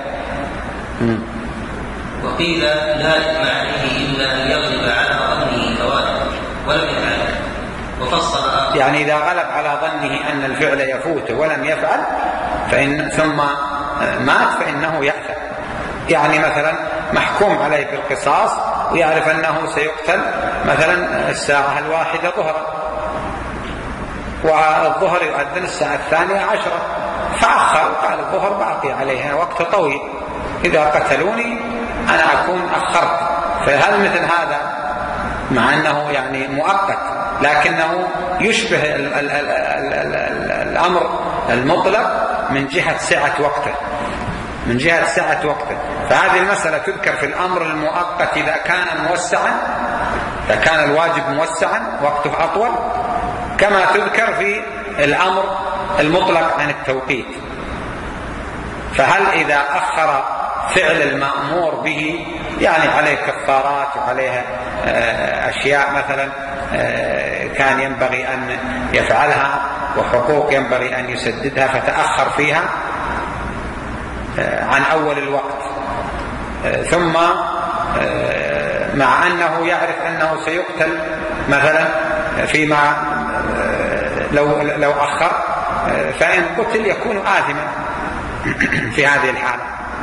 [SPEAKER 2] وقيل لا إثم عليه إلا أن يغلب على ظنه فوات ولم يفعل، وفصل آخر
[SPEAKER 1] يعني إذا غلب على ظنه أن الفعل يفوت ولم يفعل فإن ثم مات فإنه يأثم. يعني مثلا محكوم عليه بالقصاص ويعرف أنه سيقتل مثلا الساعة الواحدة ظهرا، والظهر يؤذن الساعة الثانية عشرة، فأخر قال الظهر باقي عليها وقت طويل، إذا قتلوني أنا أكون أخرت. فهل مثل هذا مع أنه يعني مؤقت لكنه يشبه ال ال ال ال ال ال الأمر المطلق من جهة سعة وقته، من جهة سعة وقته. فهذه المسألة تذكر في الأمر المؤقت إذا كان موسعا، إذا كان الواجب موسعا وقته أطول، كما تذكر في الأمر المطلق عن التوقيت. فهل إذا أخر فعل المأمور به يعني عليه كفارات وعليه أشياء مثلا كان ينبغي أن يفعلها وحقوق ينبغي أن يسددها فتأخر فيها عن أول الوقت، ثم مع أنه يعرف أنه سيقتل مثلا فيما لو لو أخر، فإن قتل يكون آثما في هذه الحالة.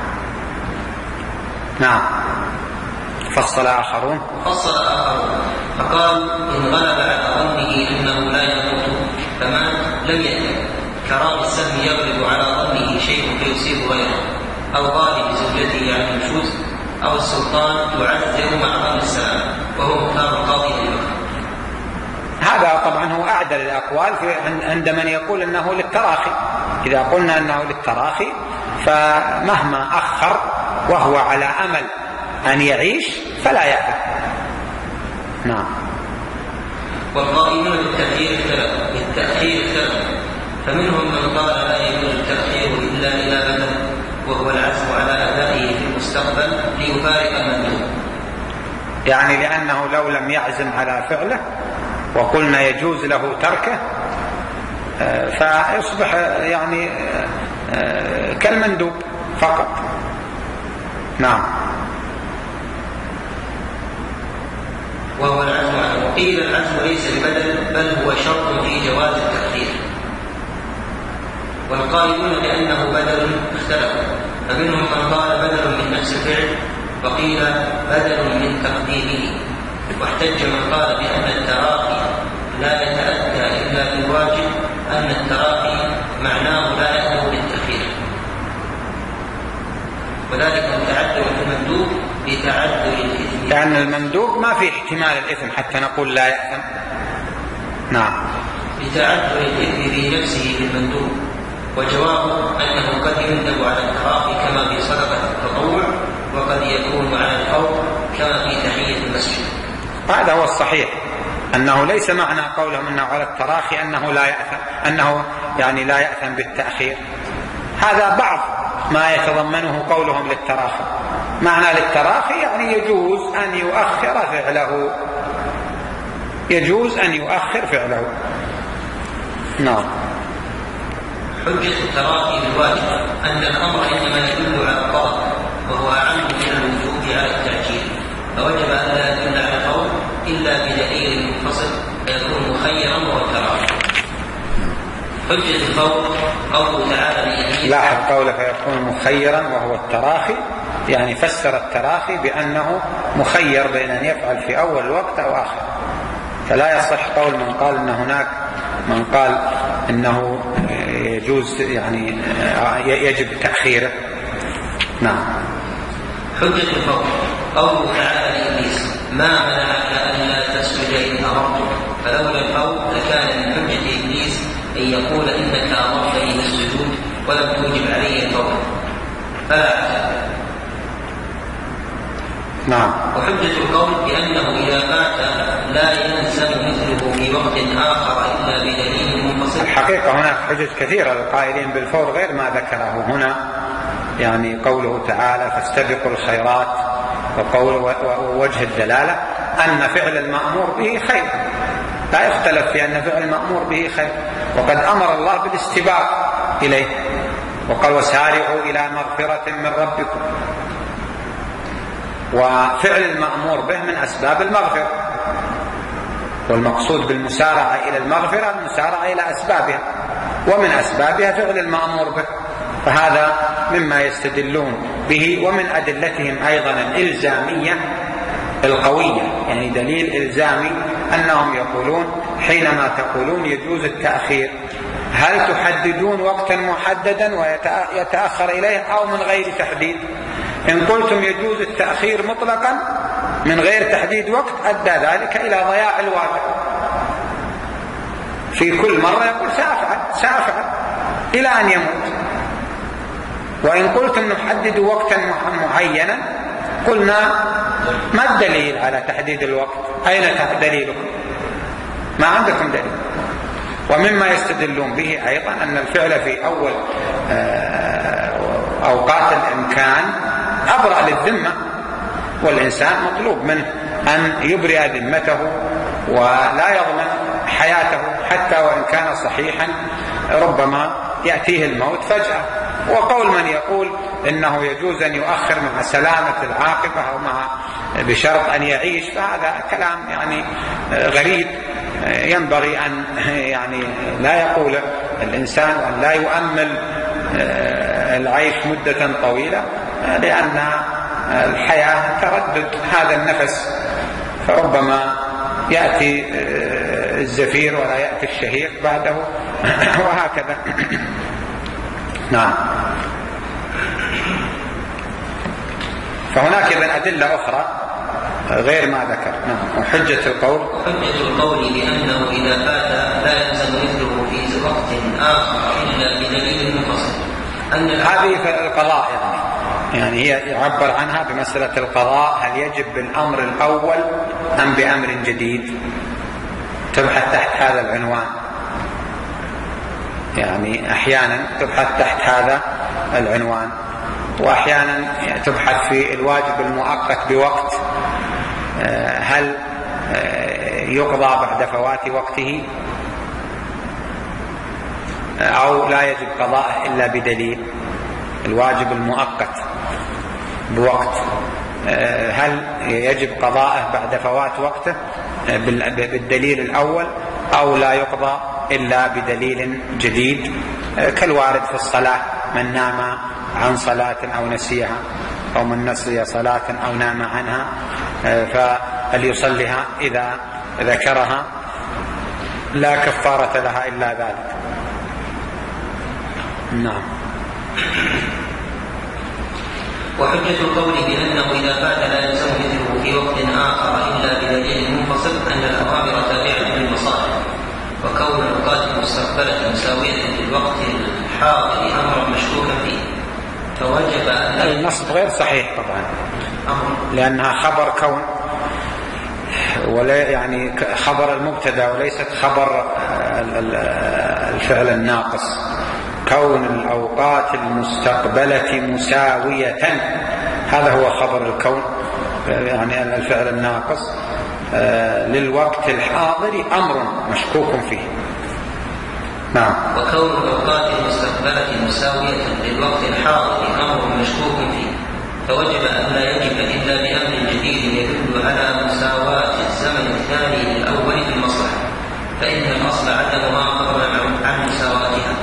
[SPEAKER 1] نعم. فصل آخرون
[SPEAKER 2] فصل آخرون فقال إن غلب على ظنه أنه لا يموت فمات لم يأتي، كرام السهم يغلب على ظنه شيء فيصيب غيره، أو غالب زوجته عن النشوز، أو السلطان يعزر مع ظن السلام، وهو مختار القاضي للوقت.
[SPEAKER 1] هذا طبعا هو أعدل الأقوال عند من يقول أنه للتراخي. إذا قلنا أنه للتراخي فمهما أخر وهو على أمل أن يعيش فلا يأثم. نعم.
[SPEAKER 2] والقائلون بالتأخير بالتأخير اختلف، فمنهم من قال لا يجوز التأخير إلا إلى بدل، وهو العزم على أدائه في المستقبل ليفارق المندوب،
[SPEAKER 1] يعني لأنه لو لم يعزم على فعله وقلنا يجوز له تركه فيصبح يعني كالمندوب فقط. نعم.
[SPEAKER 2] وهو العزم على، وقيل العزم ليس ببدل بل هو شرط في جواز التأخير. والقائلون بأنه بدل اختلفوا، فمنهم من قال بدل من نفس الفعل، وقيل بدل من تقديمه، واحتج من قال بأن التراخي لا يتأتى إلا بالواجب، أن التراخي معناه لا يأتي بالتأخير، وذلك متعذر في المندوب بتعذر الإثم،
[SPEAKER 1] لأن المندوب ما في احتمال الإثم حتى نقول لا يأثم. نعم.
[SPEAKER 2] بتعذر الإثم في نفسه بالمندوب، وجواب أنه قد يندب على التراخي كما في صدقة التطوع، وقد يكون على الفور كما في تحية المسجد.
[SPEAKER 1] هذا هو الصحيح، أنه ليس معنى قولهم أنه على التراخي أنه لا يأثم، أنه يعني لا يأثم بالتأخير. هذا بعض ما يتضمنه قولهم للتراخي. معنى للتراخي يعني يجوز أن يؤخر فعله، يجوز أن يؤخر فعله. نعم.
[SPEAKER 2] حجة التراخي بالواجب أن الأمر إنما يدل على الطلب، وهو أعم من الوجوب على التعجيل، فوجب أن لا يدل على الفور إلا بدليل منفصل فيكون مخيرا وهو التراخي. حجة الفور قوله تعالى
[SPEAKER 1] لاحظ قوله فيكون مخيرا وهو التراخي، يعني فسر التراخي بأنه مخير بين أن يفعل في أول وقت أو آخر. فلا يصح قول من قال أن هناك من قال إنه يجوز يعني يجب تأخيره. نعم.
[SPEAKER 2] حجة الفور قوله تعالى لإبليس ما منعك ألا تسجد إذ أمرتك، فلولا الفور لكان من حجة إبليس أن يقول إنك أمرتني بالسجود ولم توجب علي الفور فلا أعتقد.
[SPEAKER 1] نعم.
[SPEAKER 2] وحجة القول بأنه إذا مات لا يلزم مثله في وقت آخر إلا بدليل منفصل.
[SPEAKER 1] الحقيقة هناك حجج كثيرة للقائلين بالفور غير ما ذكره هنا، يعني قوله تعالى فاستبقوا الخيرات، وقول ووجه الدلالة أن فعل المأمور به خير، لا يختلف في أن فعل المأمور به خير، وقد أمر الله بالاستباق إليه وقال وسارعوا إلى مغفرة من ربكم، وفعل المأمور به من أسباب المغفرة، والمقصود بالمسارعة إلى المغفرة المسارعة إلى أسبابها، ومن أسبابها فعل المأمور به، فهذا مما يستدلون به. ومن أدلتهم أيضا الإلزامية القوية، يعني دليل إلزامي أنهم يقولون حينما تقولون يجوز التأخير هل تحددون وقتا محددا ويتأخر إليه أو من غير تحديد؟ إن قلتم يجوز التأخير مطلقا من غير تحديد وقت أدى ذلك إلى ضياع الواجب، في كل مرة يقول سأفعل سأفعل إلى أن يموت. وإن قلتم نحدد وقتا معينا قلنا ما الدليل على تحديد الوقت؟ أين دليلكم؟ ما عندكم دليل. ومما يستدلون به أيضا أن الفعل في أول أوقات الإمكان أبرأ للذمة، والإنسان مطلوب منه أن يبرئ ذمته ولا يضمن حياته حتى وإن كان صحيحا، ربما يأتيه الموت فجأة. وقول من يقول إنه يجوز أن يؤخر مع سلامة العاقبة أو مع بشرط أن يعيش، فهذا كلام يعني غريب، ينبغي أن يعني لا يقول الإنسان وأن لا يؤمل العيش مدة طويلة، لأن الحياة تردد هذا النفس، فربما يأتي الزفير ولا يأتي الشهيق بعده وهكذا. نعم. فهناك إذن أدلة أخرى غير ما ذكر. نعم. وحجة القول
[SPEAKER 2] حجة القول بأنه إذا فات لا يلزم مثله في وقت آخر إلا بدليل منفصل.
[SPEAKER 1] هذه في القضاء يعني يعني هي يعبر عنها بمسألة القضاء، هل يجب بالأمر الأول أم بأمر جديد؟ تبحث تحت هذا العنوان، يعني أحيانا تبحث تحت هذا العنوان، وأحيانا تبحث في الواجب المؤقت بوقت، هل يقضى بعد فوات وقته أو لا يجب قضاءه إلا بدليل. الواجب المؤقت بوقت هل يجب قضاءه بعد فوات وقته بالدليل الأول أو لا يقضى إلا بدليل جديد، كالوارد في الصلاة، من نام عن صلاة أو نسيها أو من نسي صلاة أو نام عنها فليصلها إذا ذكرها لا كفارة لها إلا ذلك. نعم.
[SPEAKER 2] وحجة القول بأنه إذا فات لا يلزم مثله في وقت آخر إلا بدليل منفصل أن الأوامر تابعة للمصالح، وكون الأوقات المستقبلة مساوية للوقت الحاضر أمرا مشكوكا فيه فوجب أن
[SPEAKER 1] النصب غير صحيح طبعا لأنها خبر كون ولا يعني خبر المبتدا وليست خبر الفعل الناقص. كون الأوقات المستقبلة مساوية هذا هو خبر الكون يعني الفعل الناقص للوقت الحاضر أمر مشكوك فيه. نعم.
[SPEAKER 2] وكون الأوقات المستقبلة مساوية للوقت الحاضر أمر مشكوك فيه فوجب أن لا يجب إلا بأمر جديد يدل على مساواة الزمن الثاني للأول في المصلحة فإن الأصل عدم ما قبل عن مساواتها.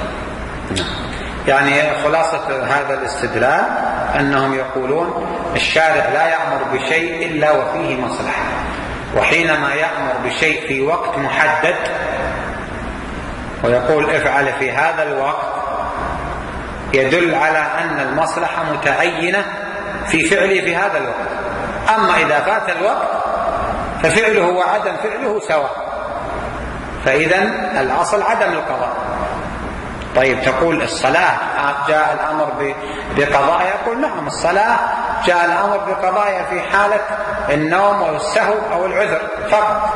[SPEAKER 1] يعني خلاصة هذا الاستدلال أنهم يقولون الشارع لا يأمر بشيء إلا وفيه مصلحة، وحينما يأمر بشيء في وقت محدد ويقول افعل في هذا الوقت يدل على أن المصلحة متعينة في فعله في هذا الوقت. أما إذا فات الوقت ففعله وعدم فعله سواء، فإذا الأصل عدم القضاء. طيب تقول الصلاة جاء الأمر بقضاء، يقول نعم الصلاة جاء الأمر بقضاء في حالة النوم أو السهو أو العذر فقط.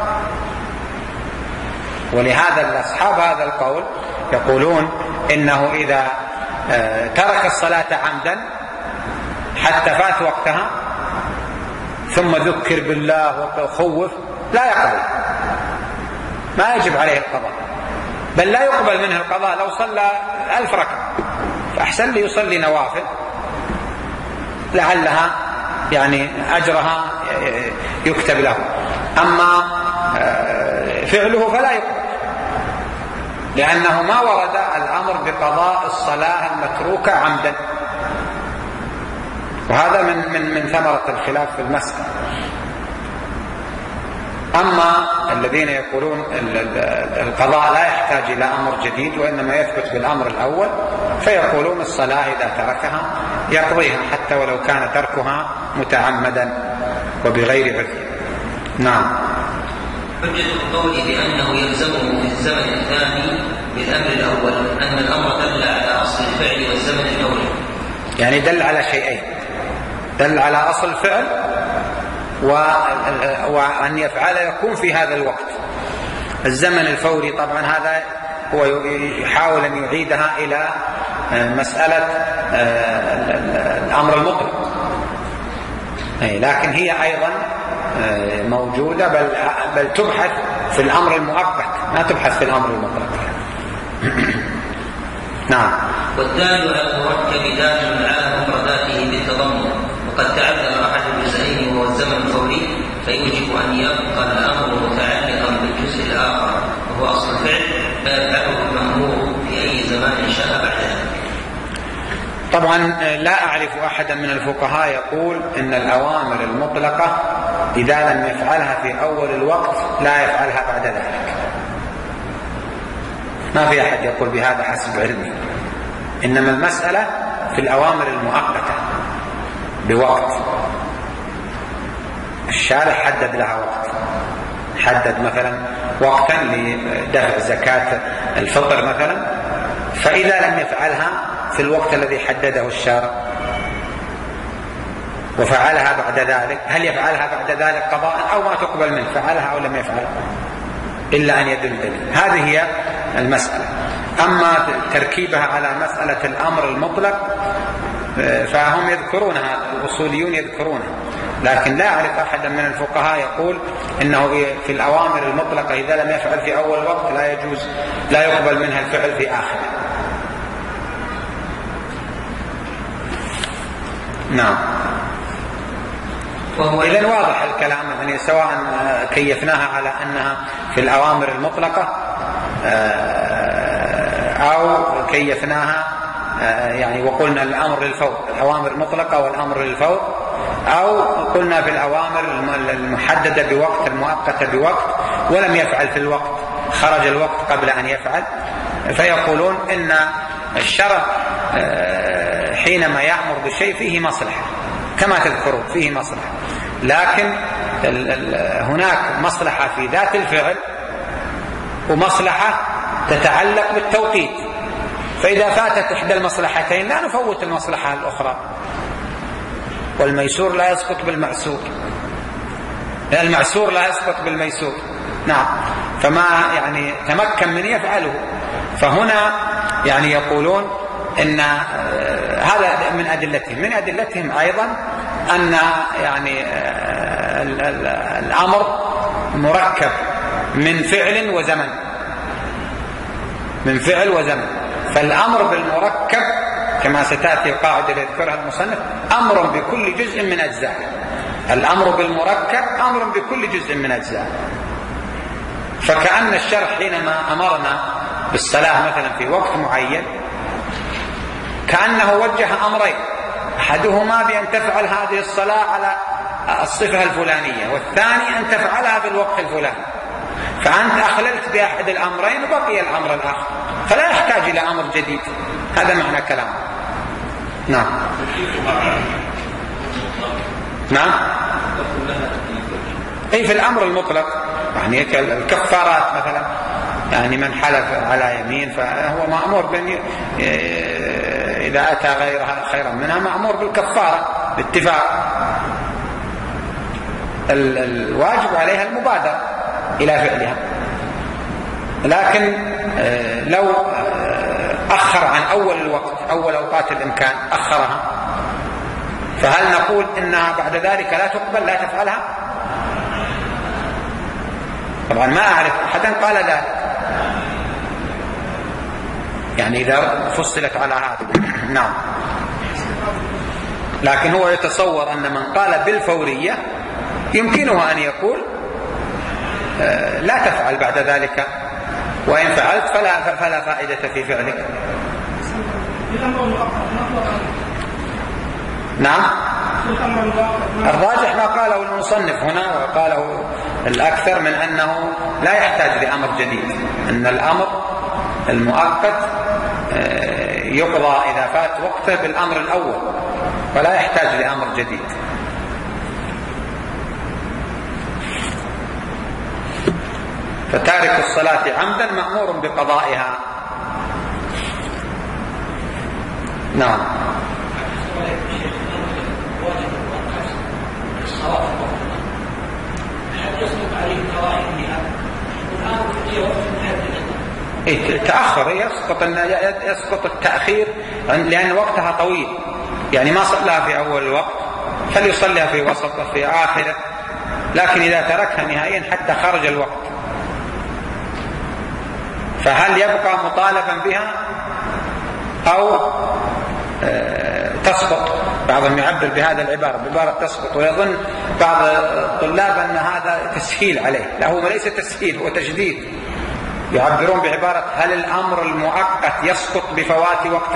[SPEAKER 1] ولهذا أصحاب هذا القول يقولون إنه إذا ترك الصلاة عمدا حتى فات وقتها ثم ذكر بالله وخوف لا يقبل، ما يجب عليه القضاء، بل لا يقبل منه القضاء لو صلى ألف ركعة فأحسن لي يصلي نوافل لعلها يعني أجرها يكتب له. أما فعله فلا يقبل لأنه ما ورد الأمر بقضاء الصلاة المتروكة عمدا، وهذا من من من ثمرة الخلاف في المسألة. أما الذين يقولون القضاء لا يحتاج إلى أمر جديد وإنما يثبت بالأمر الأول فيقولون الصلاة إذا تركها يقضيها حتى ولو كان تركها متعمدا وبغير عذر. نعم.
[SPEAKER 2] حجة القول بأنه يلزمه في الزمن الثاني بالأمر الأول أن الأمر دل على أصل الفعل والزمن الفوري،
[SPEAKER 1] يعني دل على شيئين، دل على أصل الفعل وأن يفعل يكون في هذا الوقت. الزمن الفوري طبعا هذا هو يحاول أن يعيدها إلى مسألة الأمر المطلق، لكن هي أيضا موجودة بل, بل تبحث في الأمر المؤقت ما تبحث في الأمر المطلق. نعم.
[SPEAKER 2] والدال على المركب دال على مفرداته بالتضمن، وقد تعذر أحد الجزئين وهو الزمن الفوري فيوجب أن يبقى الأمر متعلقا بالجزء الآخر وهو أصل الفعل فيفعله المأمور في أي زمان شاء بعد ذلك.
[SPEAKER 1] طبعا لا أعرف أحدا من الفقهاء يقول إن الأوامر المطلقة إذا لم يفعلها في أول الوقت لا يفعلها بعد ذلك، ما في أحد يقول بهذا حسب علمي. إنما المسألة في الأوامر المؤقتة بوقت، الشارع حدد لها وقت، حدد مثلا وقتا لدفع زكاة الفطر مثلا، فإذا لم يفعلها في الوقت الذي حدده الشارع وفعلها بعد ذلك هل يفعلها بعد ذلك قضاء أو ما تقبل منه، فعلها أو لم يفعلها إلا أن يدل دليل. هذه هي المسألة. أما تركيبها على مسألة الأمر المطلق فهم يذكرونها، الأصوليون يذكرونها، لكن لا أعرف أحدا من الفقهاء يقول إنه في الأوامر المطلقة إذا لم يفعل في أول وقت لا يجوز لا يقبل منها الفعل في آخره. نعم. إذن واضح الكلام، يعني سواء كيفناها على أنها في الأوامر المطلقة أو كيفناها يعني وقلنا الأمر للفور، الأوامر مطلقة والأمر للفور، أو قلنا في الأوامر المحددة بوقت المؤقتة بوقت ولم يفعل في الوقت، خرج الوقت قبل أن يفعل، فيقولون إن الشرع حينما يأمر بالشيء فيه مصلحة كما تذكرون فيه مصلحة، لكن هناك مصلحة في ذات الفعل ومصلحة تتعلق بالتوقيت، فإذا فاتت إحدى المصلحتين لا نفوت المصلحة الأخرى. والميسور لا يسقط بالمعسور، المعسور لا يسقط بالميسور. نعم. فما يعني تمكن من يفعله. فهنا يعني يقولون إن هذا من أدلتهم. من أدلتهم أيضا أن يعني الأمر مركب من فعل وزمن، من فعل وزمن. فالأمر بالمركب كما ستأتي القاعدة اللي يذكرها المصنف أمر بكل جزء من أجزاء. الأمر بالمركب أمر بكل جزء من أجزاء. فكأن الشرع حينما أمرنا بالصلاة مثلا في وقت معين كأنه وجه أمرين، أحدهما بأن تفعل هذه الصلاة على الصفة الفلانية، والثاني أن تفعلها في الوقت الفلاني. فأنت أخللت بأحد الأمرين وبقي الأمر الآخر، فلا يحتاج إلى أمر جديد. هذا معنى كلام. نعم. نعم. أي في الأمر المطلق، يعني الكفارات مثلا، يعني من حلف على يمين فهو مأمور بأن إذا أتى غيرها خيرا منها مأمور بالكفارة باتفاق. الواجب عليها المبادرة إلى فعلها. لكن لو أخر عن أول الوقت، أول أوقات الإمكان أخرها، فهل نقول إنها بعد ذلك لا تقبل لا تفعلها؟ طبعا ما أعرف أحدا قال ذلك، يعني إذا فصلت على هذا. نعم. لكن هو يتصور أن من قال بالفورية يمكنه أن يقول لا تفعل بعد ذلك، وإن فعلت فلا, فلا فائدة في فعلك. نعم. الراجح ما قاله المصنف هنا وقاله الأكثر من أنه لا يحتاج لأمر جديد، أن الأمر المؤقت يقضى إذا فات وقته بالأمر الأول ولا يحتاج لأمر جديد. فتارك الصلاة عمدا مأمور بقضائها. نعم. تأخر يسقط يسقط التأخير لأن وقتها طويل، يعني ما صلى في أول الوقت فليصليها في وسطه في آخره، لكن إذا تركها نهائيا حتى خرج الوقت فهل يبقى مطالبا بها أو تسقط؟ بعضهم يعبر بهذا العبارة بعبارة تسقط، ويظن بعض الطلاب أن هذا تسهيل عليه. لا، هو ليس تسهيل، هو تشديد. يعبرون بعبارة هل الأمر المؤقت يسقط بفوات وقته؟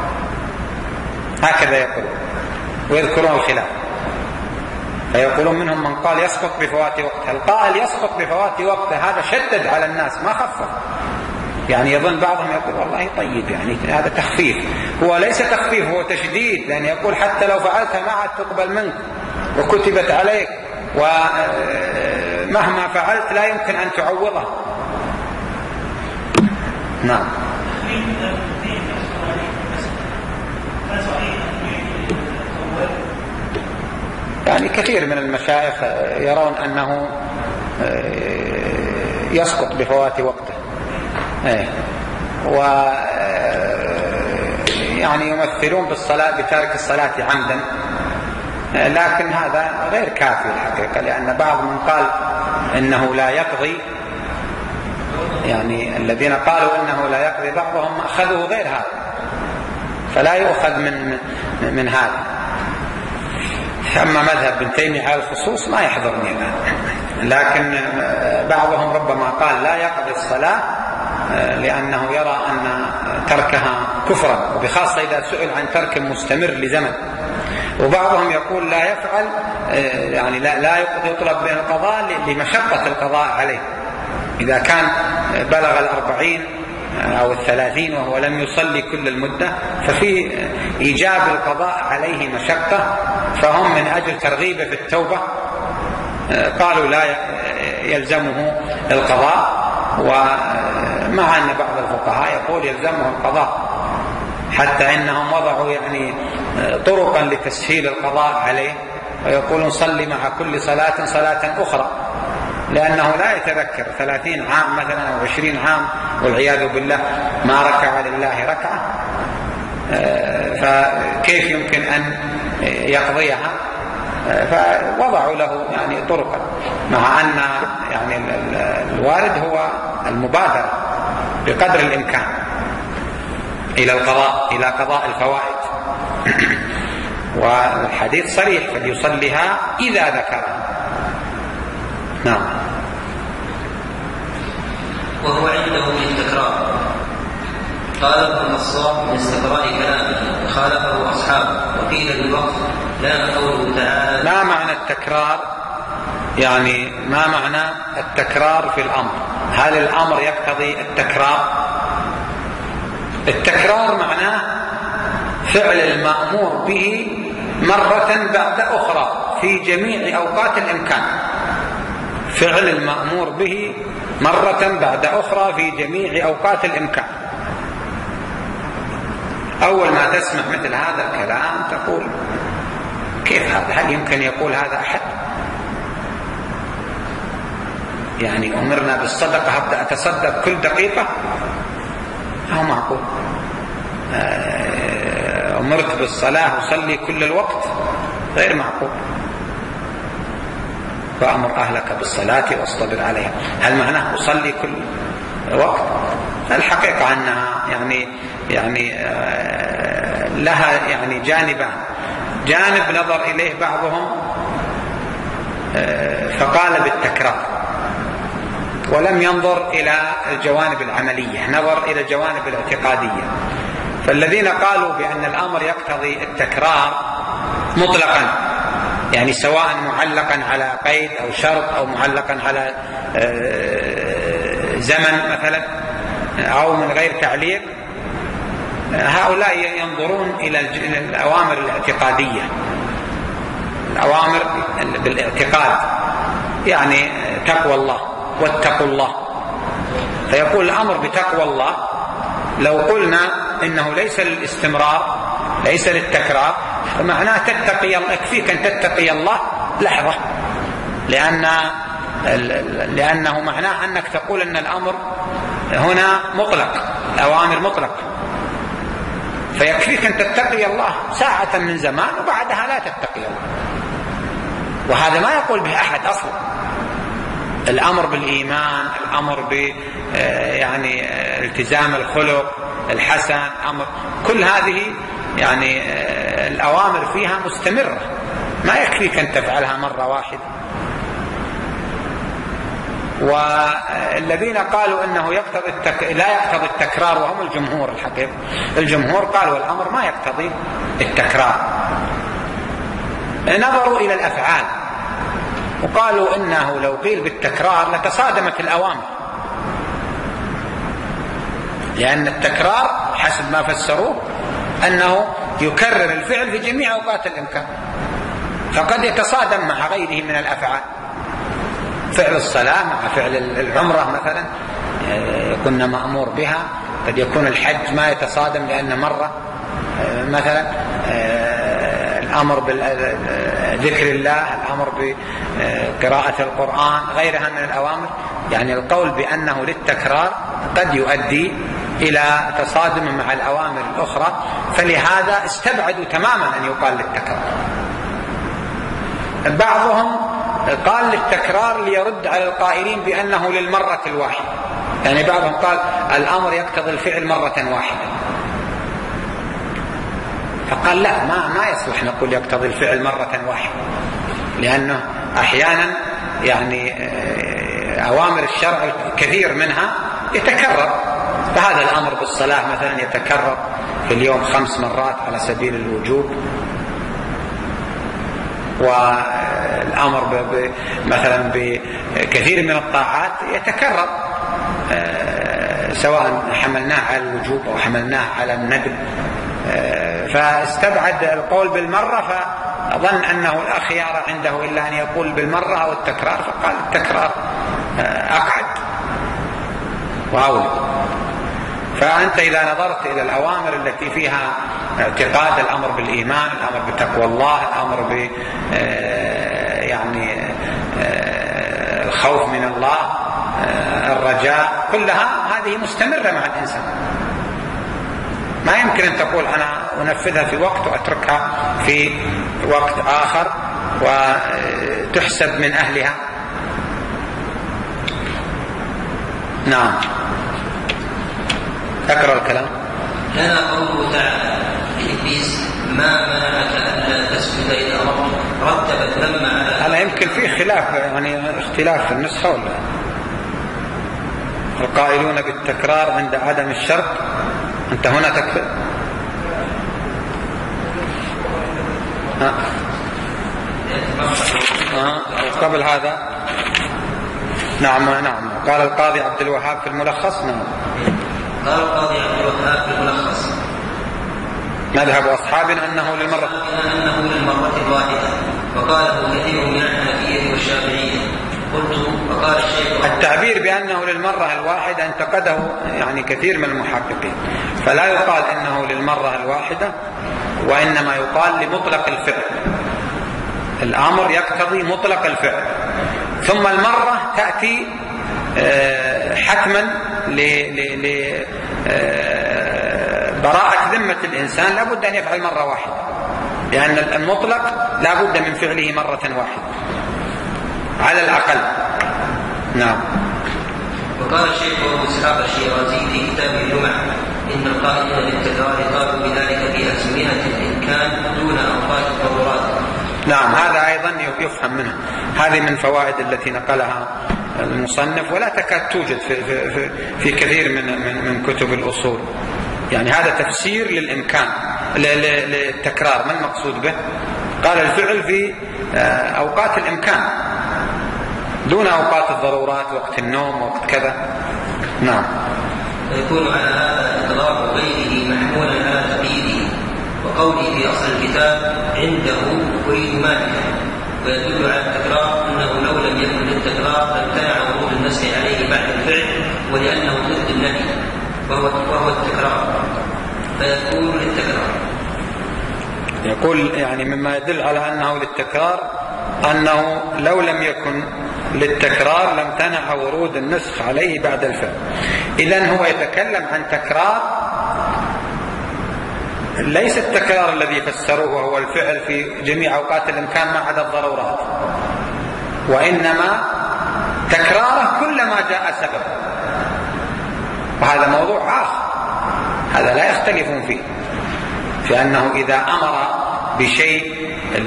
[SPEAKER 1] هكذا يقولون ويذكرون الخلاف. فيقولون منهم من قال يسقط بفوات وقته. القائل يسقط بفوات وقته هذا شدد على الناس ما خفف، يعني يظن بعضهم يقول والله طيب، يعني هذا تخفيف. هو ليس تخفيف، هو تشديد، لأن يقول حتى لو فعلتها ما عاد تقبل منك وكتبت عليك، ومهما فعلت لا يمكن أن تعوضها. نعم. يعني كثير من المشايخ يرون أنه يسقط بفوات وقته، و يعني يمثلون بالصلاة بتارك الصلاة عمدا، لكن هذا غير كافي الحقيقة، لأن بعض من قال إنه لا يقضي، يعني الذين قالوا إنه لا يقضي بعضهم أخذوا غير هذا، فلا يؤخذ من من هذا. أما مذهب ابن تيمية على الخصوص ما يحضرني الآن، لكن بعضهم ربما قال لا يقضي الصلاة لأنه يرى أن تركها كفرا، وبخاصة إذا سئل عن ترك مستمر لزمن. وبعضهم يقول لا يفعل، يعني لا, لا يطلب من القضاء لمشقة القضاء عليه، إذا كان بلغ الأربعين أو الثلاثين وهو لم يصلي كل المدة ففي إيجاب القضاء عليه مشقة، فهم من أجل ترغيبه في التوبة قالوا لا يلزمه القضاء، ومع أن بعض الفقهاء يقول يلزمه القضاء حتى إنهم وضعوا يعني طرقا لتسهيل القضاء عليه، ويقولون صلي مع كل صلاة صلاة أخرى، لأنه لا يتذكر ثلاثين عام مثلا أو عشرين عام والعياذ بالله ما ركع لله ركعة، فكيف يمكن أن يقضيها؟ فوضعوا له يعني طرقا، مع أن يعني الوارد هو المبادرة بقدر الإمكان إلى القضاء، إلى قضاء الفوائد. والحديث صريح: فليصليها إذا ذكرها. نعم.
[SPEAKER 2] وهو عنده للتكرار. قال ابن النصار من استقراء كلامه خالفه أصحابه، وقيل بالوقت لا قوله تعالى.
[SPEAKER 1] ما معنى التكرار؟ يعني ما معنى التكرار في الأمر؟ هل الأمر يقتضي التكرار؟ التكرار معناه فعل المأمور به مرة بعد أخرى في جميع أوقات الإمكان. فعل المأمور به مرة بعد أخرى في جميع أوقات الإمكان. أول ما تسمع مثل هذا الكلام تقول: كيف هذا؟ هل يمكن يقول هذا أحد؟ يعني أمرنا بالصدقة أبدأ أتصدق كل دقيقة؟ هو معقول. أمرت بالصلاة أصلي كل الوقت؟ غير معقول. فأمر أهلك بالصلاة واصطبر عليها، هل معناه أصلي كل وقت؟ الحقيقة أنها يعني يعني لها يعني جانبان. جانب نظر إليه بعضهم فقال بالتكرار، ولم ينظر إلى الجوانب العملية، نظر إلى الجوانب الاعتقادية. فالذين قالوا بأن الأمر يقتضي التكرار مطلقا، يعني سواء معلقا على قيد أو شرط أو معلقا على زمن مثلا أو من غير تعليق، هؤلاء ينظرون إلى الأوامر الاعتقادية، الأوامر بالاعتقاد، يعني تقوى الله واتقوا الله. فيقول الأمر بتقوى الله لو قلنا إنه ليس للاستمرار ليس للتكرار، فمعناه تتقي الله، يكفيك أن تتقي الله لحظة، لأن لأنه معناه أنك تقول أن الأمر هنا مطلق، الأوامر مطلق، فيكفيك أن تتقي الله ساعة من زمان وبعدها لا تتقي الله. وهذا ما يقول به أحد أصلا. الأمر بالإيمان، الأمر ب يعني التزام الخلق الحسن، أمر كل هذه يعني الأوامر فيها مستمرة، ما يكفيك أن تفعلها مرة واحدة. والذين قالوا إنه يقتضي التك... لا يقتضي التكرار وهم الجمهور الحقيقة. الجمهور قالوا الأمر ما يقتضي التكرار، نظروا إلى الأفعال وقالوا إنه لو قيل بالتكرار لتصادمت الأوامر، لأن التكرار حسب ما فسروه أنه يكرر الفعل في جميع أوقات الإمكان، فقد يتصادم مع غيره من الأفعال. فعل الصلاة مع فعل العمرة مثلا كنا مأمور بها، قد يكون الحج ما يتصادم، لأن مرة مثلا الأمر بذكر الله، الأمر بقراءة القرآن، غيرها من الأوامر. يعني القول بأنه للتكرار قد يؤدي إلى تصادم مع الأوامر الأخرى، فلهذا استبعدوا تماما أن يقال للتكرار. بعضهم قال للتكرار ليرد على القائلين بأنه للمرة الواحدة، يعني بعضهم قال الأمر يقتضي الفعل مرة واحدة، فقال لا، ما ما يصلح نقول يقتضي الفعل مرة واحدة، لأنه أحيانا يعني أوامر الشرع كثير منها يتكرر، فهذا الأمر بالصلاة مثلا يتكرر في اليوم خمس مرات على سبيل الوجوب، والأمر ب مثلا بكثير من الطاعات يتكرر، سواء حملناه على الوجوب أو حملناه على الندب. فاستبعد القول بالمرة، فظن أنه لا خيار عنده إلا أن يقول بالمرة أو التكرار، فقال التكرار أقعد وأولى. فأنت إذا نظرت إلى الأوامر التي فيها اعتقاد الأمر بالإيمان، الأمر بتقوى الله، الأمر ب يعني الخوف من الله، الرجاء، كلها هذه مستمرة مع الإنسان. ما يمكن أن تقول أنا أنفذها في وقت وأتركها في وقت آخر وتحسب من أهلها. نعم. اقرأ الكلام.
[SPEAKER 2] لنا قوله تعالى لإبليس ما منعك ألا تسجد إذا رتب الذم على.
[SPEAKER 1] أنا يمكن في خلاف، يعني اختلاف في النسخة ولا القائلون بالتكرار عند عدم الشرط. أنت هنا تكفر. ها. ها. قبل هذا نعم نعم قال القاضي عبد الوهاب في الملخص. نعم
[SPEAKER 2] قال القاضي عبد الوهاب في الملخص
[SPEAKER 1] مذهب أصحابنا أنه للمرة
[SPEAKER 2] أنه للمرة الواحدة، وقاله كثير من الحنفية والشافعية. قلت وقال الشيخ
[SPEAKER 1] التعبير بأنه للمرة الواحدة انتقده يعني كثير من المحققين، فلا يقال أنه للمرة الواحدة، وإنما يقال لمطلق الفعل. الأمر يقتضي مطلق الفعل، ثم المرة تأتي حتما لبراءة ذمة الإنسان، لا بد أن يفعل مرة واحدة، لأن المطلق لا بد من فعله مرة واحدة على الأقل. نعم.
[SPEAKER 2] وقال الشيخ أبو إسحاق الشيرازي في كتابه الجمعة إن القائلين بالتكرار قالوا بذلك في أزمنة الإمكان دون أوقات الضرورات.
[SPEAKER 1] نعم، هذا أيضا يفهم منه. هذه من فوائد التي نقلها المصنف، ولا تكاد توجد في, في, في, في كثير من, من, من كتب الأصول. يعني هذا تفسير للإمكان للتكرار. ما المقصود به؟ قال الفعل في أوقات الإمكان دون أوقات الضرورات، وقت النوم وقت كذا. نعم.
[SPEAKER 2] ويكون على هذا إطلاق غيره محمولا على تقييده، وقوله في أصل الكتاب عنده أريد مالكا، ويدل على التكرار أنه لو لم يكن للتكرار لامتنع ورود النسخ عليه بعد الفعل، ولأنه ضد النهي وهو, وهو التكرار، فيكون للتكرار.
[SPEAKER 1] يقول يعني مما يدل على أنه للتكرار أنه لو لم يكن للتكرار لامتنع ورود النسخ عليه بعد الفعل. إذن هو يتكلم عن تكرار ليس التكرار الذي فسروه وهو الفعل في جميع أوقات الإمكان ما عدا الضرورات، وإنما تكراره كلما جاء سبب، وهذا موضوع آخر، هذا لا يختلفون فيه، في أنه إذا أمر بشيء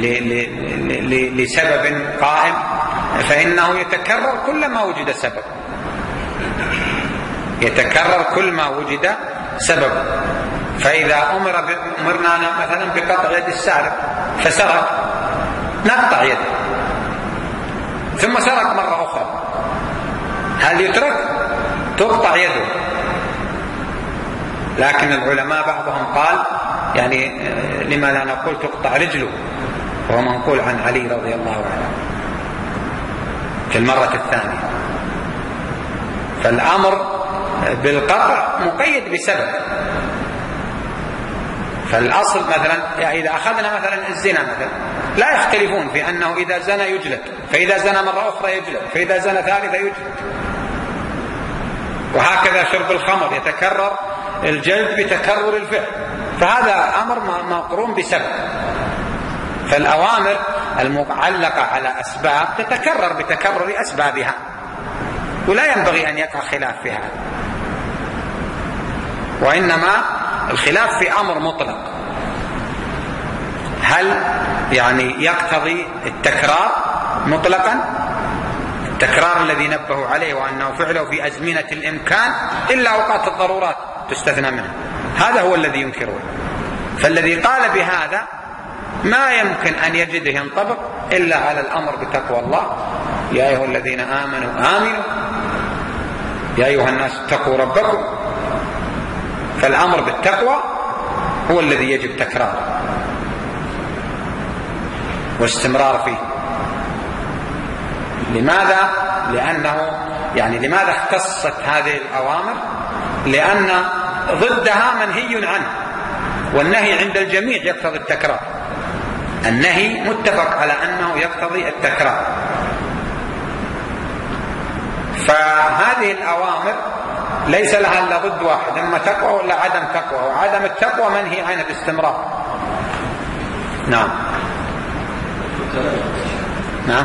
[SPEAKER 1] لسبب قائم فإنه يتكرر كلما وجد سبب، يتكرر كل ما وجد سبب. فإذا أمر أمرنا مثلا بقطع يد السارق فسرق، نقطع يده، ثم سرق مرة أخرى، هل يترك؟ تقطع يده. لكن العلماء بعضهم قال يعني لما لا نقول تقطع رجله، وهو منقول عن علي رضي الله عنه في المرة الثانية. فالأمر بالقطع مقيد بسبب. فالأصل مثلا يعني إذا أخذنا مثلا الزنا مثلا لا يختلفون في أنه إذا زنى يجلد، فإذا زنى مرة أخرى يجلد، فإذا زنى ثالثة يجلد، وهكذا شرب الخمر يتكرر الجلد بتكرر الفعل، فهذا أمر مقرون بسبب. فالأوامر المعلقة على أسباب تتكرر بتكرر أسبابها، ولا ينبغي أن يقع خلاف في هذا، وإنما الخلاف في أمر مطلق، هل يعني يقتضي التكرار مطلقا، التكرار الذي نبهوا عليه وأنه فعله في أزمنة الإمكان إلا أوقات الضرورات تستثنى منه، هذا هو الذي ينكرون. فالذي قال بهذا ما يمكن أن يجده ينطبق إلا على الأمر بتقوى الله، يا أيها الذين آمنوا آمنوا، يا أيها الناس اتقوا ربكم. فالأمر بالتقوى هو الذي يجب تكراره واستمرار فيه. لماذا؟ لأنه يعني لماذا اختصت هذه الأوامر؟ لأن ضدها منهي عنه، والنهي عند الجميع يقتضي التكرار. النهي متفق على أنه يقتضي التكرار. فهذه الأوامر ليس لها إلا ضد واحد، إما تقوى ولا عدم تقوى، وعدم التقوى منهي عنه باستمرار. نعم نعم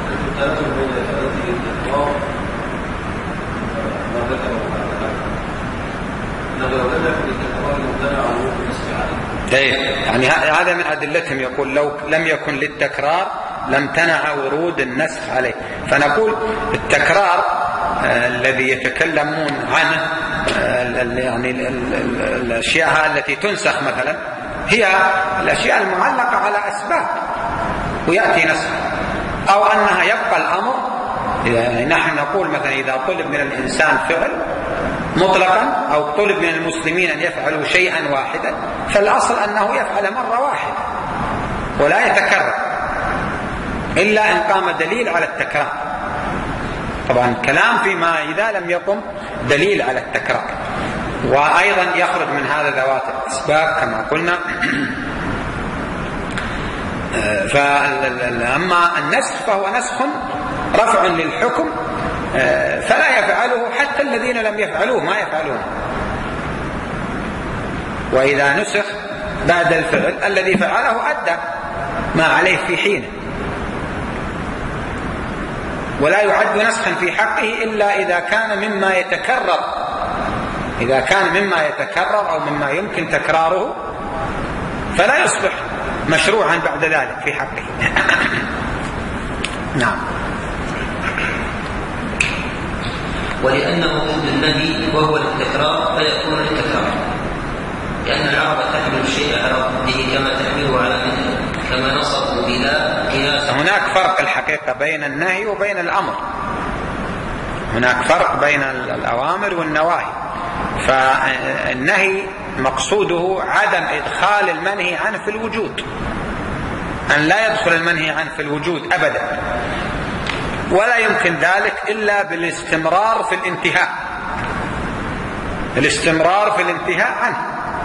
[SPEAKER 1] ايه يعني هذا من أدلتهم، يقول لو لم يكن للتكرار لم تنع ورود النسخ عليه. فنقول التكرار آه الذي يتكلمون عنه آه يعني الأشياء التي تنسخ مثلا هي الأشياء المعلقة على أسباب ويأتي نسخ، أو أنها يبقى الأمر. يعني نحن نقول مثلا إذا طلب من الإنسان فعل مطلقا أو طلب من المسلمين أن يفعلوا شيئا واحدا، فالأصل أنه يفعل مرة واحدة ولا يتكرر إلا إن قام دليل على التكرار. طبعا كلام فيما إذا لم يقم دليل على التكرار. وأيضا يخرج من هذا ذوات الأسباب كما قلنا. فأما النسخ فهو نسخ رفع للحكم، فلا يفعله حتى الذين لم يفعلوه ما يفعلون. وإذا نسخ بعد الفعل الذي فعله أدى ما عليه في حينه، ولا يعد نسخا في حقه إلا إذا كان مما يتكرر. إذا كان مما يتكرر أو مما يمكن تكراره فلا يصبح مشروعا بعد ذلك في حقه. نعم.
[SPEAKER 2] ولأنه ضد النهي وهو التكرار فيكون التكرار، لأن العرب تحمل الشيء على ضده كما تحمله على مثله، كما نصبوا بلا قياس.
[SPEAKER 1] هناك فرق الحقيقة بين النهي وبين الأمر، هناك فرق بين الأوامر والنواهي. فالنهي مقصوده عدم إدخال المنهي عنه في الوجود، أن لا يدخل المنهي عنه في الوجود أبدا، ولا يمكن ذلك إلا بالاستمرار في الانتهاء، الاستمرار في الانتهاء عنه.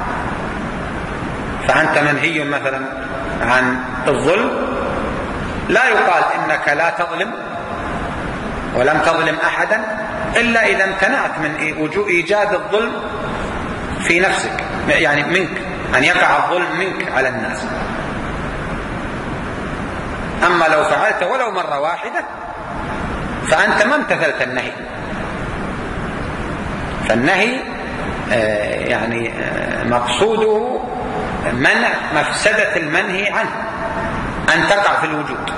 [SPEAKER 1] فأنت منهي مثلا عن الظلم، لا يقال إنك لا تظلم ولم تظلم أحدا إلا إذا امتنعت من إيجاد الظلم في نفسك، يعني منك، أن يقع الظلم منك على الناس. أما لو فعلت ولو مرة واحدة فأنت ما امتثلت النهي. فالنهي يعني مقصوده منع مفسدة المنهي عنه أن تقع في الوجود،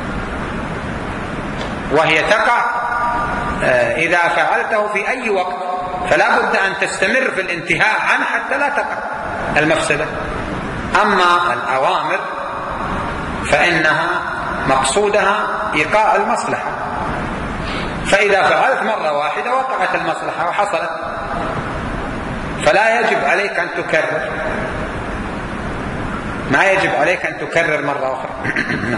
[SPEAKER 1] وهي تقع إذا فعلته في أي وقت، فلا بد أن تستمر في الانتهاء عنه حتى لا تقع المفسدة. أما الأوامر فإنها مقصودها إيقاع المصلحة، فإذا فعلت مرة واحدة وقعت المصلحة وحصلت، فلا يجب عليك أن تكرر، ما يجب عليك أن تكرر مرة أخرى.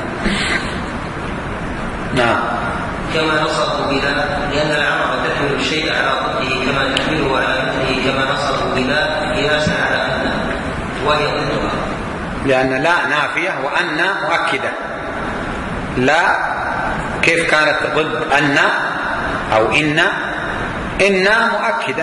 [SPEAKER 1] نعم.
[SPEAKER 2] كما نصبوا بلا، لأن العرب تحمل الشيء على ضده كما تحمله على مثله، كما نصبوا بلا قياسا على أن، وهي ضدها.
[SPEAKER 1] لأن لا نافية وأن مؤكدة. لا كيف كانت ضد أن أو إن؟ إن مؤكدة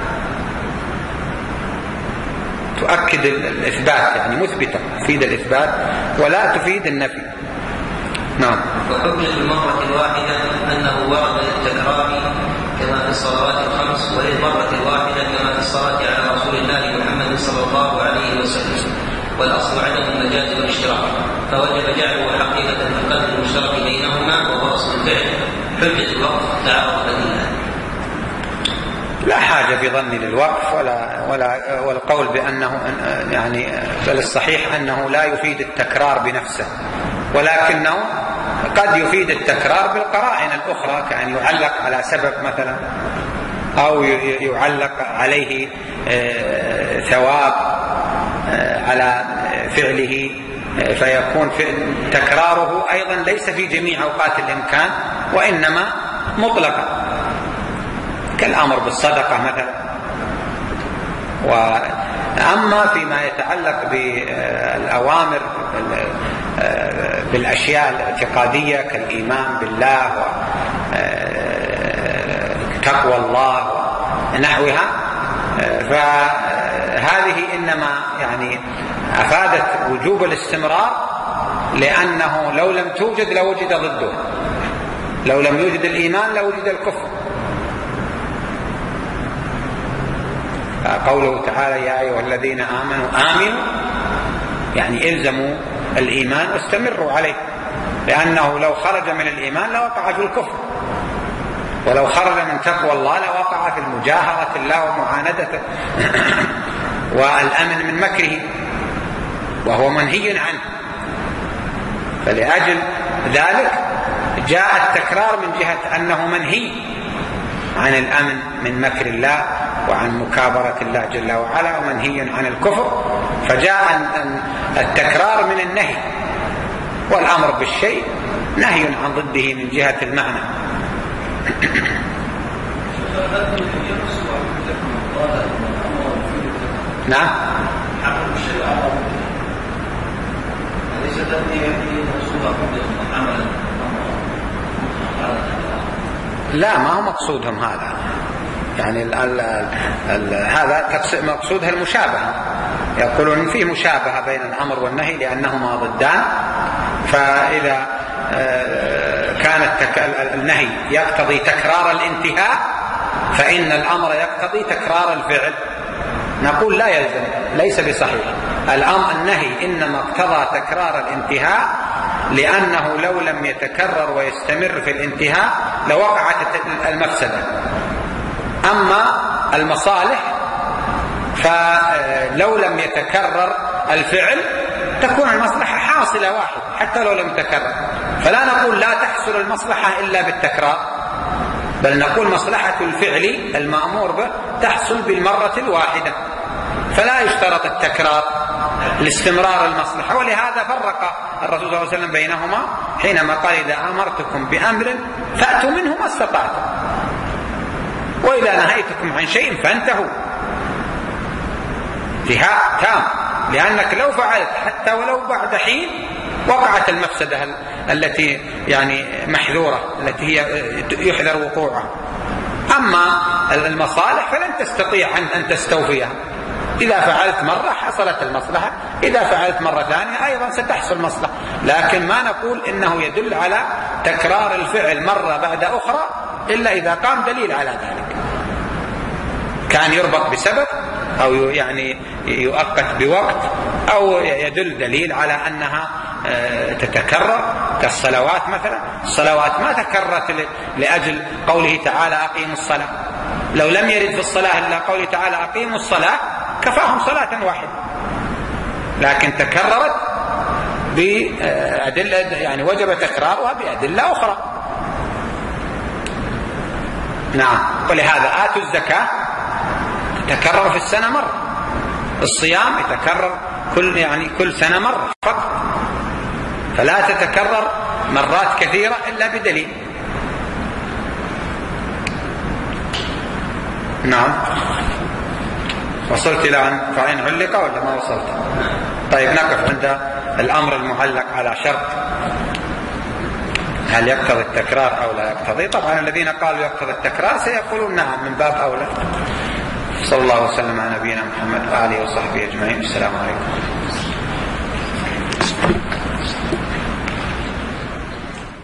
[SPEAKER 1] تؤكد الإثبات، يعني مثبتة تفيد الإثبات ولا تفيد النفي. نعم.
[SPEAKER 2] وحجة المرة الواحدة أنه ورد للتكرار كما في الصلوات الخمس، وللمرة الواحدة كما في الصلاة على رسول الله محمد صلى الله عليه وسلم. والأصل عدم المجاز والاشتراك، فوجب جعله حقيقة في القدر المشترك بينهما وهو أصل الفعل. حجة الوقف تعارض بديلا.
[SPEAKER 1] لا حاجة في ظني للوقف ولا ولا والقول بأنه يعني، بل الصحيح أنه لا يفيد التكرار بنفسه، ولكنه قد يفيد التكرار بالقرائن الأخرى، كأن يعلق على سبب مثلا، أو يعلق عليه ثواب على فعله، فيكون تكراره أيضا ليس في جميع أوقات الإمكان وإنما مطلقا، كالأمر بالصدقة مثلا، وأما فيما يتعلق بالأوامر بالأشياء الاعتقادية كالإيمان بالله وتقوى الله ونحوها، فهذه إنما يعني أفادت وجوب الاستمرار، لأنه لو لم توجد لوجد ضده، لو لم يوجد الإيمان لوجد الكفر. قوله تعالى يا أيها الذين آمنوا آمنوا يعني إلزموا الإيمان واستمروا عليه، لأنه لو خرج من الإيمان لوقع في الكفر، ولو خرج من تقوى الله لوقع في المجاهرة الله ومعاندته والأمن من مكره، وهو منهي عنه. فلأجل ذلك جاء التكرار من جهة أنه منهي عن الأمن من مكر الله وعن مكابرة الله جل وعلا، ومنهي عن الكفر، فجاء التكرار من النهي، والأمر بالشيء نهي عن ضده من جهة المعنى. نعم. لا، ما هو مقصودهم هذا، يعني ال ال ال هذا مقصودها المشابهة، يقولون فيه مشابهة بين الأمر والنهي لأنهما ضدان، فإذا كان النهي يقتضي تكرار الانتهاء فإن الأمر يقتضي تكرار الفعل. نقول لا يلزم، ليس بصحيح. الأمر النهي إنما اقتضى تكرار الانتهاء، لأنه لو لم يتكرر ويستمر في الانتهاء لوقعت المفسدة. أما المصالح فلو لم يتكرر الفعل تكون المصلحة حاصلة واحد حتى لو لم يتكرر، فلا نقول لا تحصل المصلحة إلا بالتكرار، بل نقول مصلحة الفعل المأمور به تحصل بالمرة الواحدة، فلا يشترط التكرار لاستمرار المصلحة. ولهذا فرق الرسول صلى الله عليه وسلم بينهما حينما قال إذا أمرتكم بأمر فأتوا منه ما استطعتم، وإذا نهيتكم عن شيء فانتهوا. انتهاء تام، لأنك لو فعلت حتى ولو بعد حين وقعت المفسدة التي يعني محذورة، التي هي يحذر وقوعها. أما المصالح فلن تستطيع أن تستوفيها، إذا فعلت مرة حصلت المصلحة، إذا فعلت مرة ثانية أيضا ستحصل مصلحة، لكن ما نقول إنه يدل على تكرار الفعل مرة بعد أخرى إلا إذا قام دليل على ذلك، كان يربط بسبب أو يعني يؤقت بوقت، أو يدل دليل على أنها تتكرر كالصلوات مثلا. الصلوات ما تكررت لأجل قوله تعالى أقيموا الصلاة، لو لم يرد في الصلاة إلا قوله تعالى أقيموا الصلاة كفاهم صلاة واحدة، لكن تكررت بأدلة، يعني وجب تكرارها بأدلة أخرى. نعم. ولهذا آتوا الزكاة تتكرر في السنة مرة، الصيام يتكرر كل يعني كل سنة مرة فقط، فلا تتكرر مرات كثيرة إلا بدليل. نعم. وصلت إلى أن فإن علق ولا ما وصلت؟ طيب نقف عند الأمر المعلق على شرط، هل يقتضي التكرار أو لا يقتضي؟ طبعا الذين قالوا يقتضي التكرار سيقولون نعم من باب أولى. صلى الله وسلم على نبينا محمد وآله وصحبه أجمعين. السلام عليكم.